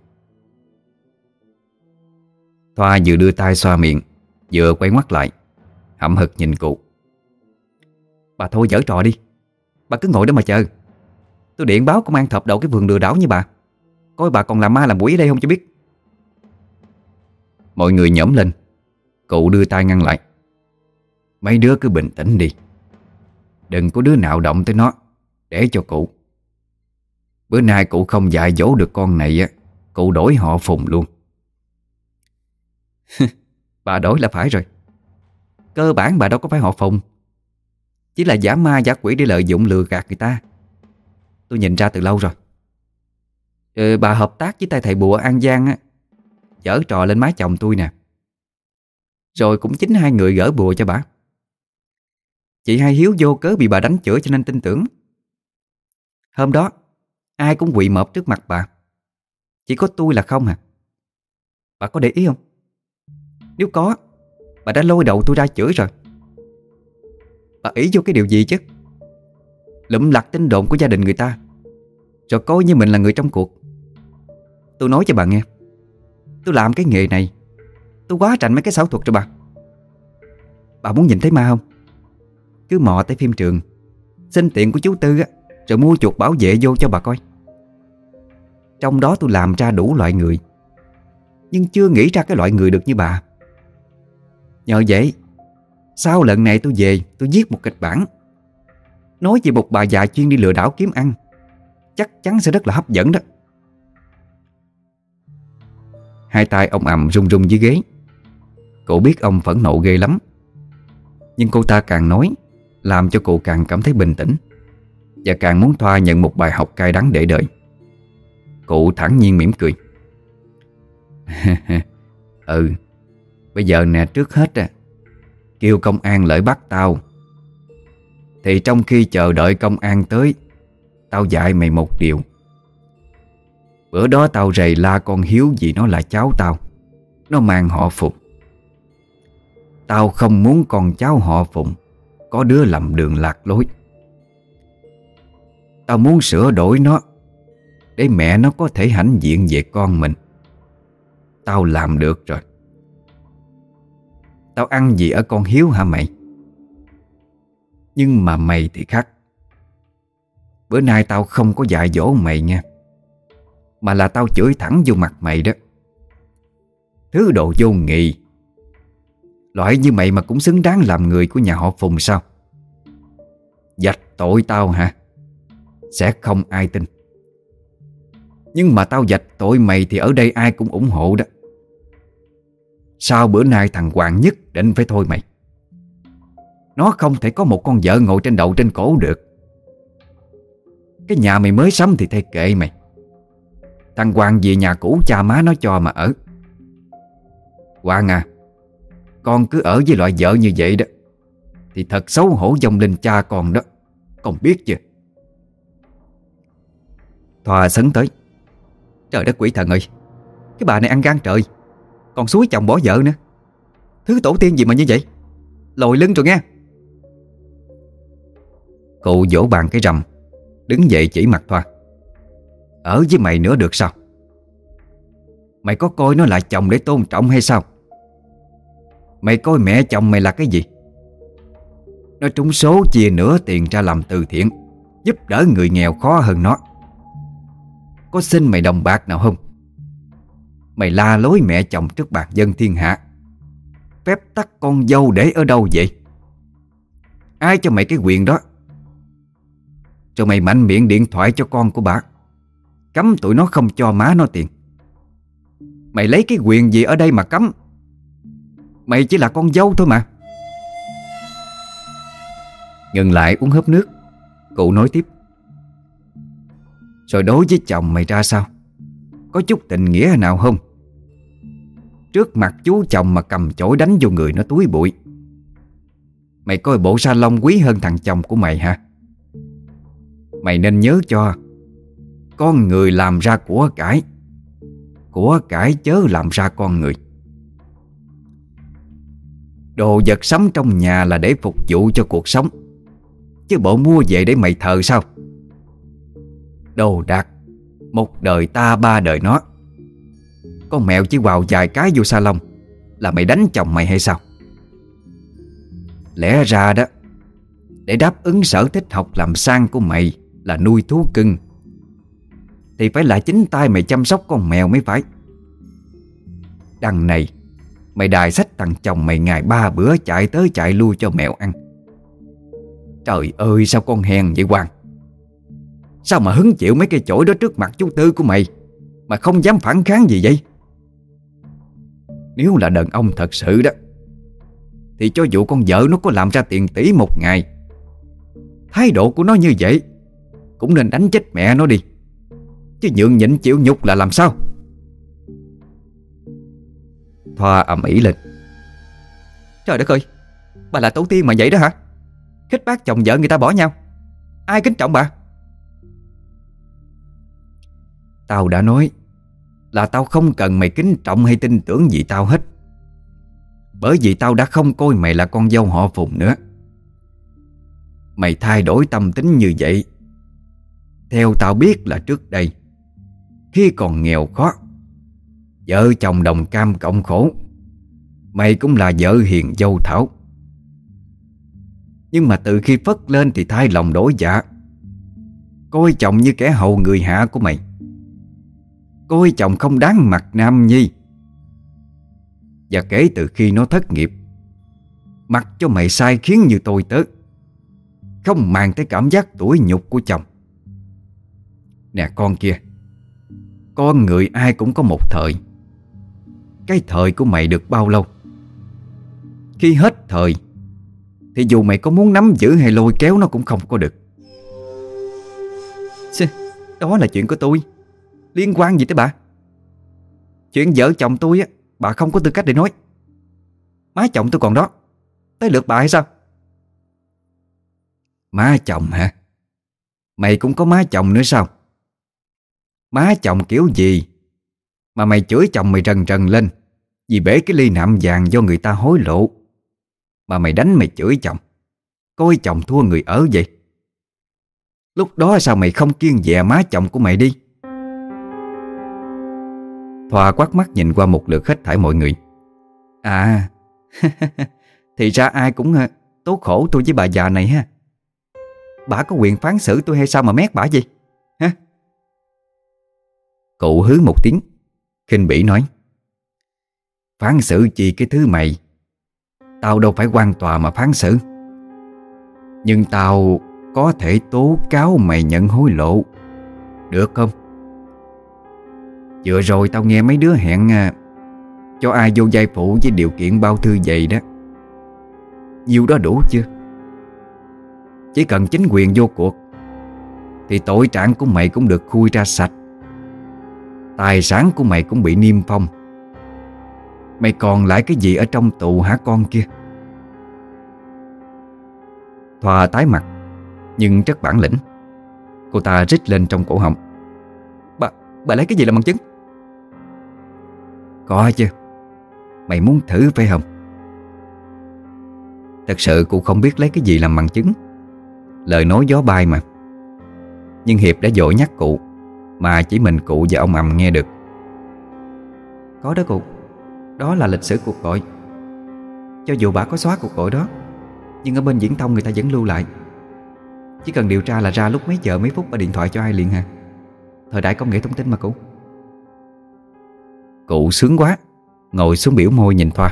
Thoa vừa đưa tay xoa miệng, vừa quay ngoắt lại, hậm hực nhìn cụ. Bà thôi giở trò đi. Bà cứ ngồi đó mà chờ. Tôi điện báo công an thập đầu cái vườn lừa đảo như bà. Coi bà còn làm ma làm quỷ ở đây không cho biết. Mọi người nhổm lên. Cụ đưa tay ngăn lại. Mấy đứa cứ bình tĩnh đi. Đừng có đứa nào động tới nó. Để cho cụ. Bữa nay cụ không dạy dỗ được con này á, cụ đổi họ Phùng luôn. Bà đổi là phải rồi. Cơ bản bà đâu có phải họ Phùng. Chỉ là giả ma giả quỷ để lợi dụng lừa gạt người ta. Tôi nhìn ra từ lâu rồi. Bà hợp tác với tay thầy bùa An Giang á, giở trò lên má chồng tôi nè. Rồi cũng chính hai người gỡ bùa cho bà. Chị Hai Hiếu vô cớ bị bà đánh chửi cho nên tin tưởng. Hôm đó ai cũng quỳ mọp trước mặt bà. Chỉ có tôi là không à. Bà có để ý không? Nếu có, bà đã lôi đầu tôi ra chửi rồi. Bà ý vô cái điều gì chứ? Lụm lặt tin đồn của gia đình người ta, rồi coi như mình là người trong cuộc. Tôi nói cho bà nghe, tôi làm cái nghề này, tôi quá rành mấy cái xảo thuật rồi bà. Bà muốn nhìn thấy ma không? Cứ mò tới phim trường, xin tiền của chú Tư á, rồi mua chuột bảo vệ vô cho bà coi. Trong đó tôi làm ra đủ loại người, nhưng chưa nghĩ ra cái loại người được như bà. Nhờ vậy, sau lần này tôi về, tôi viết một kịch bản nói về một bà già chuyên đi lừa đảo kiếm ăn. Chắc chắn sẽ rất là hấp dẫn đó. Hai tay ông ầm run run dưới ghế. Cô biết ông phẫn nộ ghê lắm. Nhưng cô ta càng nói, làm cho cô càng cảm thấy bình tĩnh, và càng muốn Thoa nhận một bài học cay đắng để đời. Cụ thản nhiên mỉm cười. Ừ, bây giờ nè, trước hết kêu công an lại bắt tao. Thì trong khi chờ đợi công an tới, tao dạy mày một điều. Bữa đó tao rầy la con Hiếu vì nó là cháu tao, nó mang họ Phùng. Tao không muốn con cháu họ Phùng có đứa lầm đường lạc lối. Tao muốn sửa đổi nó để mẹ nó có thể hãnh diện về con mình. Tao làm được rồi. Tao ăn gì ở con Hiếu hả mày? Nhưng mà mày thì khác. Bữa nay tao không có dạy dỗ mày nha, mà là tao chửi thẳng vô mặt mày đó. Thứ đồ vô nghị. Loại như mày mà cũng xứng đáng làm người của nhà họ Phùng sao? Vạch tội tao hả? Sẽ không ai tin. Nhưng mà tao vạch tội mày thì ở đây ai cũng ủng hộ đó. Sao bữa nay thằng Hoàng nhất định phải thôi mày? Nó không thể có một con vợ ngồi trên đầu trên cổ được. Cái nhà mày mới sắm thì thay kệ mày. Thằng Hoàng về nhà cũ cha má nó cho mà ở. Hoàng à, con cứ ở với loại vợ như vậy đó thì thật xấu hổ vong linh cha con đó. Con biết chưa? Thoa sấn tới. Trời đất quỷ thần ơi, cái bà này ăn gan trời, còn xúi chồng bỏ vợ nữa. Thứ tổ tiên gì mà như vậy? Lồi lưng rồi nghe. Cụ vỗ bàn cái rầm, đứng dậy chỉ mặt Thoa. Ở với mày nữa được sao? Mày có coi nó là chồng để tôn trọng hay sao? Mày coi mẹ chồng mày là cái gì? Nó trúng số chia nửa tiền ra làm từ thiện, giúp đỡ người nghèo khó hơn nó. Có xin mày đồng bạc nào không? Mày la lối mẹ chồng trước bạc dân thiên hạ. Phép tắc con dâu để ở đâu vậy? Ai cho mày cái quyền đó? Rồi mày mạnh miệng điện thoại cho con của bà, cấm tụi nó không cho má nó tiền. Mày lấy cái quyền gì ở đây mà cấm? Mày chỉ là con dâu thôi mà. Ngừng lại uống hớp nước, cụ nói tiếp. Rồi đối với chồng mày ra sao? Có chút tình nghĩa nào không? Trước mặt chú chồng mà cầm chổi đánh vô người nó túi bụi. Mày coi bộ sa lông quý hơn thằng chồng của mày hả? Mày nên nhớ cho, con người làm ra của cải chớ làm ra con người. Đồ vật sắm trong nhà là để phục vụ cho cuộc sống, chứ bộ mua về để mày thờ sao? Đồ đạc, một đời ta ba đời nó. Con mèo chỉ quào vài cái vô sa lông là mày đánh chồng mày hay sao? Lẽ ra đó, để đáp ứng sở thích học làm sang của mày là nuôi thú cưng, thì phải là chính tay mày chăm sóc con mèo mới phải. Đằng này mày đài xách thằng chồng mày ngày 3 bữa chạy tới chạy lui cho mèo ăn. Trời ơi, sao con hèn vậy Hoàng? Sao mà hứng chịu mấy cái chổi đó trước mặt chú Tư của mày mà không dám phản kháng gì vậy? Nếu là đàn ông thật sự đó, thì cho dù con vợ nó có làm ra tiền tỷ một ngày, thái độ của nó như vậy cũng nên đánh chết mẹ nó đi, chứ nhượng nhịn chịu nhục là làm sao? Thoa ầm ĩ lên. Trời đất ơi, bà là tổ tiên mà vậy đó hả? Khích bác chồng vợ người ta bỏ nhau, ai kính trọng bà? Tao đã nói là tao không cần mày kính trọng hay tin tưởng gì tao hết, bởi vì tao đã không coi mày là con dâu họ Phùng nữa. Mày thay đổi tâm tính như vậy, theo tao biết là trước đây, khi còn nghèo khó, vợ chồng đồng cam cộng khổ, mày cũng là vợ hiền dâu thảo. Nhưng mà từ khi phất lên thì thay lòng đổi dạ, coi chồng như kẻ hầu người hạ của mày, coi chồng không đáng mặt nam nhi. Và kể từ khi nó thất nghiệp, mặc cho mày sai khiến như tôi tớ, không màng tới cảm giác tủi nhục của chồng. Nè con kia, con người ai cũng có một thời. Cái thời của mày được bao lâu? Khi hết thời thì dù mày có muốn nắm giữ hay lôi kéo nó cũng không có được. Đó là chuyện của tôi, liên quan gì tới bà? Chuyện vợ chồng tôi á, bà không có tư cách để nói. Má chồng tôi còn đó, tới lượt bà hay sao? Má chồng hả? Mày cũng có má chồng nữa sao? Má chồng kiểu gì mà mày chửi chồng mày rần rần lên vì bể cái ly nạm vàng do người ta hối lộ, mà mày đánh mày chửi chồng, coi chồng thua người ở vậy? Lúc đó sao mày không kiêng dè má chồng của mày đi? Thoa quát mắt nhìn qua một lượt hết thảy mọi người. À, thì ra ai cũng tố khổ tôi với bà già này ha. Bà có quyền phán xử tôi hay sao mà mét bả gì hả? Cụ hứ một tiếng, khinh bỉ nói. Phán xử chi cái thứ mày? Tao đâu phải quan tòa mà phán xử. Nhưng tao có thể tố cáo mày nhận hối lộ, được không? Vừa rồi tao nghe mấy đứa hẹn cho ai vô vai phụ với điều kiện bao thư vậy đó. Nhiêu đó đủ chưa? Chỉ cần chính quyền vô cuộc thì tội trạng của mày cũng được khui ra sạch, tài sản của mày cũng bị niêm phong. Mày còn lại cái gì ở trong tù hả con kia? Thoa tái mặt nhưng rất bản lĩnh. Cô ta rít lên trong cổ họng. Bà lấy cái gì làm bằng chứng? Có chứ. Mày muốn thử phải không? Thật sự cụ không biết lấy cái gì làm bằng chứng. Lời nói gió bay mà. Nhưng Hiệp đã dội nhắc cụ, mà chỉ mình cụ và ông Ầm nghe được. Có đó cụ. Đó là lịch sử cuộc gọi. Cho dù bà có xóa cuộc gọi đó, nhưng ở bên viễn thông người ta vẫn lưu lại. Chỉ cần điều tra là ra lúc mấy giờ mấy phút bà điện thoại cho ai liền hả? Thời đại công nghệ thông tin mà cụ. Cụ sướng quá, ngồi xuống biểu môi nhìn Thoa.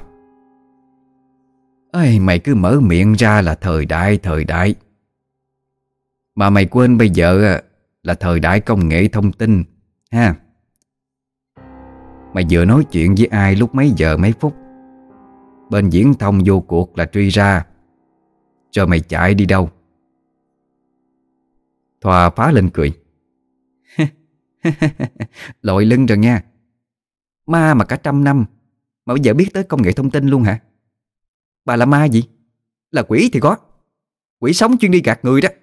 Ê, mày cứ mở miệng ra là thời đại. Mà mày quên bây giờ là thời đại công nghệ thông tin ha. Mày vừa nói chuyện với ai lúc mấy giờ mấy phút? Bên viễn thông vô cuộc là truy ra, rồi mày chạy đi đâu? Thoa phá lên cười. Lội lưng rồi nha. Ma mà cả 100 năm mà bây giờ biết tới công nghệ thông tin luôn hả? Bà là ma gì? Là quỷ thì có. Quỷ sống chuyên đi gạt người đó.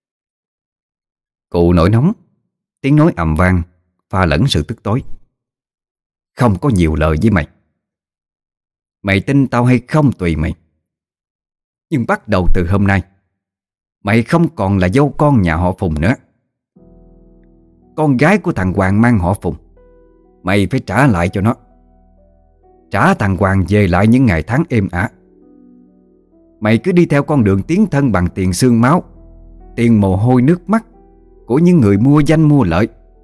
Cụ nổi nóng, tiếng nói ầm vang pha lẫn sự tức tối. Không có nhiều lời với mày. Mày tin tao hay không tùy mày. Nhưng bắt đầu từ hôm nay, mày không còn là dâu con nhà họ Phùng nữa. Con gái của thằng Hoàng mang họ Phùng, mày phải trả lại cho nó. Trả thằng Hoàng về lại những ngày tháng êm ả. Mày cứ đi theo con đường tiến thân bằng tiền xương máu, tiền mồ hôi nước mắt của những người mua danh mua lợi.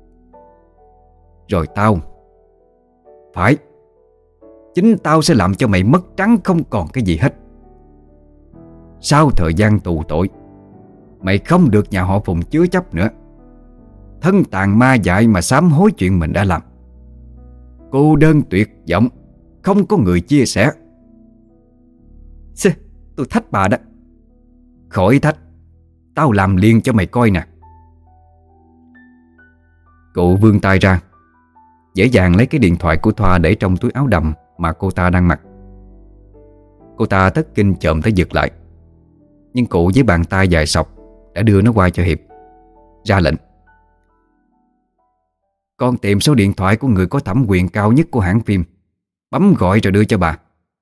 Rồi tao, phải, chính tao sẽ làm cho mày mất trắng không còn cái gì hết. Sau thời gian tù tội, mày không được nhà họ Phùng chứa chấp nữa. Thân tàn ma dại mà sám hối chuyện mình đã làm. Cô đơn tuyệt vọng, không có người chia sẻ. Tôi thách bà đó. Khỏi thách, tao làm liền cho mày coi nè. Cụ vươn tay ra, dễ dàng lấy cái điện thoại của Thoa để trong túi áo đầm mà cô ta đang mặc. Cô ta thất kinh chồm tới giật lại, nhưng cụ với bàn tay dài sọc đã đưa nó qua cho Hiệp, ra lệnh: con tìm số điện thoại của người có thẩm quyền cao nhất của hãng phim, bấm gọi rồi đưa cho bà.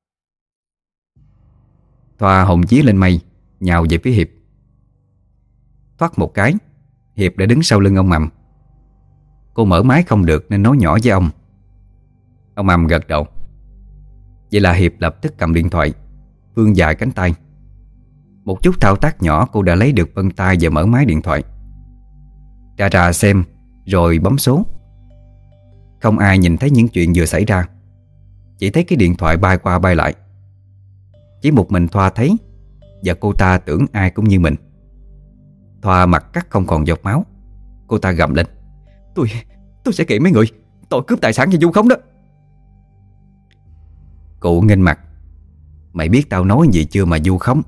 Thoa hồn vía lên mây, nhào về phía Hiệp. Thoát một cái, Hiệp đã đứng sau lưng ông Mầm. Cô mở máy không được nên nói nhỏ với ông. Ông Mầm gật đầu. Vậy là Hiệp lập tức cầm điện thoại, vươn dài cánh tay. Một chút thao tác nhỏ cô đã lấy được vân tay và mở máy điện thoại. Ra xem rồi bấm số. Không ai nhìn thấy những chuyện vừa xảy ra, chỉ thấy cái điện thoại bay qua bay lại. Chỉ một mình Thoa thấy, và cô ta tưởng ai cũng như mình. Thoa mặt cắt không còn giọt máu. Cô ta gầm lên: Tôi sẽ kiện mấy người tội cướp tài sản và vu khống đó. Cụ nghênh mặt: mày biết tao nói gì chưa mà vu khống?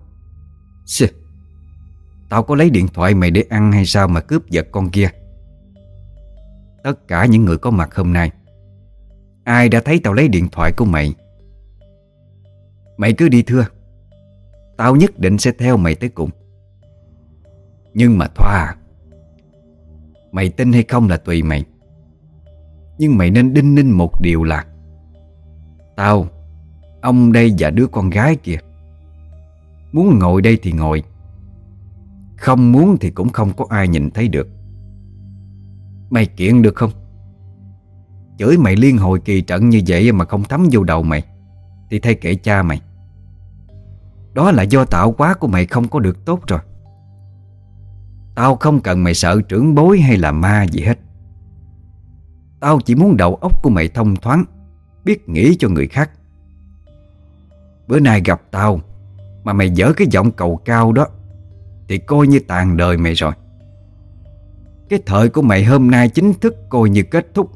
Tao có lấy điện thoại mày để ăn hay sao mà cướp giật con kia? Tất cả những người có mặt hôm nay, ai đã thấy tao lấy điện thoại của mày? Mày cứ đi thưa, tao nhất định sẽ theo mày tới cùng. Nhưng mà Thoa, mày tin hay không là tùy mày. Nhưng mày nên đinh ninh một điều là tao, ông đây và đứa con gái kia muốn ngồi đây thì ngồi, không muốn thì cũng không có ai nhìn thấy được. Mày kiện được không? Chửi mày liên hồi kỳ trận như vậy mà không thấm vô đầu mày thì thay kệ cha mày. Đó là do tạo hóa của mày không có được tốt rồi. Tao không cần mày sợ trưởng bối hay là ma gì hết. Tao chỉ muốn đầu óc của mày thông thoáng, biết nghĩ cho người khác. Bữa nay gặp tao mà mày dở cái giọng cầu cao đó thì coi như tàn đời mày rồi. Cái thời của mày hôm nay chính thức coi như kết thúc.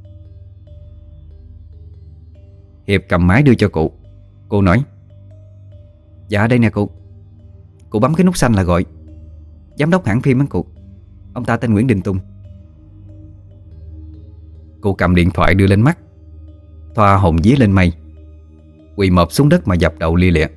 Hiệp cầm máy đưa cho cụ. Cô nói: Dạ đây nè cụ. Cụ bấm cái nút xanh là gọi giám đốc hãng phim á cụ. Ông ta tên Nguyễn Đình Tùng. Cô cầm điện thoại đưa lên mắt. Thoa hồn vía lên mây, quỳ mọp xuống đất mà dập đầu lia lịa.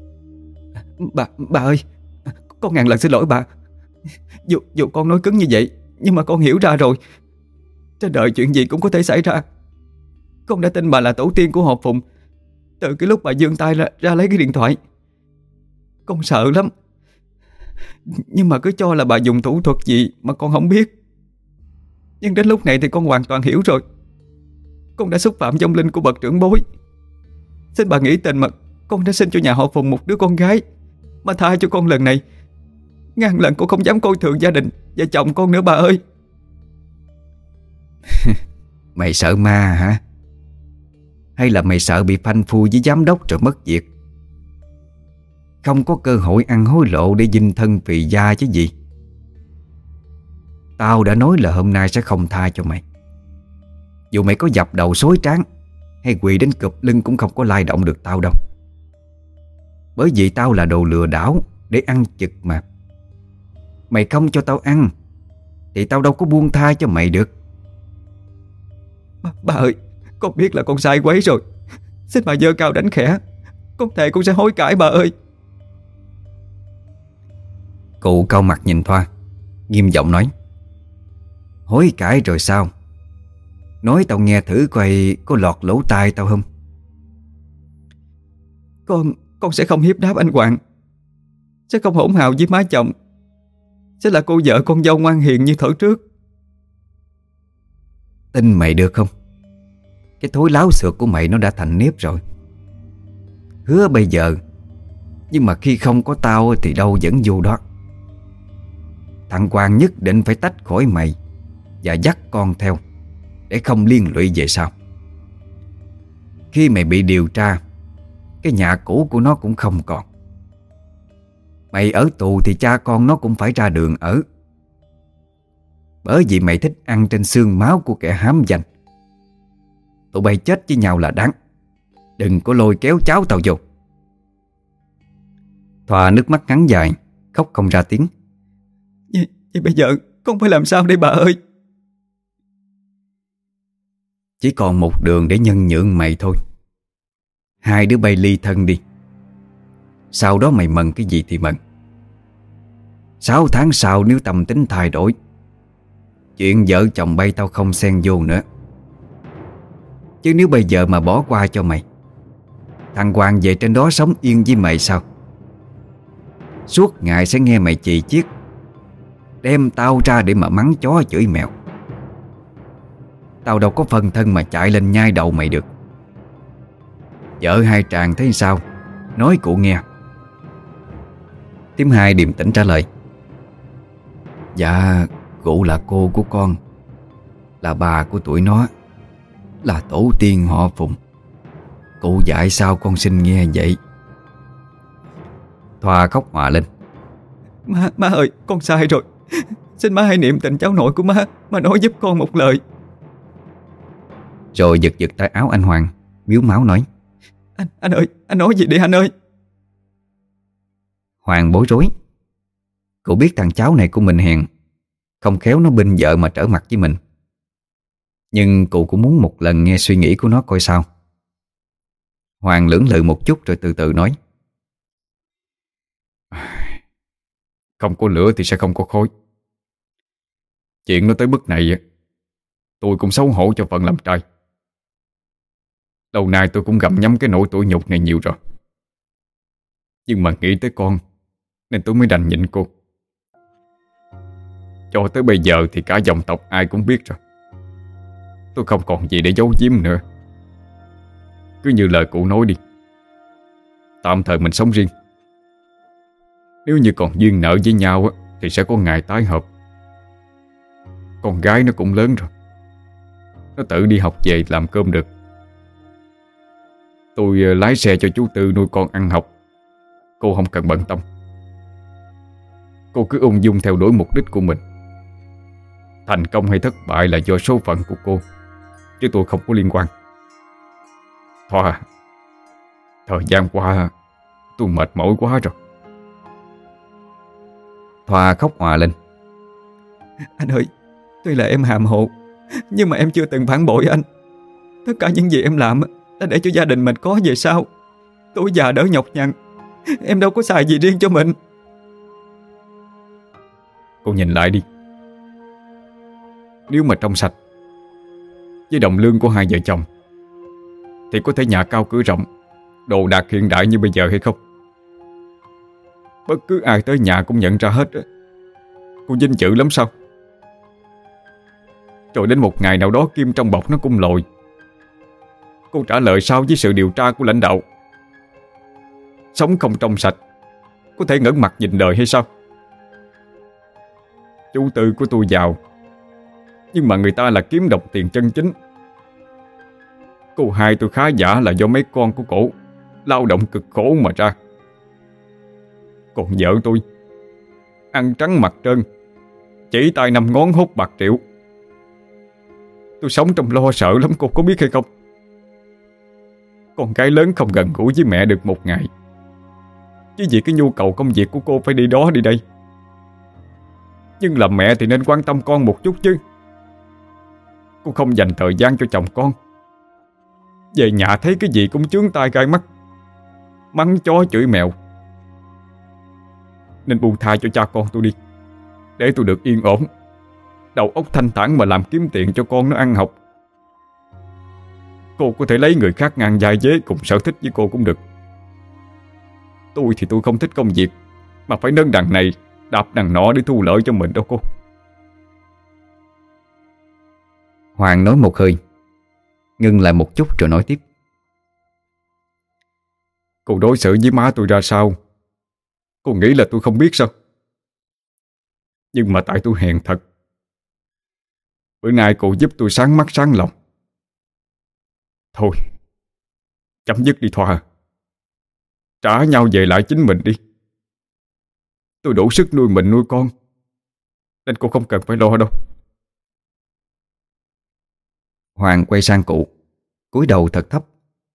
Bà ơi, con ngàn lần xin lỗi bà. Dù con nói cứng như vậy, nhưng mà con hiểu ra rồi. Trên đời chuyện gì cũng có thể xảy ra. Con đã tin bà là tổ tiên của họ Phùng từ cái lúc bà giương tay ra lấy cái điện thoại. Con sợ lắm, nhưng mà cứ cho là bà dùng thủ thuật gì mà con không biết. Nhưng đến lúc này thì con hoàn toàn hiểu rồi. Con đã xúc phạm vong linh của bậc trưởng bối. Xin bà nghĩ tình mà con đã sinh cho nhà họ Phùng một đứa con gái, mà tha cho con lần này. Ngàn lần con không dám coi thường gia đình và chồng con nữa bà ơi. Mày sợ ma hả? Hay là mày sợ bị phanh phui với giám đốc rồi mất việc? Không có cơ hội ăn hối lộ để dinh thân phì gia chứ gì. Tao đã nói là hôm nay sẽ không tha cho mày. Dù mày có dập đầu xối trán hay quỳ đến cụp lưng cũng không có lay động được tao đâu. Bởi vì tao là đồ lừa đảo để ăn chực mà. Mày không cho tao ăn thì tao đâu có buông tha cho mày được. Bà ơi, con biết là con sai quấy rồi. Xin bà giơ cao đánh khẽ. Con thề con sẽ hối cải bà ơi. Cụ cau mặt nhìn Thoa, nghiêm giọng nói: hối cải rồi sao? Nói tao nghe thử coi có lọt lỗ tai tao không. Con sẽ không hiếp đáp anh Hoàng, sẽ không hỗn hào với má chồng, sẽ là cô vợ con dâu ngoan hiền như thuở trước. Tin mày được không? Cái thối láo xược của mày nó đã thành nếp rồi. Hứa bây giờ, nhưng mà khi không có tao thì đâu vẫn vô đó. Thằng Hoàng nhất định phải tách khỏi mày và dắt con theo, để không liên lụy về sau. Khi mày bị điều tra, cái nhà cũ của nó cũng không còn. Mày ở tù thì cha con nó cũng phải ra đường ở. Bởi vì mày thích ăn trên xương máu của kẻ hám danh. Tụi bay chết với nhau là đáng. Đừng có lôi kéo cháu tao vô. Thoa nước mắt ngắn dài, khóc không ra tiếng. Vậy bây giờ con phải làm sao đây bà ơi? Chỉ còn một đường để nhân nhượng mày thôi. Hai đứa bay ly thân đi. Sau đó mày mừng cái gì thì mừng. 6 tháng sau nếu tâm tính thay đổi, chuyện vợ chồng bay tao không xen vô nữa. Chứ nếu bây giờ mà bỏ qua cho mày, thằng Hoàng về trên đó sống yên với mày sao? Suốt ngày sẽ nghe mày chì chiết, đem tao ra để mà mắng chó chửi mèo. Tao đâu có phần thân mà chạy lên nhai đầu mày được. Vợ hai tràng thấy sao? Nói cụ nghe. Thím Hai điềm tĩnh trả lời: dạ, cụ là cô của con, là bà của tụi nó, là tổ tiên họ Phùng. Cụ dạy sao con xin nghe vậy. Thoa khóc hòa lên: Má ơi, con sai rồi. Xin má hãy niệm tình cháu nội của má, mà nói giúp con một lời. Rồi giật giật tay áo anh Hoàng, miếu máu nói: Anh ơi, anh nói gì đi anh ơi. Hoàng bối rối. Cụ biết thằng cháu này của mình hèn, không khéo nó binh vợ mà trở mặt với mình. Nhưng cụ cũng muốn một lần nghe suy nghĩ của nó coi sao. Hoàng lưỡng lự một chút rồi từ từ nói: không có lửa thì sẽ không có khói. Chuyện nó tới mức này, tôi cũng xấu hổ cho phận làm trai. Lâu nay tôi cũng gặm nhấm cái nỗi tủi nhục này nhiều rồi. Nhưng mà nghĩ tới con nên tôi mới đành nhịn cô. Cho tới bây giờ thì cả dòng tộc ai cũng biết rồi. Tôi không còn gì để giấu giếm nữa. Cứ như lời cụ nói đi, tạm thời mình sống riêng. Nếu như còn duyên nợ với nhau thì sẽ có ngày tái hợp. Con gái nó cũng lớn rồi, nó tự đi học về làm cơm được. Tôi lái xe cho chú Tư nuôi con ăn học. Cô không cần bận tâm. Cô cứ ung dung theo đuổi mục đích của mình. Thành công hay thất bại là do số phận của cô, chứ tôi không có liên quan. Thoa, thời gian qua tôi mệt mỏi quá rồi. Thoa khóc hòa lên: Anh ơi, tuy là em hàm hồ, nhưng mà em chưa từng phản bội anh. Tất cả những gì em làm là để cho gia đình mình có về sau. Tuổi già đỡ nhọc nhằn. Em đâu có xài gì riêng cho mình. Cô nhìn lại đi. Nếu mà trong sạch với đồng lương của hai vợ chồng thì có thể nhà cao cửa rộng, đồ đạc hiện đại như bây giờ hay không? Bất cứ ai tới nhà cũng nhận ra hết. Cô vinh dự lắm sao? Rồi đến một ngày nào đó kim trong bọc nó cũng lồi. Cô trả lời sao với sự điều tra của lãnh đạo? Sống không trong sạch, có thể ngẩng mặt nhìn đời hay sao? Chú Tư của tôi giàu, nhưng mà người ta là kiếm đồng tiền chân chính. Cô hai tôi khá giả là do mấy con của cổ lao động cực khổ mà ra. Còn vợ tôi ăn trắng mặt trơn, chỉ tay 5 ngón hốt bạc triệu. Tôi sống trong lo sợ lắm, cô có biết hay không? Con gái lớn không gần gũi với mẹ được một ngày, chứ vì cái nhu cầu công việc của cô phải đi đó đi đây. Nhưng làm mẹ thì nên quan tâm con một chút chứ. Cô không dành thời gian cho chồng con, về nhà thấy cái gì cũng chướng tai gai mắt, mắng chó chửi mèo. Nên buông tha cho cha con tôi đi, để tôi được yên ổn, đầu óc thanh thản mà làm kiếm tiền cho con nó ăn học. Cô có thể lấy người khác ngang vai vế cùng sở thích với cô cũng được. Tôi thì tôi không thích công việc mà phải nâng đằng này đạp đằng nọ để thu lợi cho mình đâu cô. Hoàng nói một hơi, ngưng lại một chút rồi nói tiếp. Cô đối xử với má tôi ra sao, cô nghĩ là tôi không biết sao? Nhưng mà tại tôi hèn thật. Bữa nay cô giúp tôi sáng mắt sáng lòng. Thôi, chấm dứt đi Thoa. Trả nhau về lại chính mình đi. Tôi đủ sức nuôi mình nuôi con, nên cô không cần phải lo đâu. Hoàng quay sang cụ, cúi đầu thật thấp.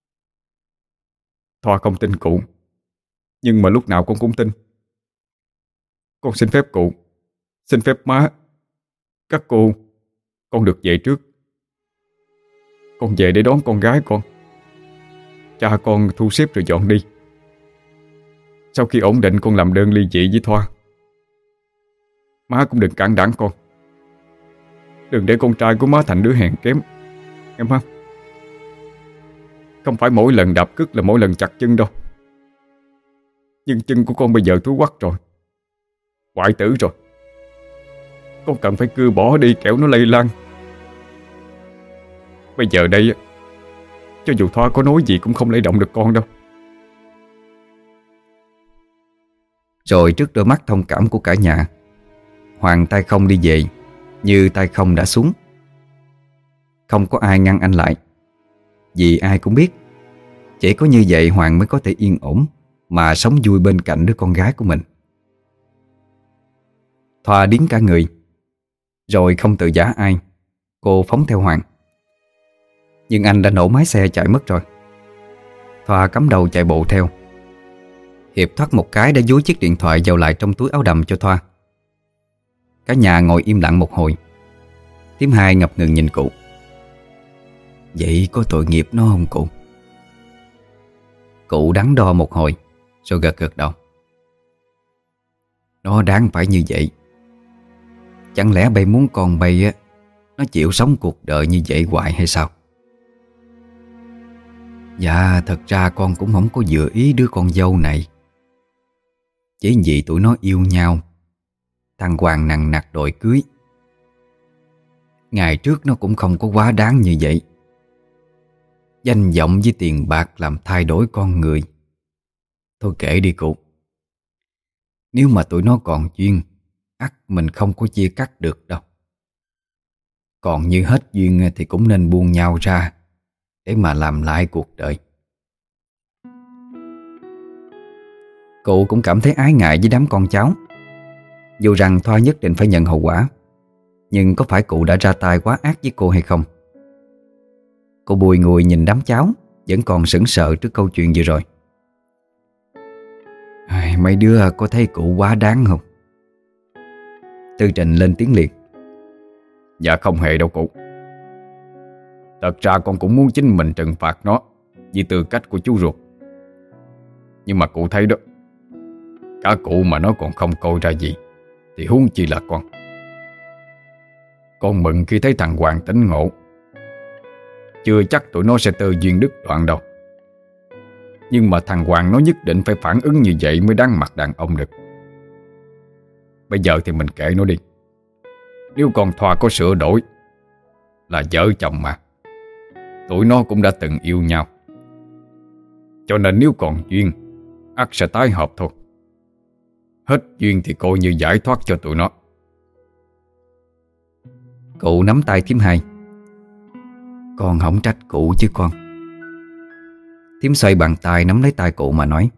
Thoa không tin cụ, nhưng mà lúc nào con cũng tin. Con xin phép cụ, xin phép má, các cô, con được về trước. Con về để đón con gái con. Cha con thu xếp rồi dọn đi. Sau khi ổn định con làm đơn ly dị với Thoa. Má cũng đừng cản đảng con. Đừng để con trai của má thành đứa hèn kém, em ha. Không phải mỗi lần đạp cứt là mỗi lần chặt chân đâu. Nhưng chân của con bây giờ thúi quắc rồi, hoại tử rồi. Con cần phải cưa bỏ đi kẻo nó lây lan. Bây giờ đây, cho dù Thoa có nói gì cũng không lay động được con đâu. Rồi trước đôi mắt thông cảm của cả nhà, Hoàng tay không đi về, như tay không đã xuống. Không có ai ngăn anh lại, vì ai cũng biết chỉ có như vậy Hoàng mới có thể yên ổn mà sống vui bên cạnh đứa con gái của mình. Thoa điếng cả người, rồi không tự giả ai, cô phóng theo Hoàng. Nhưng anh đã nổ máy xe chạy mất rồi. Thoa cắm đầu chạy bộ theo. Hiệp thoát một cái đã dúi chiếc điện thoại vào lại trong túi áo đầm cho Thoa. Cả nhà ngồi im lặng một hồi. Thím Hai ngập ngừng nhìn cụ. Vậy có tội nghiệp nó không cụ? Cụ đắn đo một hồi rồi gật gật đầu. Nó đáng phải như vậy. Chẳng lẽ bay muốn con bay á, nó chịu sống cuộc đời như vậy hoài hay sao? Dạ thật ra con cũng không có vừa ý đứa con dâu này. Chỉ vì tụi nó yêu nhau, thằng Hoàng nằng nặc đòi cưới. Ngày trước nó cũng không có quá đáng như vậy. Danh vọng với tiền bạc làm thay đổi con người. Thôi kệ đi cụ. Nếu mà tụi nó còn duyên, ắt mình không có chia cắt được đâu. Còn như hết duyên thì cũng nên buông nhau ra để mà làm lại cuộc đời. Cụ cũng cảm thấy ái ngại với đám con cháu. Dù rằng Thoa nhất định phải nhận hậu quả, nhưng có phải cụ đã ra tay quá ác với cô hay không? Cô bùi ngùi nhìn đám cháu, vẫn còn sững sờ trước câu chuyện vừa rồi. Mấy đứa có thấy cụ quá đáng không? Tư Trình lên tiếng liền. Dạ không hề đâu cụ. Thật ra con cũng muốn chính mình trừng phạt nó vì tư cách của chú ruột. Nhưng mà cụ thấy đó, cả cụ mà nó còn không coi ra gì thì huống chi là con. Con mừng khi thấy thằng Hoàng tỉnh ngộ. Chưa chắc tụi nó sẽ tư duyên đứt đoạn đâu. Nhưng mà thằng Hoàng nó nhất định phải phản ứng như vậy mới đáng mặt đàn ông được. Bây giờ thì mình kệ nó đi. Nếu con Thoa có sửa đổi, là vợ chồng mà, tụi nó cũng đã từng yêu nhau. Cho nên nếu còn duyên, ắt sẽ tái hợp thôi. Hết duyên thì coi như giải thoát cho tụi nó. Cụ nắm tay thím Hai. Con không trách cụ chứ con. Thím xoay bàn tay nắm lấy tay cụ mà nói.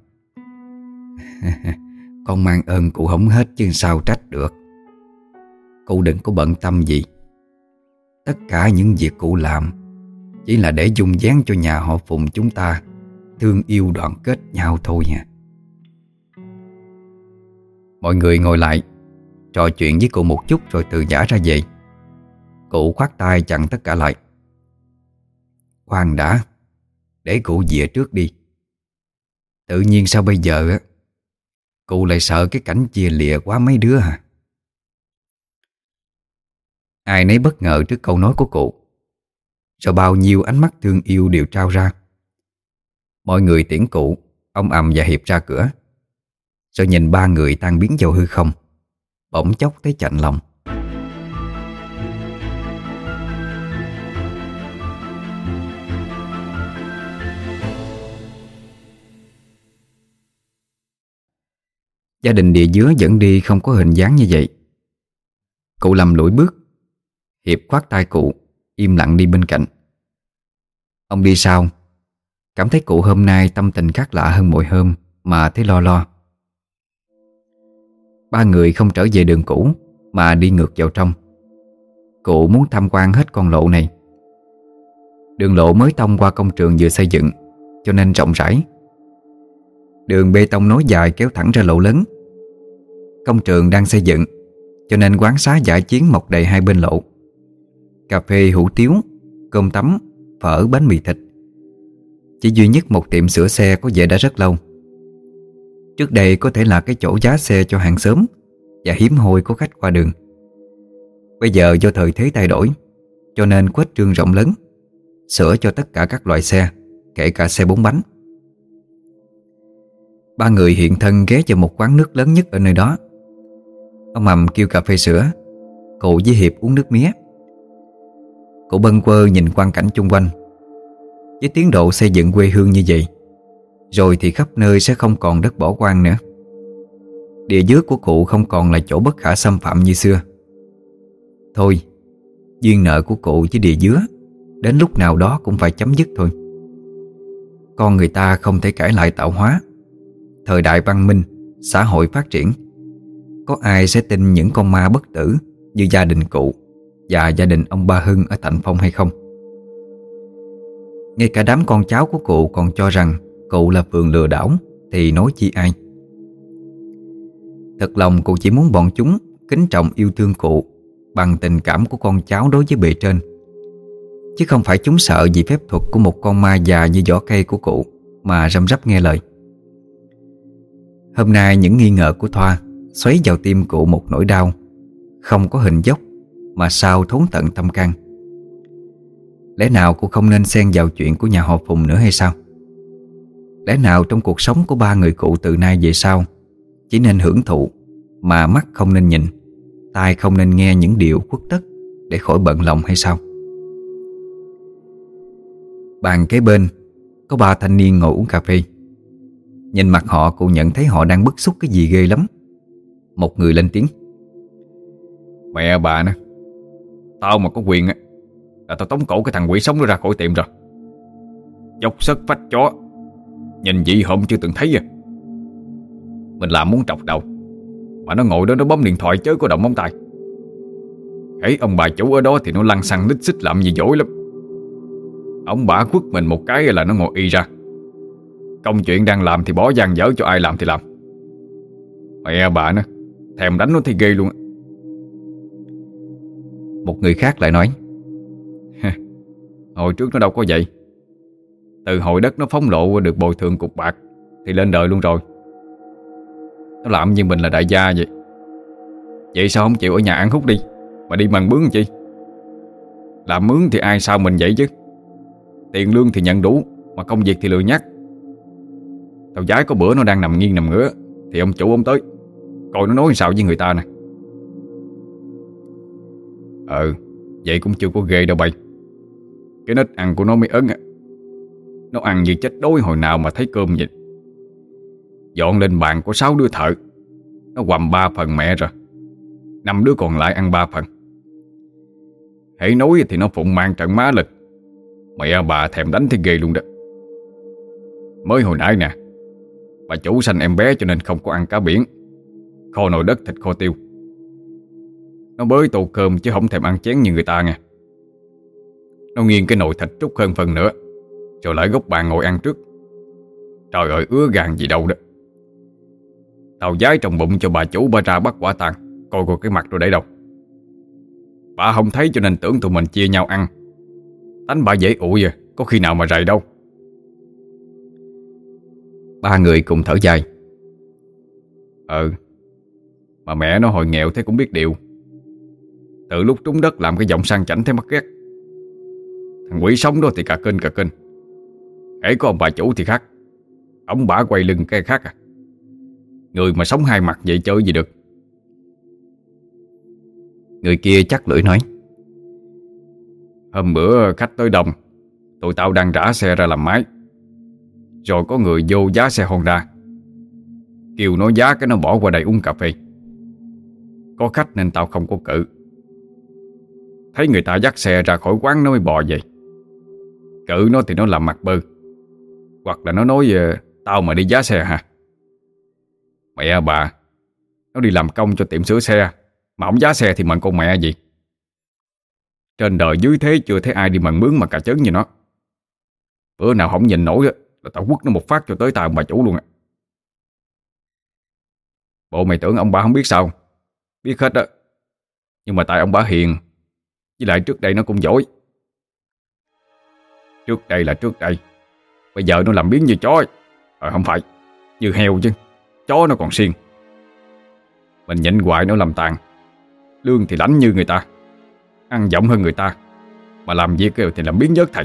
Con mang ơn cụ không hết chứ sao trách được. Cụ đừng có bận tâm gì. tất cả những việc cụ làm chỉ là để dung dáng cho nhà họ Phùng chúng ta thương yêu đoàn kết nhau thôi nha. Mọi người ngồi lại trò chuyện với cụ một chút rồi từ giã ra về. Cụ khoát tay chặn tất cả lại. Khoan đã, để cụ về trước đi. Tự nhiên sao bây giờ á cụ lại sợ cái cảnh chia lìa quá mấy đứa hả? Ai nấy bất ngờ trước câu nói của cụ. Rồi bao nhiêu ánh mắt thương yêu đều trao ra. Mọi người tiễn cụ, ông Ầm và Hiệp ra cửa. Rồi nhìn ba người tan biến vào hư không, bỗng chốc thấy chạnh lòng. Gia đình Địa Dứa dẫn đi không có hình dáng như vậy. Cụ lầm lũi bước. Hiệp khoát tay cụ, im lặng đi bên cạnh. Ông đi sau, cảm thấy cụ hôm nay tâm tình khác lạ hơn mọi hôm mà thấy lo lo. Ba người không trở về đường cũ mà đi ngược vào trong. Cụ muốn tham quan hết con lộ này. Đường lộ mới thông qua công trường vừa xây dựng, cho nên rộng rãi. Đường bê tông nối dài kéo thẳng ra lộ lớn. Công trường đang xây dựng, cho nên quán xá dã chiến mọc đầy hai bên lộ. Cà phê, hủ tiếu, cơm tấm, phở, bánh mì thịt. Chỉ duy nhất một tiệm sửa xe có vẻ đã rất lâu. Trước đây có thể là cái chỗ giá xe cho hàng xóm và hiếm hoi có khách qua đường. Bây giờ do thời thế thay đổi, cho nên khuếch trương rộng lớn, sửa cho tất cả các loại xe, kể cả xe 4 bánh. Ba người hiện thân ghé vào một quán nước lớn nhất ở nơi đó. Ông Ầm kêu cà phê sữa, cụ với Hiệp uống nước mía. Cụ bâng quơ nhìn quang cảnh chung quanh. Với tiến độ xây dựng quê hương như vậy, rồi thì khắp nơi sẽ không còn đất bỏ hoang nữa. Địa dứa của cụ không còn là chỗ bất khả xâm phạm như xưa. Thôi, duyên nợ của cụ với địa dứa đến lúc nào đó cũng phải chấm dứt thôi. Con người ta không thể cải lại tạo hóa. Thời đại văn minh, xã hội phát triển, có ai sẽ tin những con ma bất tử như gia đình cụ và gia đình ông Ba Hưng ở Thạnh Phong hay không? Ngay cả đám con cháu của cụ còn cho rằng cụ là phường lừa đảo, thì nói chi ai. Thật lòng cụ chỉ muốn bọn chúng kính trọng yêu thương cụ bằng tình cảm của con cháu đối với bề trên, chứ không phải chúng sợ vì phép thuật của một con ma già như vỏ cây của cụ mà răm rắp nghe lời. Hôm nay những nghi ngờ của Thoa xoáy vào tim cụ một nỗi đau không có hình dốc mà sao thốn tận tâm can. Lẽ nào cụ không nên xen vào chuyện của nhà họ Phùng nữa hay sao? Lẽ nào trong cuộc sống của ba người cụ từ nay về sau chỉ nên hưởng thụ, mà mắt không nên nhìn, tai không nên nghe những điều khuất tất để khỏi bận lòng hay sao? Bàn kế bên có ba thanh niên ngồi uống cà phê. Nhìn mặt họ, cụ nhận thấy họ đang bức xúc cái gì ghê lắm. Một người lên tiếng: Mẹ bà nè, tao mà có quyền á là tao tống cổ cái thằng quỷ sống nó ra khỏi tiệm rồi. Dốc sất phách chó, nhìn dị hợm chưa từng thấy à. Mình làm muốn trọc đầu, mà nó ngồi đó nó bấm điện thoại chớ có động móng tay. Hễ ông bà chủ ở đó thì nó lăng xăng lít xích làm gì dỗi lắm. Ông bà quất mình một cái là nó ngồi y ra. Công chuyện đang làm thì bỏ dang dở cho ai làm thì làm. Mẹ bà nó thèm đánh nó thì ghê luôn. Một người khác lại nói: Hồi trước nó đâu có vậy. Từ hồi đất nó phóng lộ được bồi thường cục bạc thì lên đời luôn rồi. Nó làm như mình là đại gia vậy. Vậy sao không chịu ở nhà ăn hút đi, mà đi mần bướng chi? Làm mướn thì ai sao mình vậy chứ. Tiền lương thì nhận đủ, mà công việc thì lười nhác. Tao giái có bữa nó đang nằm nghiêng nằm ngửa thì ông chủ ông tới, coi nó nói sao với người ta nè. Vậy cũng chưa có ghê đâu bay. Cái nết ăn của nó mới ớn. Nó ăn như chết đói hồi nào mà thấy cơm vậy. Dọn lên bàn có 6 đứa thợ, nó quằm 3 phần mẹ rồi, 5 đứa còn lại ăn 3 phần. Hãy nói thì nó phụng mang trận má lên. Mẹ bà thèm đánh thì ghê luôn đó. Mới hồi nãy nè, bà chủ sanh em bé cho nên không có ăn cá biển, kho nồi đất thịt kho tiêu. Nó bới tô cơm chứ không thèm ăn chén như người ta nha. Nó nghiêng cái nồi thịt trút hơn phần nữa, rồi lại góc bàn ngồi ăn trước. Trời ơi, ứa gan gì đâu đó. Tao giái trong bụng cho bà chủ bà ra bắt quả tang. Coi coi cái mặt rồi để đâu. Bà không thấy cho nên tưởng tụi mình chia nhau ăn. Tánh bà dễ ụi à, có khi nào mà rầy đâu. Ba người cùng thở dài. Mà mẹ nó hồi nghèo thế cũng biết điều. Từ lúc trúng đất làm cái giọng sang chảnh thế mắc ghét. Thằng quỷ sống đó thì cà kênh. Hễ có ông bà chủ thì khác. Ông bả quay lưng cái khác à. Người mà sống hai mặt vậy chơi gì được. Người kia chắc lưỡi nói. Hôm bữa khách tới đông, tụi tao đang rã xe ra làm máy. Rồi có người vô giá xe Honda, kêu nó giá cái nó bỏ qua đây uống cà phê. Có khách nên tao không có cự. Thấy người ta dắt xe ra khỏi quán nó mới bò về. Cự nó thì nó làm mặt bơ, hoặc là nó nói tao mà đi giá xe hả. Mẹ bà, nó đi làm công cho tiệm sửa xe mà không giá xe thì mần con mẹ gì. Trên đời dưới thế chưa thấy ai đi mần mướn mà cà chớn như nó. Bữa nào không nhìn nổi là tao quất nó một phát cho tới tay ông bà chủ luôn á. Bộ mày tưởng ông bà không biết sao? Biết hết á. Nhưng mà tại ông bà hiền, với lại trước đây nó cũng giỏi. Trước đây là trước đây, bây giờ nó làm biến như chó ấy. Không phải, như heo chứ. Chó nó còn xiên. Mình nhịn hoài nó làm tàn. Lương thì lãnh như người ta, ăn giọng hơn người ta, mà làm việc thì làm biến nhớt thầy.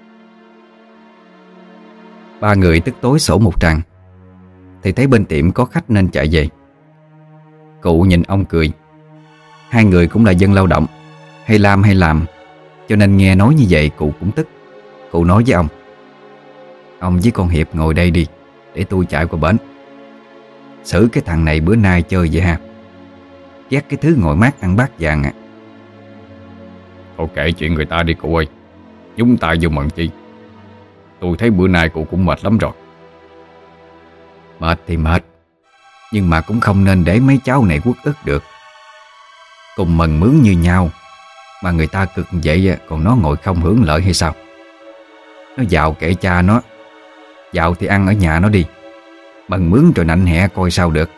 Ba người tức tối sổ một tràng, thì thấy bên tiệm có khách nên chạy về. Cụ nhìn ông cười. Hai người cũng là dân lao động, hay làm, cho nên nghe nói như vậy cụ cũng tức. Cụ nói với ông: ông với con Hiệp ngồi đây đi, để tôi chạy qua bển. Xử cái thằng này bữa nay chơi vậy ha. Ghét cái thứ ngồi mát ăn bát vàng à. Thôi kệ chuyện người ta đi cụ ơi. Nhúng tay vô mận chi. Tôi thấy bữa nay cụ cũng mệt lắm rồi. Mệt thì mệt, nhưng mà cũng không nên để mấy cháu này uất ức được. Cùng mần mướn như nhau, mà người ta cực vậy còn nó ngồi không hưởng lợi hay sao? Nó giàu kệ cha nó. Giàu thì ăn ở nhà nó đi, mần mướn rồi nạnh hẹ coi sao được.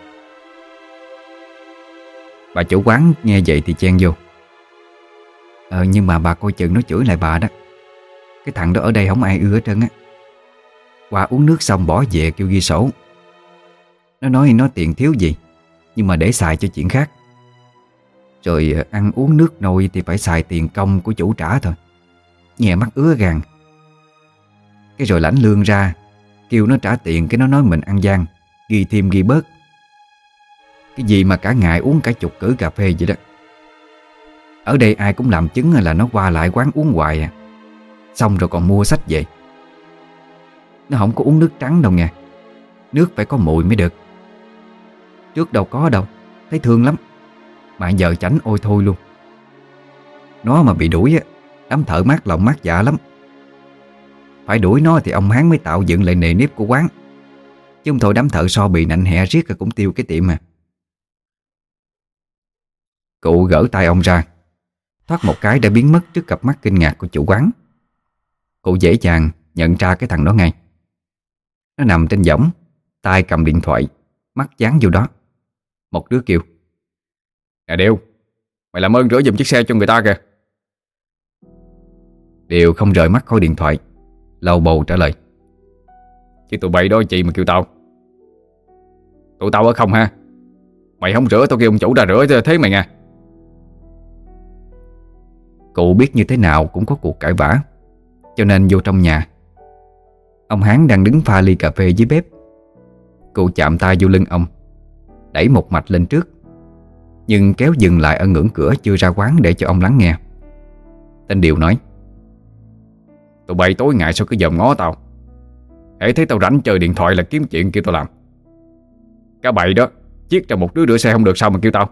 Bà chủ quán nghe vậy thì chen vô: nhưng mà bà coi chừng nó chửi lại bà đó. Cái thằng đó ở đây không ai ưa hết trơn á. Qua uống nước xong bỏ về kêu ghi sổ. Nó nói nó tiền thiếu gì, nhưng mà để xài cho chuyện khác. Rồi ăn uống nước nôi thì phải xài tiền công của chủ trả thôi. Nghe mắc ứa gan. Cái rồi lãnh lương ra, kêu nó trả tiền, cái nó nói mình ăn gian, ghi thêm ghi bớt. Cái gì mà cả ngày uống cả chục cữ cà phê vậy đó. Ở đây ai cũng làm chứng là nó qua lại quán uống hoài à. Xong rồi còn mua sách về. Nó không có uống nước trắng đâu nha. Nước phải có mùi mới được. Trước đâu có đâu, thấy thương lắm. Mà giờ chảnh ôi thôi luôn. Nó mà bị đuổi á, đám thợ mát lòng mát dạ lắm. Phải đuổi nó thì ông Hán mới tạo dựng lại nề nếp của quán. Chứ không thôi đám thợ so bì nạnh hẹ riết cũng tiêu cái tiệm mà. Cụ gỡ tay ông ra, thoát một cái đã biến mất trước cặp mắt kinh ngạc của chủ quán. Cụ dễ dàng nhận ra cái thằng đó ngay. Nó nằm trên võng, tay cầm điện thoại, mắt dán vô đó. Một đứa kêu: Nè Điều, mày làm ơn rửa giùm chiếc xe cho người ta kìa. Điều không rời mắt khỏi điện thoại, lầu bầu trả lời: Chứ tụi bay đó chị mà kêu tao. Tụi tao ở không ha. Mày không rửa tao kêu ông chủ ra rửa thế mày nha. Cụ biết như thế nào cũng có cuộc cãi vã, cho nên vô trong nhà. Ông Hán đang đứng pha ly cà phê dưới bếp. Cụ chạm tay vô lưng ông, đẩy một mạch lên trước, nhưng kéo dừng lại ở ngưỡng cửa chưa ra quán để cho ông lắng nghe. Tên Điều nói: Tụi bay tối ngày sao cứ dòm ngó tao. Hễ thấy tao rảnh chơi điện thoại là kiếm chuyện kêu tao làm. Cả bậy đó, chiết ra một đứa rửa xe không được sao mà kêu tao.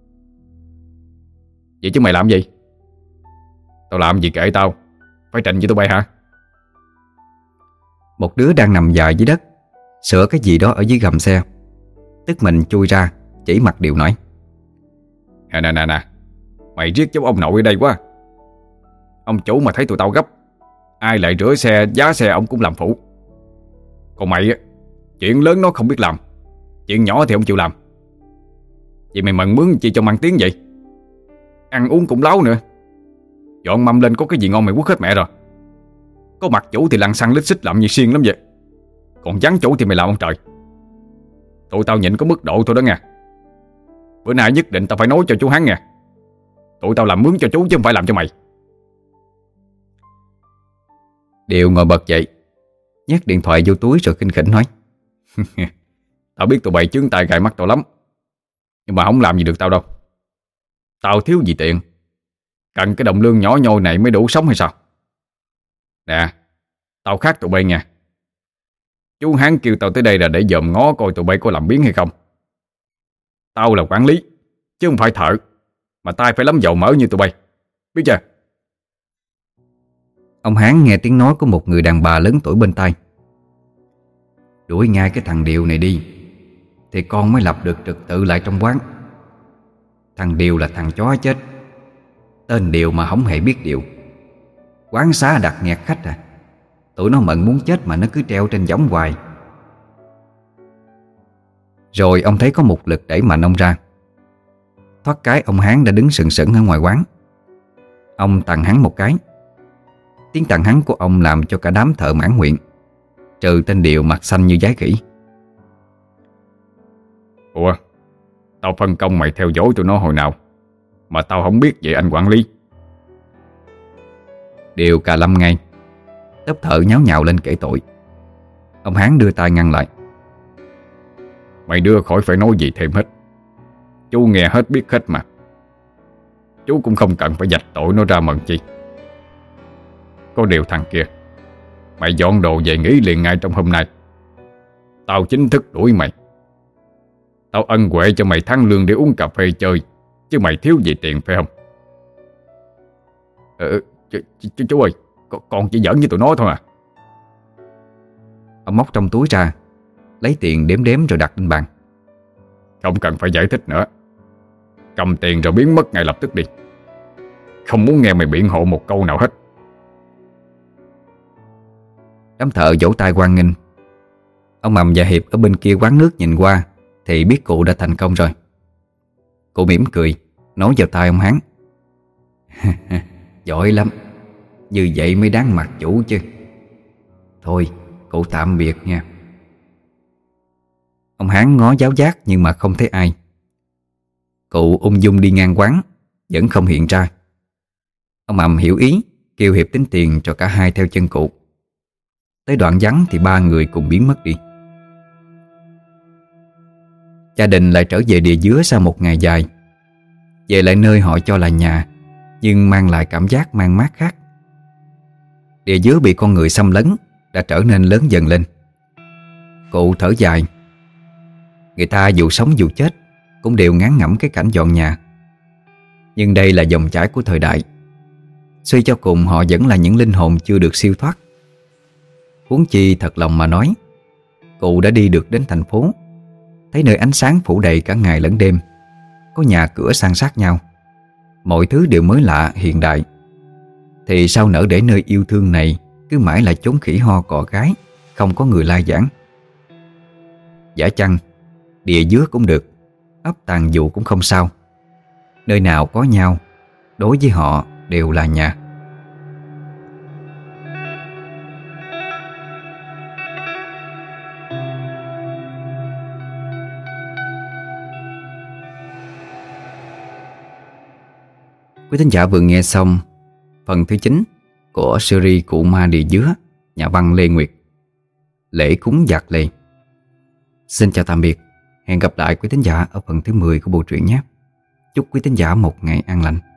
Vậy chứ mày làm gì? Tao làm gì kệ tao. Phải trình với tụi bay hả? Một đứa đang nằm dài dưới đất sửa cái gì đó ở dưới gầm xe, tức mình chui ra chỉ mặt Điều nói: Nè, mày riết giống ông nội ở đây quá. Ông chủ mà thấy tụi tao gấp, ai lại rửa xe, giá xe ông cũng làm phụ. Còn mày á, chuyện lớn nó không biết làm, chuyện nhỏ thì ông chịu làm. Vậy mày mần mướn chi cho mang tiếng vậy? Ăn uống cũng láo nữa. Dọn mâm lên có cái gì ngon mày quất hết mẹ rồi. Có mặt chủ thì lăng xăng lít xích làm như xiên lắm vậy, còn vắng chủ thì mày làm ông trời. Tụi tao nhịn có mức độ thôi đó nha. Bữa nay nhất định tao phải nói cho chú Hán nha. Tụi tao làm mướn cho chú chứ không phải làm cho mày. Điều ngồi bật dậy, nhét điện thoại vô túi rồi khinh khỉnh nói: Tao biết tụi bay chướng tai gài mắt tao lắm, nhưng mà không làm gì được tao đâu. Tao thiếu gì tiền, cần cái đồng lương nhỏ nhoi này mới đủ sống hay sao? Nè, tao khác tụi bay nha. Chú Hán kêu tao tới đây là để dòm ngó coi tụi bay có làm biếng hay không. Tao là quản lý chứ không phải thợ, mà tay phải lắm dầu mỡ như tụi bay, biết chưa? Ông Hán nghe tiếng nói của một người đàn bà lớn tuổi bên tai: Đuổi ngay cái thằng Điều này đi, thì con mới lập được trật tự lại trong quán. Thằng Điều là thằng chó chết, tên Điều mà không hề biết điều. Quán xá đặt nghẹt khách à. Tụi nó mận muốn chết mà nó cứ treo trên võng hoài. Rồi ông thấy có một lực đẩy mạnh ông ra. Thoát cái ông Hán đã đứng sừng sững ở ngoài quán. Ông tặng hắn một cái. Tiếng tặng hắn của ông làm cho cả đám thợ mãn nguyện, trừ tên Điều mặt xanh như giái khỉ. Ủa, tao phân công mày theo dõi tụi nó hồi nào mà tao không biết vậy anh quản lý? Điều cà lâm ngay. Lớp thợ nháo nhào lên kể tội. Ông Hán đưa tay ngăn lại: Mày đưa khỏi phải nói gì thêm hết. Chú nghe hết biết hết mà. Chú cũng không cần phải vạch tội nó ra mần chi. Có điều thằng kia, mày dọn đồ về nghỉ liền ngay trong hôm nay. Tao chính thức đuổi mày. Tao ân huệ cho mày tháng lương để uống cà phê chơi, chứ mày thiếu gì tiền phải không? Chú ơi, con chỉ giỡn với tụi nó thôi à. Ông móc trong túi ra, lấy tiền đếm đếm rồi đặt lên bàn. Không cần phải giải thích nữa. Cầm tiền rồi biến mất ngay lập tức đi. Không muốn nghe mày biện hộ một câu nào hết. Đám thợ vỗ tay hoan nghênh. Ông Mầm và Hiệp ở bên kia quán nước nhìn qua thì biết cụ đã thành công rồi. Cụ mỉm cười, nói vào tai ông Hán: Giỏi lắm, như vậy mới đáng mặt chủ chứ. Thôi, cụ tạm biệt nha. Ông Hán ngó giáo giác nhưng mà không thấy ai. Cụ ung dung đi ngang quán, vẫn không hiện ra. Ông Mầm hiểu ý, kêu Hiệp tính tiền cho cả hai theo chân cụ. Tới đoạn vắng thì ba người cùng biến mất đi. Gia đình lại trở về Địa Dứa sau một ngày dài. Về lại nơi họ cho là nhà, nhưng mang lại cảm giác man mát khác. Địa Dứa bị con người xâm lấn, đã trở nên lớn dần lên. Cụ thở dài. Người ta dù sống dù chết cũng đều ngán ngẩm cái cảnh dọn nhà. Nhưng đây là dòng chảy của thời đại. Suy cho cùng họ vẫn là những linh hồn chưa được siêu thoát. Huống chi thật lòng mà nói, cụ đã đi được đến thành phố, thấy nơi ánh sáng phủ đầy cả ngày lẫn đêm, có nhà cửa san sát nhau, mọi thứ đều mới lạ hiện đại, thì sao nỡ để nơi yêu thương này cứ mãi là chốn khỉ ho cò gái, không có người lai vãng. Giả chăng Địa Dứa cũng được, ấp Tàn Dụ cũng không sao. Nơi nào có nhau, đối với họ đều là nhà. Quý thính giả vừa nghe xong phần thứ 9 của series Cụ Ma Địa Dứa, nhà văn Lê Nguyệt, Lễ Cúng Giặc Lề. Xin chào tạm biệt, hẹn gặp lại quý thính giả ở phần thứ 10 của bộ truyện nhé. Chúc quý thính giả một ngày an lành.